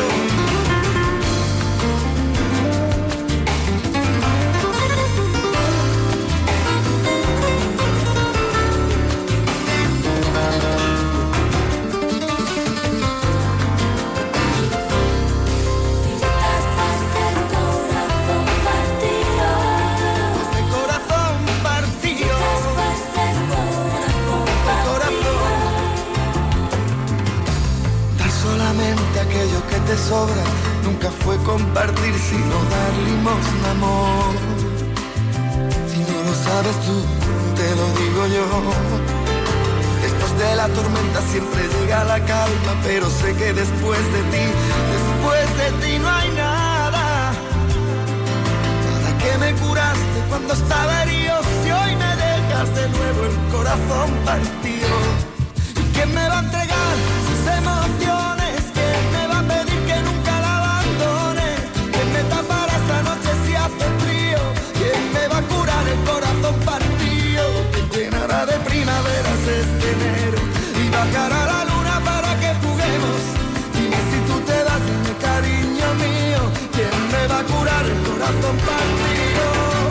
Aquello que te sobra nunca fue compartir, sino dar limosna, amor. Si no lo sabes tú, te lo digo yo. Después de la tormenta siempre llega la calma, pero sé que después de ti, después de ti no hay nada. Nada que me curaste cuando estaba herido, si hoy me dejas de nuevo el corazón partido. ¿Y quién me va a entregar sus emociones? El corazón partido que llenará de primaveras este enero y bajará la luna para que juguemos. Dime si tú te vas, dime cariño mío, ¿quién me va a curar el corazón partido?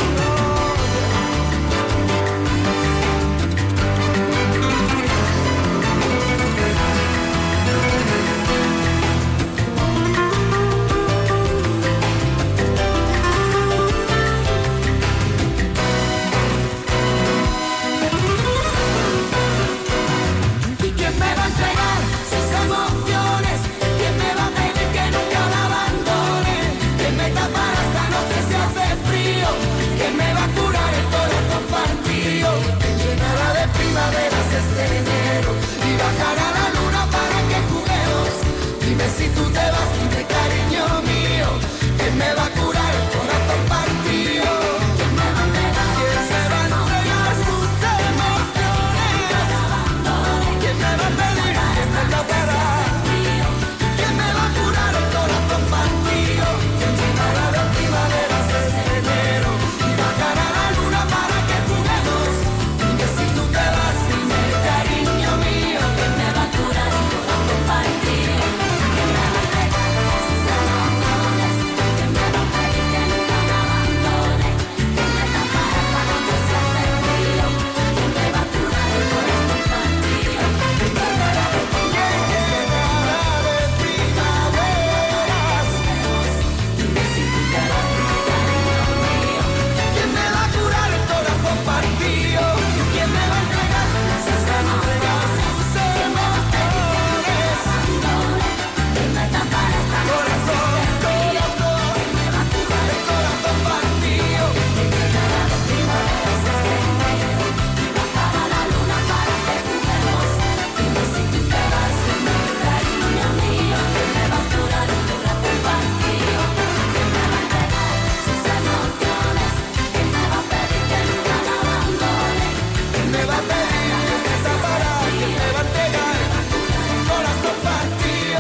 Este enero y bajará la luna para que juguemos. Dime si tú te vas, dime cariño mío, ¿quién me va a curar el corazón partido? ¿Quién me va a entregar? ¿Quién me va a entregar sus emociones? ¿Quién me va a pedir? ¿Quién me tapará? ¿Quién me va a curar el corazón partido? ¿Quién llenará de primaveras este enero y bajará la luna para que juguemos? Dime si tú te vas, cariño mío, que me va a curar el corazón partido, que me va a entregar sus emociones, que me va a pedir que nunca me abandone, que me tapará esta noche si hace frío, que me va a curar el corazón partido, que me llenará de primaveras. Dime si tú te vas, dime cariño mío, ¿quién me va a curar el corazón partido? ¿Quién me va a entregar sus emociones? ¿Quién me tapará esta noche si hace frío? ¿Quién me va a curar el corazón partido? Que llenará de primaveras este enero y bajará la luna para que juguemos. Dime si tú te vas, dime cariño mío, ¿quién me va a curar el corazón partido? ¿Quién me va a entregar sus emociones? ¿Quién me va a pedir que nunca la abandone? ¿Quién me va a pedir que me tapará? ¿Quién me va a entregar el corazón partido?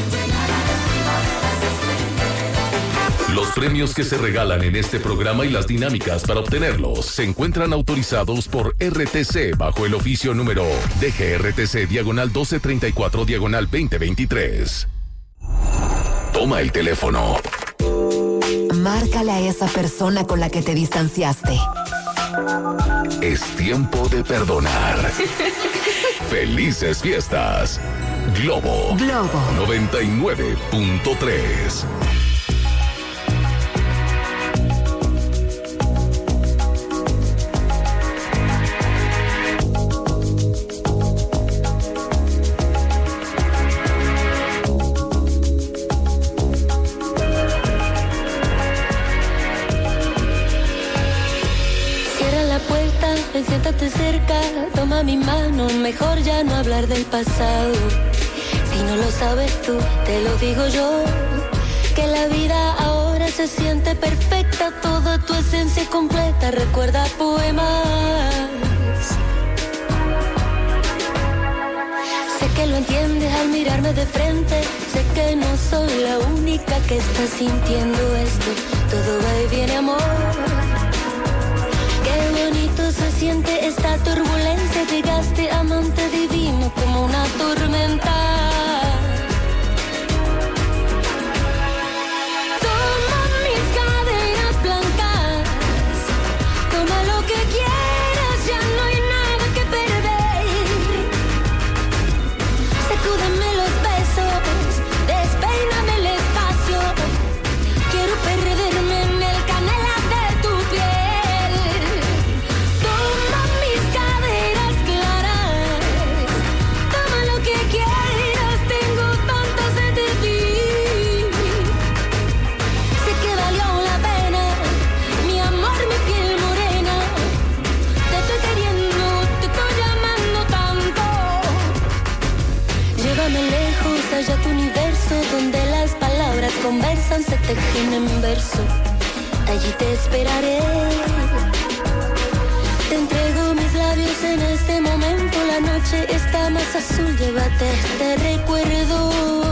Los premios que se regalan en este programa y las dinámicas para obtenerlos se encuentran autorizados por R T C bajo el oficio número D G R T C diagonal doce treinta y cuatro diagonal veinte veintitrés. Toma el teléfono. Márcale a esa persona con la que te distanciaste. Es tiempo de perdonar. Felices fiestas. Globo. Globo. noventa y nueve punto tres. Ven, siéntate cerca, toma mi mano, mejor ya no hablar del pasado. Si no lo sabes tú, te lo digo yo. que la vida ahora se siente perfecta, toda tu esencia completa, recuerda poemas. Sé que lo entiendes al mirarme de frente, sé que no soy la única que está sintiendo esto, todo va y viene, amor. Qué bonito se siente esta turbulencia, llegaste amante divino como una tormenta. Donde las palabras conversan, se tejen en verso. Allí te esperaré. Te entrego mis labios en este momento. La noche está más azul, llévate este recuerdo.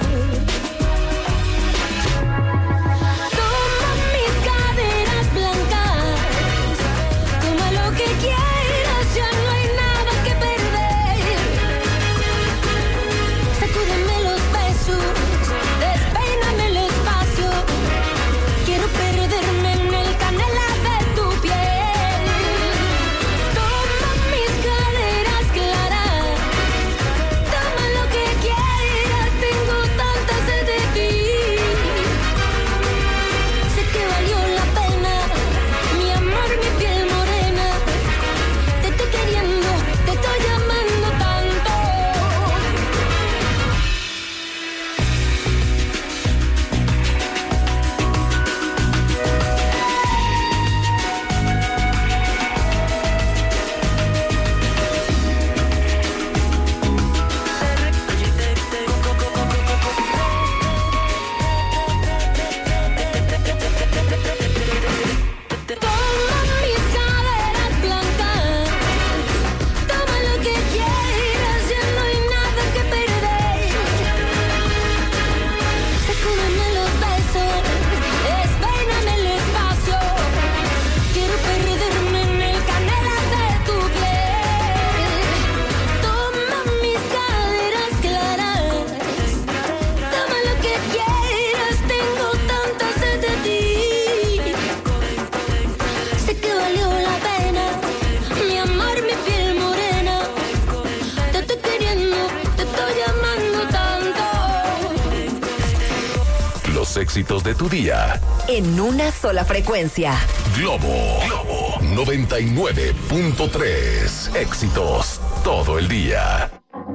Éxitos de tu día en una sola frecuencia. Globo, Globo noventa y nueve punto tres. Éxitos todo el día.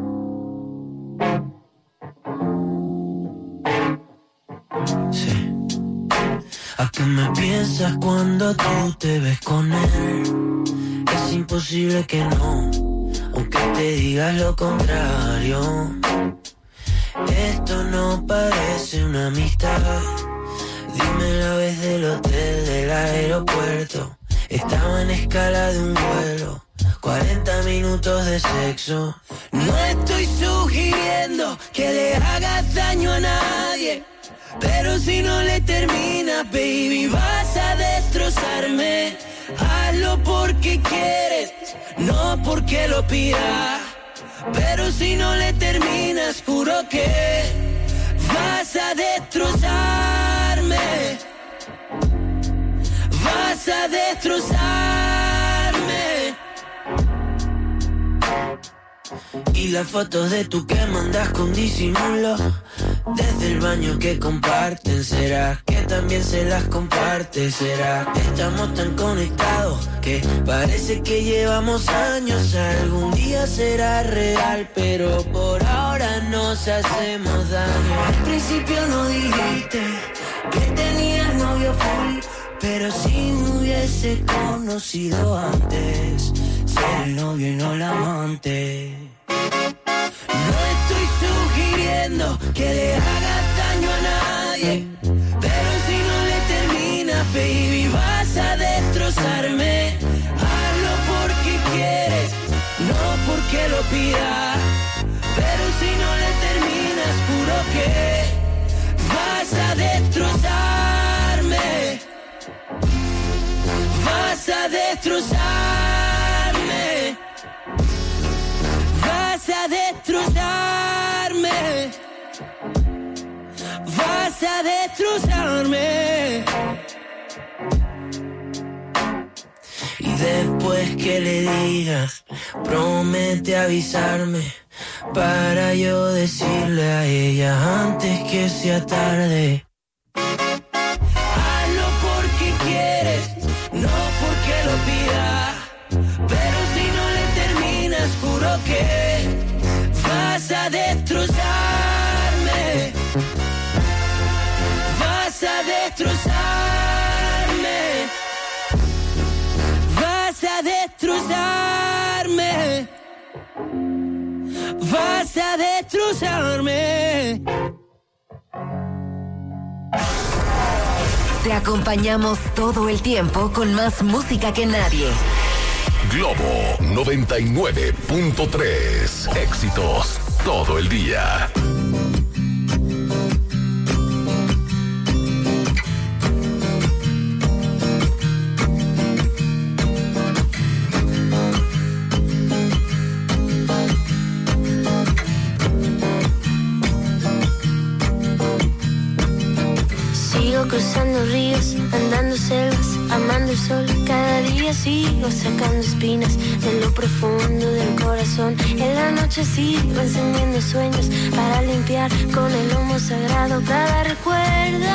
Sí. ¿A qué me piensas cuando tú te ves con él? Es imposible que no, aunque te digas lo contrario. Esto no parece una amistad. Dime la vez del hotel, del aeropuerto. Estaba en escala de un vuelo, cuarenta minutos de sexo. No estoy sugiriendo que le hagas daño a nadie, pero si no le terminas, baby, vas a destrozarme. Hazlo porque quieres, no porque lo pidas. Pero si no le terminas, juro que vas a destrozarme. Vas a destrozarme. Y las fotos de tu que mandas con disimulo, desde el baño que comparten, ¿será que también se las comparte? ¿Será que estamos tan conectados que parece que llevamos años? Algún día será real, pero por ahora nos hacemos daño. Al principio no dijiste que tenías novio full, pero si me hubiese conocido antes, ser el novio y no la amante. No estoy sugiriendo que le hagas daño a nadie, nadie. Pero si no le terminas, baby, vas a destrozarme. Hazlo porque quieres, no porque lo pidas. Pero si no le terminas, juro que vas a destrozarme. Vas a destrozarme. Vas a destrozarme. Vas a destrozarme. Y después que le digas, promete avisarme para yo decirle a ella antes que sea tarde. Hazlo porque quieres, no porque lo pidas. Pero si no le terminas, juro que vas a destrozarme. Vas a destrozarme. Vas a destrozarme. Vas a destrozarme. Te acompañamos todo el tiempo con más música que nadie. Globo noventa y nueve punto tres. Éxitos todo el día. Cruzando ríos, andando selvas, amando el sol. Cada día sigo sacando espinas de lo profundo del corazón. En la noche sigo encendiendo sueños para limpiar con el humo sagrado cada recuerdo.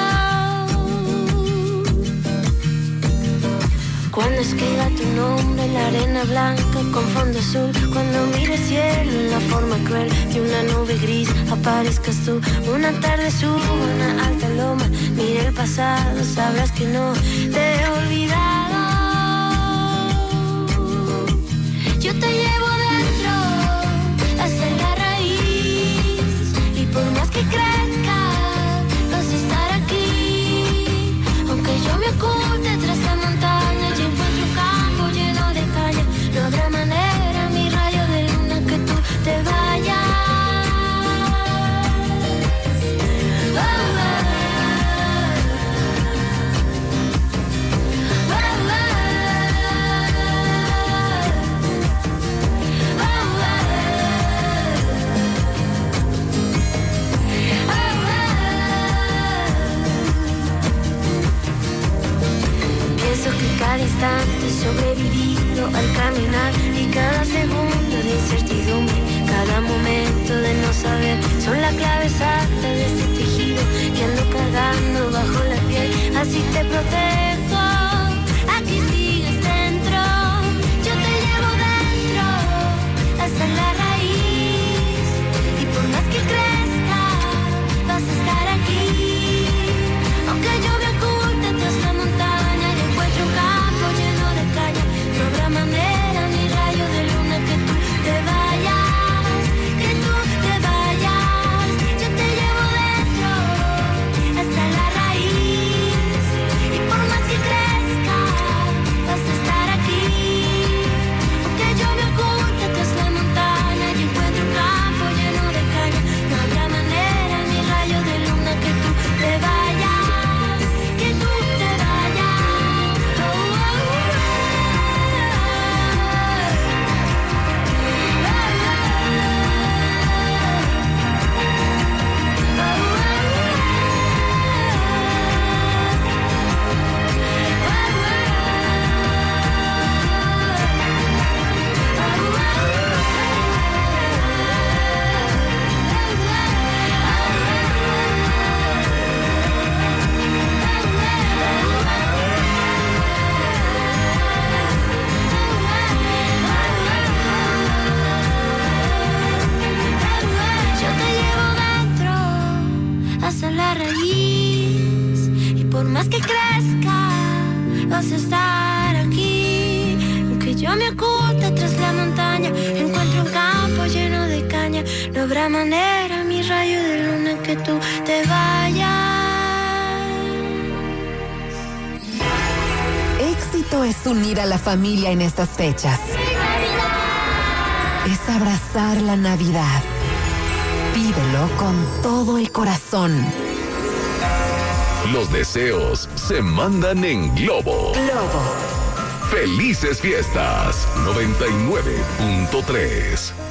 Cuando escriba tu nombre en la arena blanca con fondo azul, cuando mire el cielo en la forma cruel de una nube gris, aparezcas tú. Una tarde subo a una alta loma, mire el pasado, sabrás que no te he olvidado. Yo te llevo dentro hasta la raíz, y por más que crezca vas a estar aquí. Aunque yo me oculte tras la montaña, yo encuentro un campo lleno de caña. No habrá manera, mi rayo de luna, que tú te vayas. Oh, oh. Cada instante sobrevivido al caminar, y cada segundo de incertidumbre, cada momento de no saber, son la clave exacta de este tejido que ando cargando bajo la piel. Así te protejo, aquí sigues dentro. Yo te llevo dentro hasta la raíz, y por más que crezca vas a estar aquí. Aunque yo me oculte tras la montaña, yo encuentro un campo lleno de caña. No habrá manera, mi rayo de luna, que tú te vayas, que tú te vayas. Yo te llevo dentro hasta la raíz, y por más que crezca vas a estar aquí. Aunque yo me oculte tras la montaña, yo encuentro un campo lleno de caña. No habrá manera, mi rayo de luna, que tú te vayas, que tú te vayas. Oh, oh, oh. Yo te llevo dentro hasta la raíz, y por más que crezca vas a estar aquí. Aunque yo me oculte tras la montaña, encuentro un campo lleno de caña. No habrá manera, mi rayo de luna, que tú te vayas. bonito es unir a la familia en estas fechas. Es abrazar la Navidad. Pídelo con todo el corazón. Los deseos se mandan en Globo. Globo. Felices fiestas. noventa y nueve punto tres.